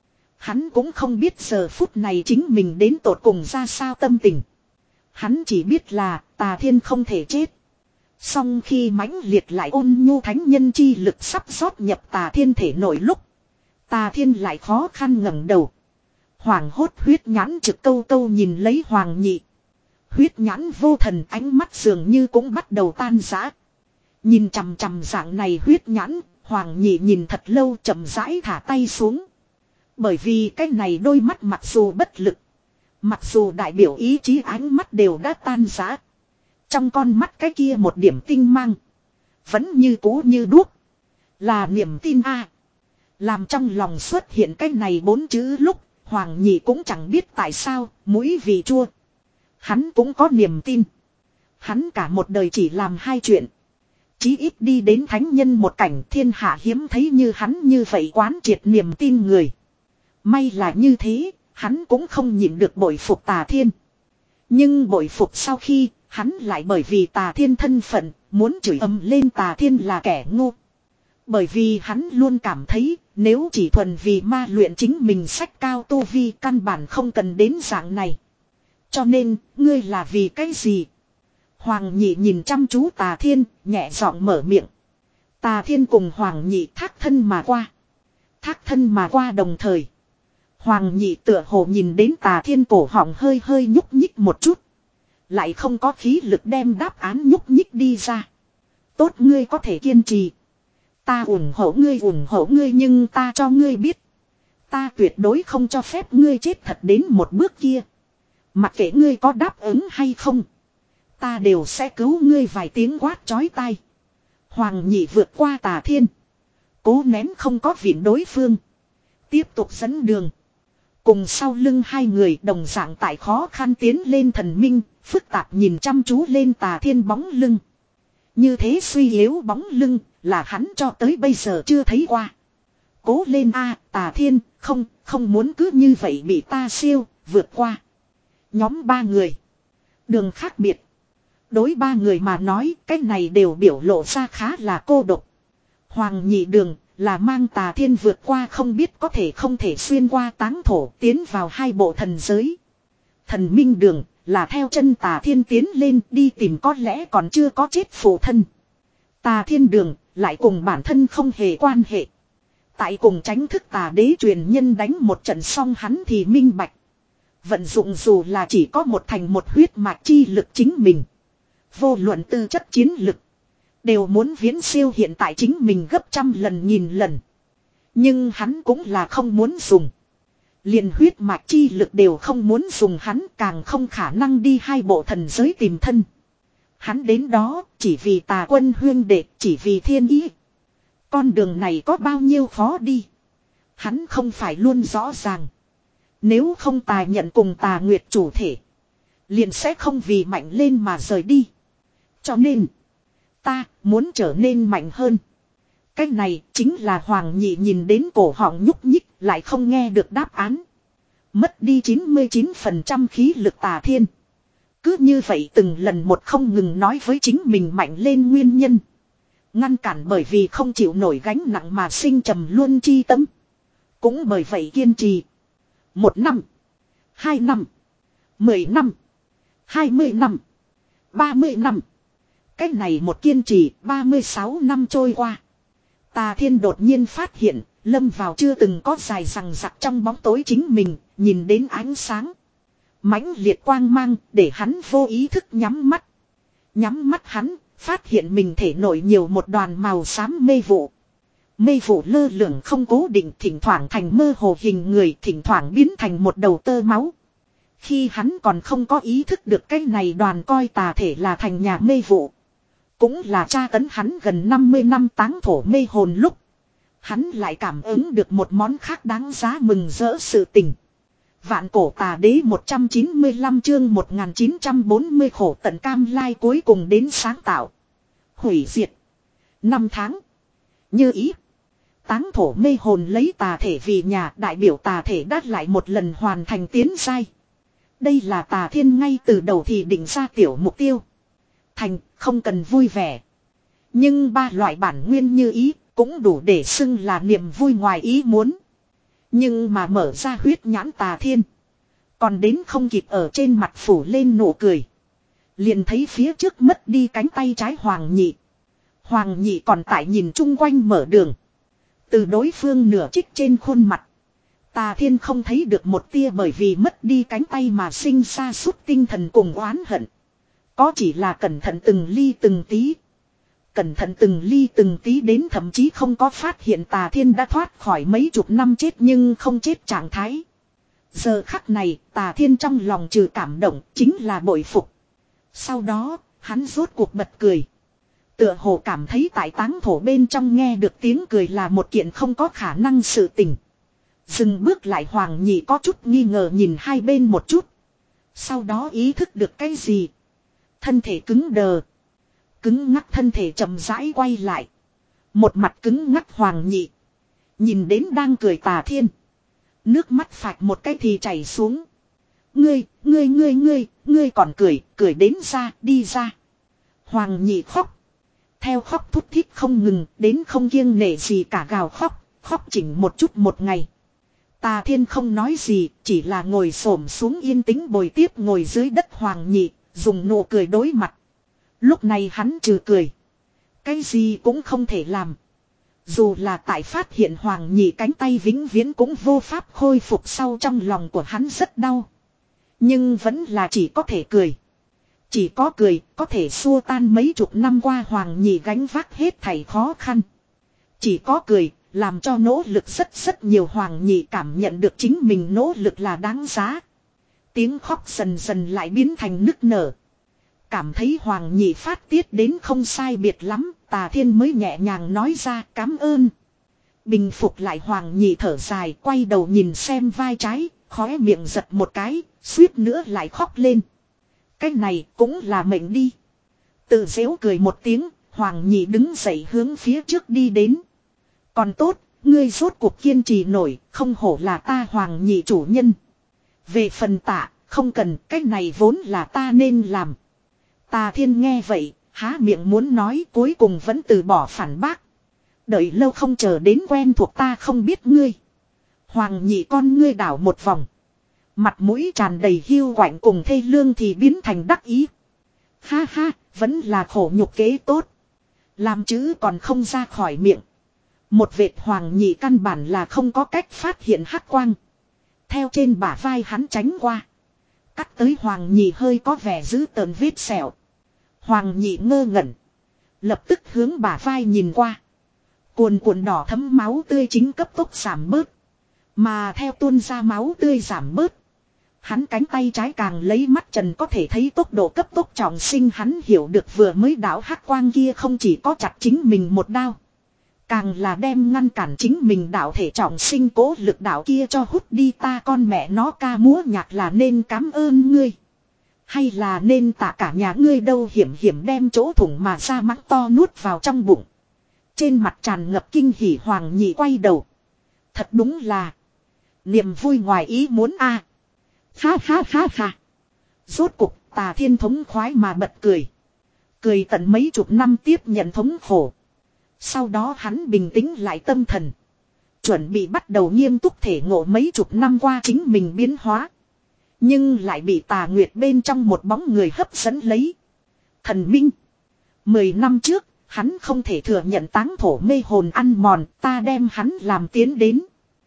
Hắn cũng không biết giờ phút này chính mình đến tột cùng ra sao tâm tình. Hắn chỉ biết là Tà Thiên không thể chết. Song khi mãnh liệt lại ôn nhu thánh nhân chi lực sắp rót nhập Tà Thiên thể nội lúc. Tà Thiên lại khó khăn ngẩng đầu. Hoàng hốt huyết nhãn trực câu câu nhìn lấy Hoàng Nhị. Huyết nhãn vô thần ánh mắt dường như cũng bắt đầu tan rã. Nhìn chằm chằm dạng này huyết nhãn. Hoàng Nhị nhìn thật lâu chậm rãi thả tay xuống. Bởi vì cái này đôi mắt mặc dù bất lực. Mặc dù đại biểu ý chí ánh mắt đều đã tan rã. Trong con mắt cái kia một điểm tinh mang. Vẫn như cũ như đuốc. Là niềm tin a. Làm trong lòng xuất hiện cái này bốn chữ lúc, Hoàng Nhị cũng chẳng biết tại sao, mũi vị chua. Hắn cũng có niềm tin. Hắn cả một đời chỉ làm hai chuyện. Chí ít đi đến thánh nhân một cảnh, thiên hạ hiếm thấy như hắn như vậy quán triệt niềm tin người. May là như thế, hắn cũng không nhịn được bội phục Tà Thiên. Nhưng bội phục sau khi, hắn lại bởi vì Tà Thiên thân phận, muốn chửi ầm lên Tà Thiên là kẻ ngu. Bởi vì hắn luôn cảm thấy, nếu chỉ thuần vì ma luyện chính mình sách cao tu vi, căn bản không cần đến dạng này. Cho nên, ngươi là vì cái gì? Hoàng Nhị nhìn chăm chú Tà Thiên, nhẹ giọng mở miệng. Tà Thiên cùng Hoàng Nhị thác thân mà qua. Thác thân mà qua đồng thời. Hoàng Nhị tựa hồ nhìn đến Tà Thiên cổ họng hơi hơi nhúc nhích một chút. Lại không có khí lực đem đáp án nhúc nhích đi ra. Tốt, ngươi có thể kiên trì. Ta ủng hộ ngươi ủng hộ ngươi nhưng ta cho ngươi biết. Ta tuyệt đối không cho phép ngươi chết thật đến một bước kia. Mặc kệ ngươi có đáp ứng hay không. Ta đều sẽ cứu ngươi vài tiếng quát chói tai. Hoàng Nhị vượt qua Tà Thiên. Cố nén không có viện đối phương. Tiếp tục dẫn đường. Cùng sau lưng hai người đồng dạng tại khó khăn tiến lên thần minh. Phức tạp nhìn chăm chú lên Tà Thiên bóng lưng. Như thế suy yếu bóng lưng là hắn cho tới bây giờ chưa thấy qua. Cố lên a Tà Thiên, không, không muốn cứ như vậy bị ta siêu, vượt qua. Nhóm ba người. Đường khác biệt. Đối ba người mà nói, cái này đều biểu lộ ra khá là cô độc. Hoàng Nhị đường, là mang Tà Thiên vượt qua không biết có thể không thể xuyên qua táng thổ tiến vào hai bộ thần giới. Thần minh đường, là theo chân Tà Thiên tiến lên đi tìm có lẽ còn chưa có chết phụ thân. Tà Thiên đường, lại cùng bản thân không hề quan hệ. Tại cùng tránh thức Tà Đế truyền nhân đánh một trận xong hắn thì minh bạch. Vận dụng dù là chỉ có một thành một huyết mạch chi lực chính mình. Vô luận tư chất chiến lực. Đều muốn viễn siêu hiện tại chính mình gấp trăm lần nghìn lần. Nhưng hắn cũng là không muốn dùng. Liền huyết mạch chi lực đều không muốn dùng, hắn càng không khả năng đi hai bộ thần giới tìm thân. Hắn đến đó chỉ vì Tà Quân huyên đệ, chỉ vì thiên ý. Con đường này có bao nhiêu khó đi. Hắn không phải luôn rõ ràng. Nếu không Tà nhận cùng Tà Nguyệt chủ thể. Liền sẽ không vì mạnh lên mà rời đi. Cho nên, ta muốn trở nên mạnh hơn. Cái này chính là Hoàng Nhị nhìn đến cổ họng nhúc nhích lại không nghe được đáp án. Mất đi chín mươi chín phần trăm khí lực Tà Thiên. Cứ như vậy từng lần một không ngừng nói với chính mình mạnh lên nguyên nhân. Ngăn cản bởi vì không chịu nổi gánh nặng mà sinh trầm luôn chi tâm. Cũng bởi vậy kiên trì. Một năm. Hai năm. Mười năm. Hai mươi năm. Ba mươi năm. Cách này một kiên trì ba mươi sáu năm trôi qua. Tà Thiên đột nhiên phát hiện, lâm vào chưa từng có dài rằng rặc trong bóng tối chính mình, nhìn đến ánh sáng. Mãnh liệt quang mang, để hắn vô ý thức nhắm mắt. Nhắm mắt hắn, phát hiện mình thể nổi nhiều một đoàn màu xám mê vụ. Mê vụ lơ lửng không cố định, thỉnh thoảng thành mơ hồ hình người, thỉnh thoảng biến thành một đầu tơ máu. Khi hắn còn không có ý thức được cái này đoàn coi tà thể là thành nhà mê vụ. Cũng là tra tấn hắn gần năm mươi năm táng thổ mê hồn lúc. Hắn lại cảm ứng được một món khác đáng giá mừng rỡ sự tình. Vạn cổ Tà Đế một trăm chín mươi lăm chương một nghìn chín trăm bốn mươi khổ tận cam lai cuối cùng đến sáng tạo. Hủy diệt. Năm tháng. Như ý. Táng thổ mê hồn lấy tà thể vì nhà, đại biểu tà thể đã lại một lần hoàn thành tiến giai. Đây là Tà Thiên ngay từ đầu thì định ra tiểu mục tiêu. Thành, không cần vui vẻ. Nhưng ba loại bản nguyên như ý, cũng đủ để xưng là niềm vui ngoài ý muốn. Nhưng mà mở ra huyết nhãn Tà Thiên. Còn đến không kịp ở trên mặt phủ lên nụ cười. Liền thấy phía trước mất đi cánh tay trái Hoàng Nhị. Hoàng Nhị còn tại nhìn chung quanh mở đường. Từ đối phương nửa trích trên khuôn mặt. Tà Thiên không thấy được một tia bởi vì mất đi cánh tay mà sinh ra suốt tinh thần cùng oán hận. Có chỉ là cẩn thận từng ly từng tí. Cẩn thận từng ly từng tí đến thậm chí không có phát hiện Tà Thiên đã thoát khỏi mấy chục năm chết nhưng không chết trạng thái. Giờ khắc này Tà Thiên trong lòng trừ cảm động chính là bội phục. Sau đó hắn rốt cuộc bật cười. Tựa hồ cảm thấy tại táng thổ bên trong nghe được tiếng cười là một kiện không có khả năng sự tình. Dừng bước lại Hoàng Nhị có chút nghi ngờ nhìn hai bên một chút. Sau đó ý thức được cái gì. Thân thể cứng đờ. Cứng ngắc thân thể chậm rãi quay lại. Một mặt cứng ngắc Hoàng Nhị. Nhìn đến đang cười Tà Thiên. Nước mắt phạch một cái thì chảy xuống. Ngươi, ngươi ngươi ngươi, ngươi còn cười, cười đến ra, đi ra. Hoàng Nhị khóc. Theo khóc thút thít không ngừng, đến không kiêng nể gì cả gào khóc, khóc chỉnh một chút một ngày. Tà Thiên không nói gì, chỉ là ngồi xổm xuống yên tĩnh bồi tiếp ngồi dưới đất Hoàng Nhị, dùng nụ cười đối mặt. Lúc này hắn trừ cười. Cái gì cũng không thể làm. Dù là tại phát hiện Hoàng Nhị cánh tay vĩnh viễn cũng vô pháp khôi phục sau trong lòng của hắn rất đau. Nhưng vẫn là chỉ có thể cười. Chỉ có cười có thể xua tan mấy chục năm qua Hoàng Nhị gánh vác hết thảy khó khăn. Chỉ có cười làm cho nỗ lực rất rất nhiều Hoàng Nhị cảm nhận được chính mình nỗ lực là đáng giá. Tiếng khóc dần dần lại biến thành nức nở. Cảm thấy Hoàng Nhị phát tiết đến không sai biệt lắm, Tà Thiên mới nhẹ nhàng nói ra cảm ơn. Bình phục lại Hoàng Nhị thở dài, quay đầu nhìn xem vai trái, khóe miệng giật một cái, suýt nữa lại khóc lên. Cái này cũng là mệnh đi. Tự giễu cười một tiếng, Hoàng Nhị đứng dậy hướng phía trước đi đến. Còn tốt, ngươi rốt cuộc kiên trì nổi, không hổ là ta Hoàng Nhị chủ nhân. Về phần tạ, không cần, cái này vốn là ta nên làm. Tà Thiên nghe vậy, há miệng muốn nói cuối cùng vẫn từ bỏ phản bác. Đợi lâu không chờ đến quen thuộc ta không biết ngươi. Hoàng Nhị con ngươi đảo một vòng. Mặt mũi tràn đầy hiu quạnh cùng thê lương thì biến thành đắc ý. Ha ha, vẫn là khổ nhục kế tốt. Làm chữ còn không ra khỏi miệng. Một vệt Hoàng Nhị căn bản là không có cách phát hiện hắc quang. Theo trên bả vai hắn tránh qua. Cắt tới Hoàng Nhị hơi có vẻ dữ tợn vết sẹo. Hoàng Nhị ngơ ngẩn. Lập tức hướng bả vai nhìn qua. Cuồn cuộn đỏ thấm máu tươi chính cấp tốc giảm bớt. Mà theo tuôn ra máu tươi giảm bớt. Hắn cánh tay trái càng lấy mắt trần có thể thấy tốc độ cấp tốc trọng sinh. Hắn hiểu được vừa mới đảo hắc quang kia không chỉ có chặt chính mình một đao. Càng là đem ngăn cản chính mình đạo thể trọng sinh cố lực đạo kia cho hút đi. Ta con mẹ nó ca múa nhạc là nên cảm ơn ngươi. Hay là nên tạ cả nhà ngươi đâu hiểm hiểm đem chỗ thủng mà ra mắng to nuốt vào trong bụng. Trên mặt tràn ngập kinh hỉ Hoàng Nhị quay đầu. Thật đúng là. Niềm vui ngoài ý muốn a. Ha ha ha ha. Rốt cục Tà Thiên thống khoái mà bật cười. Cười tận mấy chục năm tiếp nhận thống khổ. Sau đó hắn bình tĩnh lại tâm thần. Chuẩn bị bắt đầu nghiêm túc thể ngộ mấy chục năm qua chính mình biến hóa. Nhưng lại bị Tà Nguyệt bên trong một bóng người hấp dẫn lấy. Thần Minh. Mười năm trước, hắn không thể thừa nhận táng thổ mê hồn ăn mòn, ta đem hắn làm tiến đến.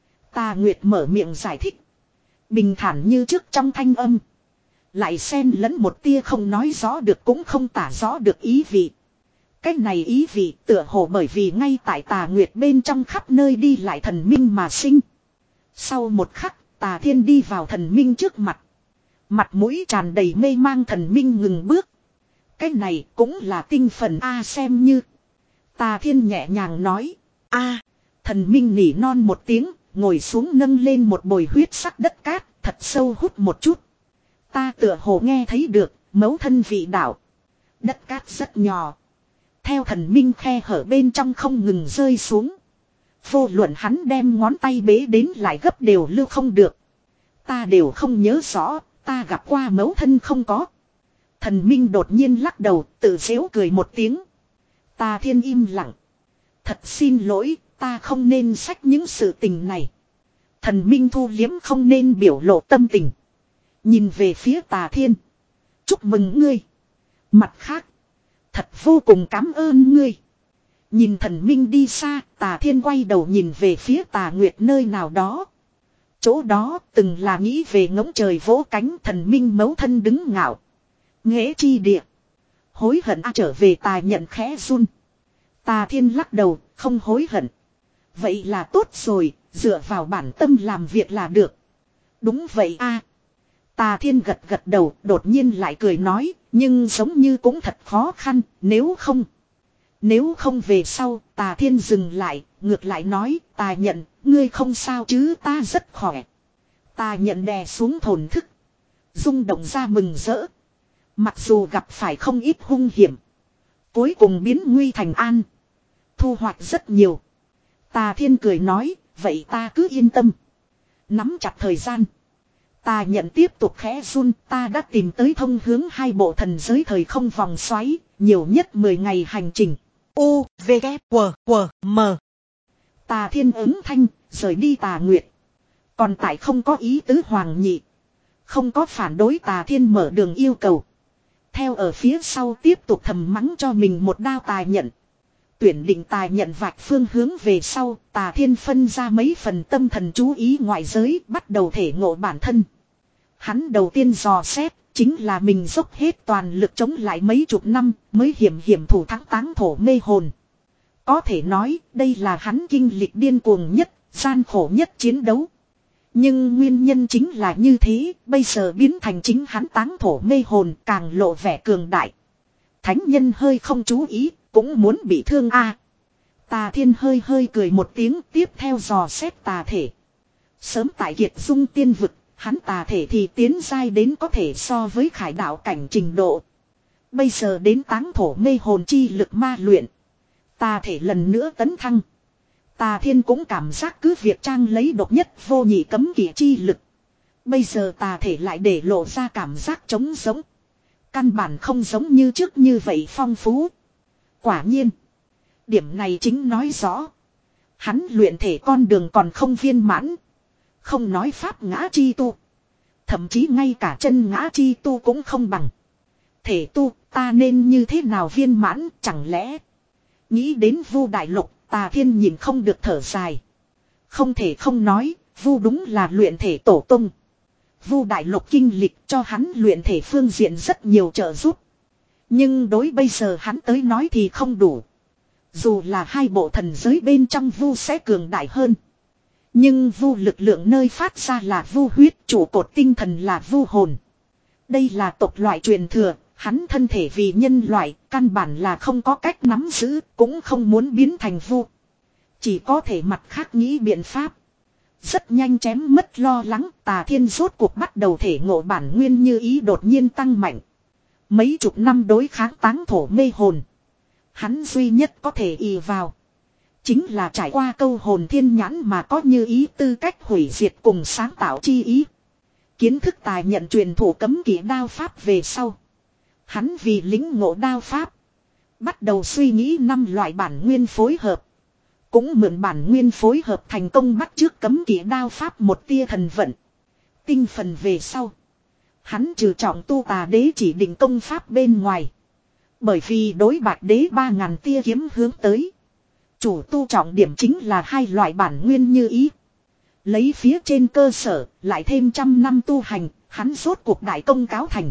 Tà Nguyệt mở miệng giải thích. Bình thản như trước trong thanh âm. Lại xen lẫn một tia không nói rõ được cũng không tả rõ được ý vị. Cái này ý vị tựa hồ bởi vì ngay tại Tà Nguyệt bên trong khắp nơi đi lại thần minh mà sinh. Sau một khắc, Tà Thiên đi vào thần minh trước mặt. Mặt mũi tràn đầy mê mang thần minh ngừng bước. Cái này cũng là tinh phần A xem như. Tà Thiên nhẹ nhàng nói. A, thần minh nỉ non một tiếng, ngồi xuống nâng lên một bồi huyết sắc đất cát, thật sâu hút một chút. Ta tựa hồ nghe thấy được, mấu thân vị đạo. Đất cát rất nhỏ. Theo thần minh khe hở bên trong không ngừng rơi xuống. Vô luận hắn đem ngón tay bế đến lại gấp đều lưu không được. Ta đều không nhớ rõ, ta gặp qua mấu thân không có. Thần minh đột nhiên lắc đầu, tự giễu cười một tiếng. Tà Thiên im lặng. Thật xin lỗi, ta không nên xách những sự tình này. Thần minh thu liếm không nên biểu lộ tâm tình. Nhìn về phía Tà Thiên. Chúc mừng ngươi. Mặt khác. Thật vô cùng cảm ơn ngươi. Nhìn thần minh đi xa, Tà Thiên quay đầu nhìn về phía Tà Nguyệt nơi nào đó. Chỗ đó từng là nghĩ về ngỗng trời vỗ cánh thần minh mấu thân đứng ngạo. Nghễ chi địa. Hối hận a trở về Tà nhận khẽ run. Tà Thiên lắc đầu, không hối hận. Vậy là tốt rồi, dựa vào bản tâm làm việc là được. Đúng vậy a. Tà Thiên gật gật đầu, đột nhiên lại cười nói, nhưng giống như cũng thật khó khăn, nếu không. Nếu không về sau, Tà Thiên dừng lại, ngược lại nói, Tà Nhận, ngươi không sao chứ, ta rất khỏe. Tà Nhận đè xuống thổn thức, rung động ra mừng rỡ. Mặc dù gặp phải không ít hung hiểm, cuối cùng biến nguy thành an, thu hoạch rất nhiều. Tà Thiên cười nói, vậy ta cứ yên tâm. Nắm chặt thời gian, Tà Nhận tiếp tục khẽ run, ta đã tìm tới thông hướng hai bộ thần giới thời không vòng xoáy, nhiều nhất mười ngày hành trình. U, V, K, W, W, M. Tà Thiên ứng thanh, rời đi Tà Nguyệt. Còn tại không có ý tứ Hoàng Nhị, không có phản đối Tà Thiên mở đường yêu cầu. Theo ở phía sau tiếp tục thầm mắng cho mình một đao Tà Nhận. Tuyển định Tà Nhận vạch phương hướng về sau, Tà Thiên phân ra mấy phần tâm thần chú ý ngoại giới, bắt đầu thể ngộ bản thân. Hắn đầu tiên dò xét, chính là mình dốc hết toàn lực chống lại mấy chục năm, mới hiểm hiểm thủ thắng táng thổ mê hồn. Có thể nói, đây là hắn kinh lịch điên cuồng nhất, gian khổ nhất chiến đấu. Nhưng nguyên nhân chính là như thế, bây giờ biến thành chính hắn táng thổ mê hồn, càng lộ vẻ cường đại. Thánh nhân hơi không chú ý, cũng muốn bị thương a. Tà Thiên hơi hơi cười một tiếng, tiếp theo dò xét tà thể. Sớm tại Kiệt Dung tiên vực, hắn tà thể thì tiến giai đến có thể so với khải đạo cảnh trình độ. Bây giờ đến táng thổ mê hồn chi lực ma luyện, tà thể lần nữa tấn thăng. Tà Thiên cũng cảm giác cứ việc trang lấy độc nhất vô nhị cấm kỵ chi lực, bây giờ tà thể lại để lộ ra cảm giác trống giống. Căn bản không giống như trước như vậy phong phú. Quả nhiên, điểm này chính nói rõ, hắn luyện thể con đường còn không viên mãn. Không nói pháp ngã chi tu, thậm chí ngay cả chân ngã chi tu cũng không bằng. Thể tu, ta nên như thế nào viên mãn, chẳng lẽ? Nghĩ đến Vu Đại Lục, Tà Thiên nhìn không được thở dài. Không thể không nói, Vu đúng là luyện thể tổ tông. Vu Đại Lục kinh lịch cho hắn luyện thể phương diện rất nhiều trợ giúp. Nhưng đối bây giờ hắn tới nói thì không đủ. Dù là hai bộ thần giới bên trong Vu sẽ cường đại hơn, nhưng Vu lực lượng nơi phát ra là Vu huyết, trụ cột tinh thần là Vu hồn. Đây là tộc loại truyền thừa, hắn thân thể vì nhân loại, căn bản là không có cách nắm giữ, cũng không muốn biến thành Vu. Chỉ có thể mặt khác nghĩ biện pháp. Rất nhanh chém mất lo lắng, Tà Thiên rốt cuộc bắt đầu thể ngộ bản nguyên như ý đột nhiên tăng mạnh. Mấy chục năm đối kháng táng thổ mê hồn, hắn duy nhất có thể ỷ vào chính là trải qua câu hồn thiên nhãn mà có như ý tư cách hủy diệt cùng sáng tạo chi ý. Kiến thức Tài Nhận truyền thủ cấm kỵ đao pháp về sau, hắn vì lính ngộ đao pháp, bắt đầu suy nghĩ năm loại bản nguyên phối hợp. Cũng mượn bản nguyên phối hợp thành công bắt trước cấm kỵ đao pháp một tia thần vận. Tinh phần về sau, hắn trừ trọng tu Tà Đế chỉ định công pháp bên ngoài. Bởi vì đối Bạch Đế ba ngàn tia kiếm hướng tới, chủ tu trọng điểm chính là hai loại bản nguyên như ý. Lấy phía trên cơ sở, lại thêm trăm năm tu hành, hắn rốt cuộc đại công cáo thành.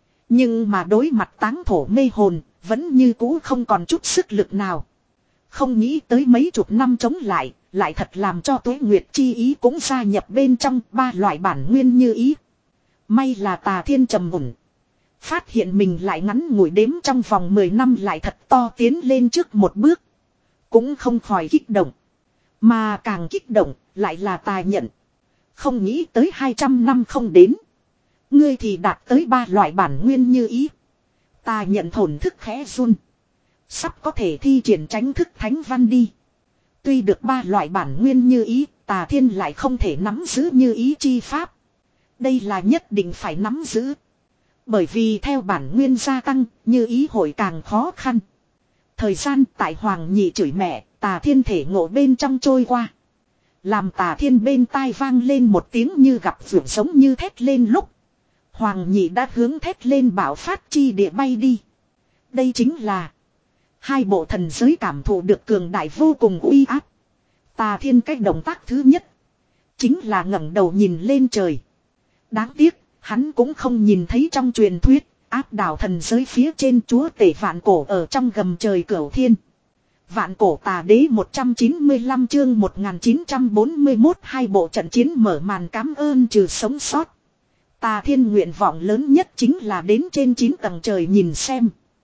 Nhưng mà đối mặt táng thổ mê hồn, vẫn như cũ không còn chút sức lực nào. Không nghĩ tới mấy chục năm chống lại, lại thật làm cho Tuế Nguyệt chi ý cũng gia nhập bên trong ba loại bản nguyên như ý. May là Tà Thiên trầm ổn, phát hiện mình lại ngắn ngủi đếm trong vòng mười năm lại thật to tiến lên trước một bước. Cũng không khỏi kích động. Mà càng kích động, lại là Tà Nhận. Không nghĩ tới hai trăm năm không đến, ngươi thì đạt tới ba loại bản nguyên như ý. Tà Nhận thổn thức khẽ run. Sắp có thể thi triển tránh thức thánh văn đi. Tuy được ba loại bản nguyên như ý, Tà Thiên lại không thể nắm giữ như ý chi pháp. Đây là nhất định phải nắm giữ. Bởi vì theo bản nguyên gia tăng, như ý hội càng khó khăn. Thời gian tại Hoàng Nhị chửi mẹ, Tà Thiên thể ngộ bên trong trôi qua. Làm Tà Thiên bên tai vang lên một tiếng như gặp vượt sống như thét lên lúc, Hoàng Nhị đã hướng thét lên bảo phát chi địa bay đi. Đây chính là hai bộ thần giới cảm thụ được cường đại vô cùng uy áp. Tà Thiên cách động tác thứ nhất chính là ngẩng đầu nhìn lên trời. Đáng tiếc, hắn cũng không nhìn thấy trong truyền thuyết áp đảo thần giới phía trên chúa tể vạn cổ ở trong gầm trời cửu thiên. Vạn cổ Tà Đế một trăm chín mươi lăm chương một nghìn chín trăm bốn mươi mốt hai bộ trận chiến mở màn cảm ơn trừ sống sót. Tà Thiên nguyện vọng lớn nhất chính là đến trên chín tầng trời nhìn xem.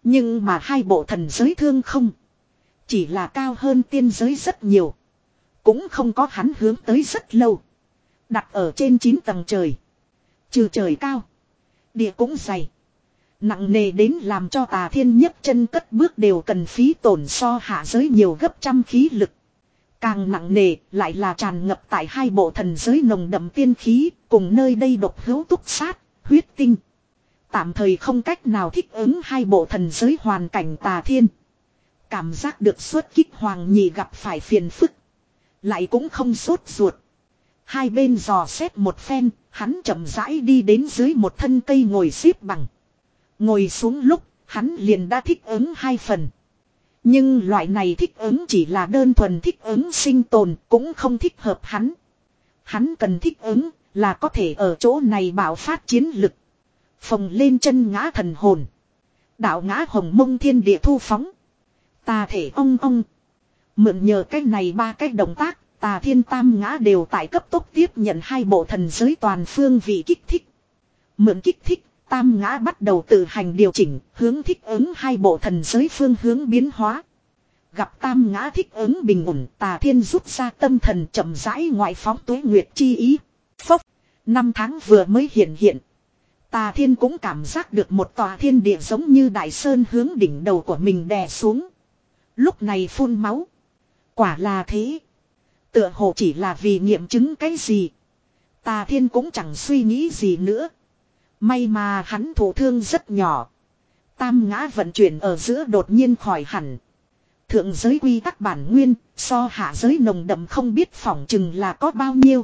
Nhưng mà hai bộ thần giới thương không. Chỉ là cao hơn tiên giới rất nhiều. Cũng không có hắn hướng tới rất lâu. Đặt ở trên chín tầng trời. Trừ trời cao. Địa cũng dày. Nặng nề đến làm cho Tà Thiên nhấc chân cất bước đều cần phí tổn so hạ giới nhiều gấp trăm khí lực. Càng nặng nề lại là tràn ngập tại hai bộ thần giới nồng đậm tiên khí, cùng nơi đây độc hữu túc sát, huyết tinh. Tạm thời không cách nào thích ứng hai bộ thần giới hoàn cảnh Tà Thiên. Cảm giác được xuất kích Hoàng Nhị gặp phải phiền phức. Lại cũng không sốt ruột. Hai bên dò xét một phen, hắn chậm rãi đi đến dưới một thân cây ngồi xếp bằng. Ngồi xuống lúc, hắn liền đã thích ứng hai phần. Nhưng loại này thích ứng chỉ là đơn thuần thích ứng sinh tồn, cũng không thích hợp hắn. Hắn cần thích ứng, là có thể ở chỗ này bạo phát chiến lực. Phồng lên chân ngã thần hồn. Đạo ngã hồng mông thiên địa thu phóng. Tà thể ong ong. Mượn nhờ cái này ba cái động tác, Tà Thiên tam ngã đều tại cấp tốc tiếp nhận hai bộ thần giới toàn phương vị kích thích. Mượn kích thích, tam ngã bắt đầu tự hành điều chỉnh, hướng thích ứng hai bộ thần giới phương hướng biến hóa. Gặp tam ngã thích ứng bình ổn, Tà Thiên rút ra tâm thần chậm rãi ngoại phóng tuế nguyệt chi ý. Phốc, năm tháng vừa mới hiện hiện. Tà Thiên cũng cảm giác được một tòa thiên địa giống như đại sơn hướng đỉnh đầu của mình đè xuống. Lúc này phun máu. Quả là thế. Tựa hồ chỉ là vì nghiệm chứng cái gì. Tà Thiên cũng chẳng suy nghĩ gì nữa. May mà hắn thụ thương rất nhỏ. Tam ngã vận chuyển ở giữa đột nhiên khỏi hẳn. Thượng giới quy tắc bản nguyên, so hạ giới nồng đậm không biết phỏng chừng là có bao nhiêu.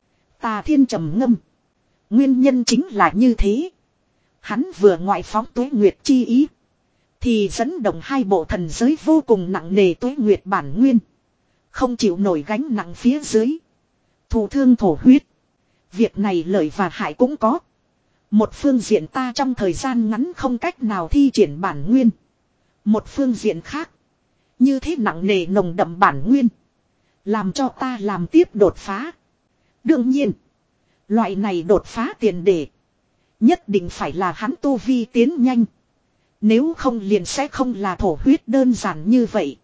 Tà Thiên trầm ngâm. Nguyên nhân chính là như thế. Hắn vừa ngoại phóng tuế nguyệt chi ý. Thì dẫn động hai bộ thần giới vô cùng nặng nề tuế nguyệt bản nguyên. Không chịu nổi gánh nặng phía dưới. Thù thương thổ huyết. Việc này lợi và hại cũng có. Một phương diện ta trong thời gian ngắn không cách nào thi triển bản nguyên. Một phương diện khác. Như thế nặng nề nồng đậm bản nguyên. Làm cho ta làm tiếp đột phá. Đương nhiên. Loại này đột phá tiền đề. Nhất định phải là hắn tu vi tiến nhanh. Nếu không liền sẽ không là thổ huyết đơn giản như vậy.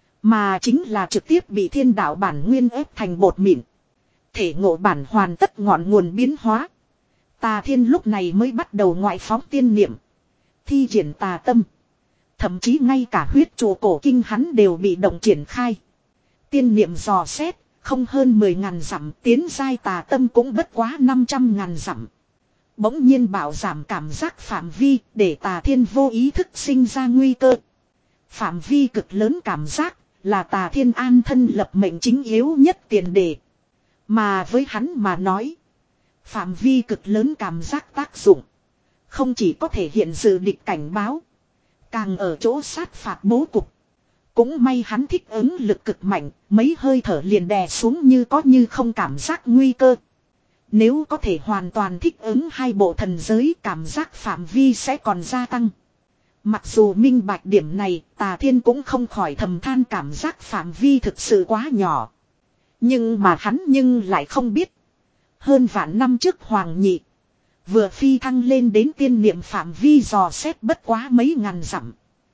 Mà chính là trực tiếp bị thiên đạo bản nguyên ép thành bột mịn. Thể ngộ bản hoàn tất ngọn nguồn biến hóa. Tà Thiên lúc này mới bắt đầu ngoại phóng tiên niệm. Thi triển tà tâm. Thậm chí ngay cả huyết trụ cổ kinh hắn đều bị động triển khai. Tiên niệm dò xét, không hơn mười ngàn dặm, tiến giai tà tâm cũng bất quá năm trăm ngàn dặm. Bỗng nhiên bảo giảm cảm giác phạm vi để Tà Thiên vô ý thức sinh ra nguy cơ. Phạm vi cực lớn cảm giác là Tà Thiên an thân lập mệnh chính yếu nhất tiền đề. Mà với hắn mà nói, phạm vi cực lớn cảm giác tác dụng không chỉ có thể hiện dự địch cảnh báo, càng ở chỗ sát phạt bố cục. Cũng may hắn thích ứng lực cực mạnh, mấy hơi thở liền đè xuống như có như không cảm giác nguy cơ. Nếu có thể hoàn toàn thích ứng hai bộ thần giới, cảm giác phạm vi sẽ còn gia tăng. Mặc dù minh bạch điểm này, Tà Thiên cũng không khỏi thầm than cảm giác phạm vi thực sự quá nhỏ. Nhưng mà hắn nhưng lại không biết. Hơn vạn năm trước Hoàng Nhị vừa phi thăng lên đến tiên niệm phạm vi dò xét bất quá mấy ngàn dặm.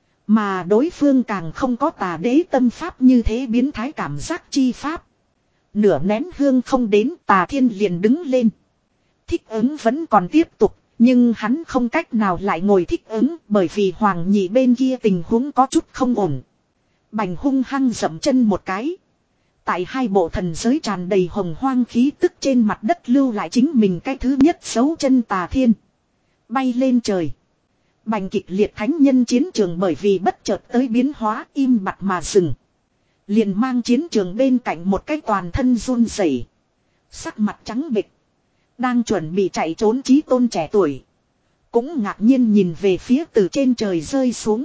Mà đối phương càng không có Tà Đế tâm pháp như thế biến thái cảm giác chi pháp. Nửa nén hương không đến, Tà Thiên liền đứng lên. Thích ứng vẫn còn tiếp tục, nhưng hắn không cách nào lại ngồi thích ứng bởi vì Hoàng Nhị bên kia tình huống có chút không ổn. Bành hung hăng dậm chân một cái. Tại hai bộ thần giới tràn đầy hồng hoang khí tức trên mặt đất lưu lại chính mình cái thứ nhất dấu chân Tà Thiên. Bay lên trời. Bành kịch liệt thánh nhân chiến trường bởi vì bất chợt tới biến hóa im bặt mà dừng. Liền mang chiến trường bên cạnh một cái toàn thân run rẩy, sắc mặt trắng bệch, đang chuẩn bị chạy trốn chí tôn trẻ tuổi. Cũng ngạc nhiên nhìn về phía từ trên trời rơi xuống.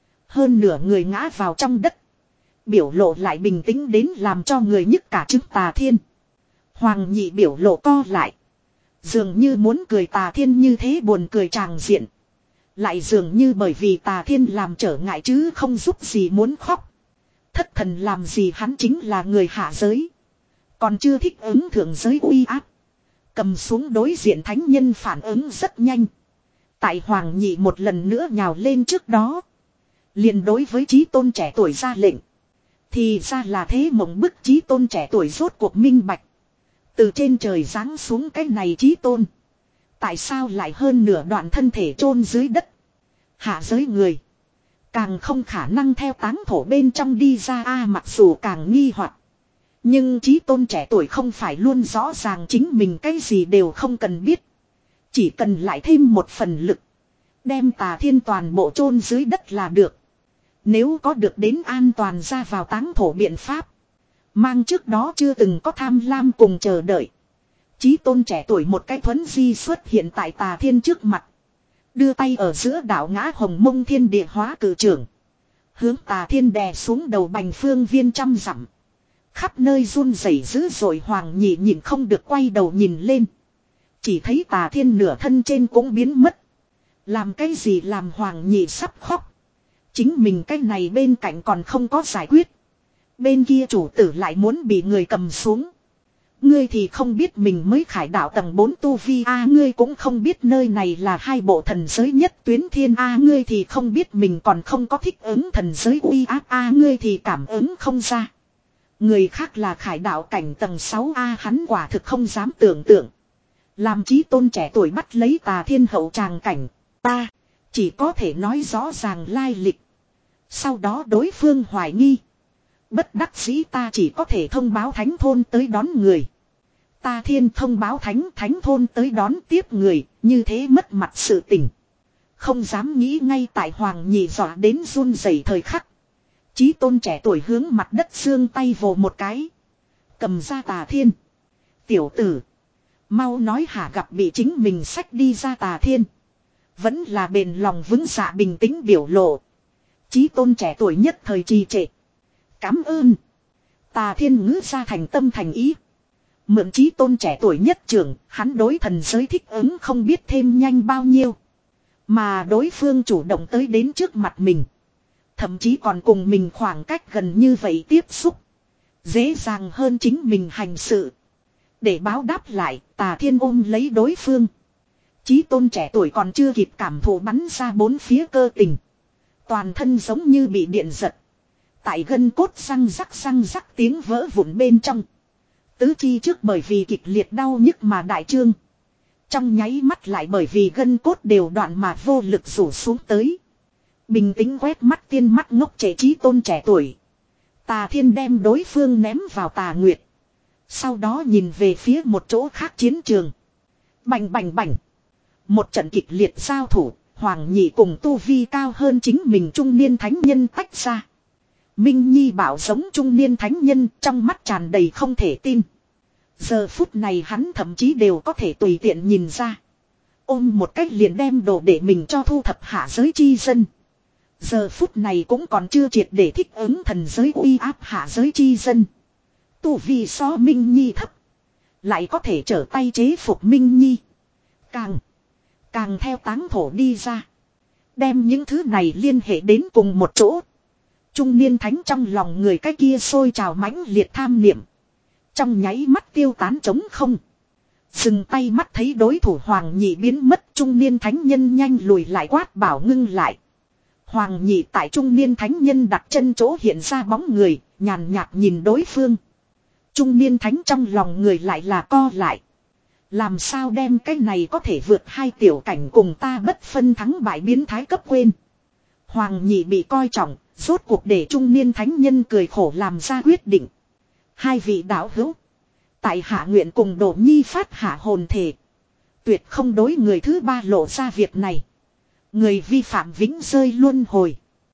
Hơn nửa người ngã vào trong đất. Biểu lộ lại bình tĩnh đến làm cho người nhức cả trứng Tà Thiên. Hoàng Nhị biểu lộ co lại. Dường như muốn cười Tà Thiên như thế buồn cười tràng diện. Lại dường như bởi vì Tà Thiên làm trở ngại chứ không giúp gì muốn khóc. Thất thần làm gì, hắn chính là người hạ giới. Còn chưa thích ứng thượng giới uy áp. Cầm xuống đối diện thánh nhân phản ứng rất nhanh. Tại Hoàng Nhị một lần nữa nhào lên trước đó. liền đối với chí tôn trẻ tuổi ra lệnh. Thì ra là thế, mộng bức chí tôn trẻ tuổi rốt cuộc minh bạch. Từ trên trời giáng xuống cái này chí tôn. Tại sao lại hơn nửa đoạn thân thể chôn dưới đất. Hạ giới người. Càng không khả năng theo táng thổ bên trong đi ra a mặc dù càng nghi hoặc. Nhưng chí tôn trẻ tuổi không phải luôn rõ ràng chính mình cái gì đều không cần biết. Chỉ cần lại thêm một phần lực. Đem Tà Thiên toàn bộ chôn dưới đất là được. Nếu có được đến an toàn ra vào táng thổ biện pháp. Mang trước đó chưa từng có tham lam cùng chờ đợi. Chí tôn trẻ tuổi một cái thuấn di xuất hiện tại Tà Thiên trước mặt. Đưa tay ở giữa đảo ngã hồng mông thiên địa hóa cử trưởng. Hướng Tà Thiên đè xuống đầu bành phương viên trăm dặm. Khắp nơi run rẩy dữ dội. Hoàng Nhị nhìn không được quay đầu nhìn lên. Chỉ thấy Tà Thiên nửa thân trên cũng biến mất. Làm cái gì làm Hoàng Nhị sắp khóc. Chính mình cái này bên cạnh còn không có giải quyết. Bên kia chủ tử lại muốn bị người cầm xuống. Ngươi thì không biết mình mới khải đạo tầng bốn tu vi a, ngươi cũng không biết nơi này là hai bộ thần giới nhất tuyến thiên a, ngươi thì không biết mình còn không có thích ứng thần giới uy áp a, ngươi thì cảm ứng không ra. Người khác là khải đạo cảnh tầng sáu a, hắn quả thực không dám tưởng tượng. Làm chí tôn trẻ tuổi bắt lấy Tà Thiên hậu tràng cảnh, ta chỉ có thể nói rõ ràng lai lịch. Sau đó đối phương hoài nghi. Bất đắc dĩ ta chỉ có thể thông báo thánh thôn tới đón người. Tà Thiên thông báo thánh thánh thôn tới đón tiếp người, như thế mất mặt sự tình. Không dám nghĩ ngay tại Hoàng Nhị dọa đến run rẩy thời khắc. Chí tôn trẻ tuổi hướng mặt đất xương tay vồ một cái. Cầm ra Tà Thiên. Tiểu tử. Mau nói hả, gặp bị chính mình xách đi ra Tà Thiên. Vẫn là bền lòng vững dạ bình tĩnh biểu lộ. Chí tôn trẻ tuổi nhất thời trì trệ. Cám ơn. Tà Thiên ngữ ra thành tâm thành ý. Mượn chí tôn trẻ tuổi nhất trưởng, hắn đối thần giới thích ứng không biết thêm nhanh bao nhiêu. Mà đối phương chủ động tới đến trước mặt mình. Thậm chí còn cùng mình khoảng cách gần như vậy tiếp xúc. Dễ dàng hơn chính mình hành sự. Để báo đáp lại, Tà Thiên ôm lấy đối phương. Chí tôn trẻ tuổi còn chưa kịp cảm thụ bắn ra bốn phía cơ tình. Toàn thân giống như bị điện giật. Tại gân cốt răng rắc răng rắc tiếng vỡ vụn bên trong. Tứ chi trước bởi vì kịch liệt đau nhức mà đại trương. Trong nháy mắt lại bởi vì gân cốt đều đoạn mà vô lực rủ xuống tới. Bình tĩnh quét mắt tiên mắt ngốc trẻ chí tôn trẻ tuổi. Tà Thiên đem đối phương ném vào Tà Nguyệt. Sau đó nhìn về phía một chỗ khác chiến trường. Bành bành bành. Một trận kịch liệt giao thủ. Hoàng Nhị cùng tu vi cao hơn chính mình trung niên thánh nhân tách ra. Minh Nhi bảo giống trung niên thánh nhân, trong mắt tràn đầy không thể tin. Giờ phút này hắn thậm chí đều có thể tùy tiện nhìn ra. Ôm một cách liền đem đồ để mình cho thu thập hạ giới chi dân. Giờ phút này cũng còn chưa triệt để thích ứng thần giới uy áp hạ giới chi dân. Tu vi so Minh Nhi thấp. Lại có thể trở tay chế phục Minh Nhi. Càng Càng theo táng thổ đi ra. Đem những thứ này liên hệ đến cùng một chỗ. Trung niên thánh trong lòng người cái kia sôi trào mãnh liệt tham niệm. Trong nháy mắt tiêu tán trống không. Dừng tay mắt thấy đối thủ Hoàng Nhị biến mất, trung niên thánh nhân nhanh lùi lại quát bảo ngưng lại. Hoàng Nhị tại trung niên thánh nhân đặt chân chỗ hiện ra bóng người, nhàn nhạt nhìn đối phương. Trung niên thánh trong lòng người lại là co lại. Làm sao đem cái này có thể vượt hai tiểu cảnh cùng ta bất phân thắng bại biến thái cấp quên. Hoàng Nhị bị coi trọng, rốt cuộc để trung niên thánh nhân cười khổ làm ra quyết định. Hai vị đạo hữu. Tại hạ nguyện cùng Đỗ Nhi phát hạ hồn thể. Tuyệt không đối người thứ ba lộ ra việc này. Người vi phạm vĩnh rơi luân hồi.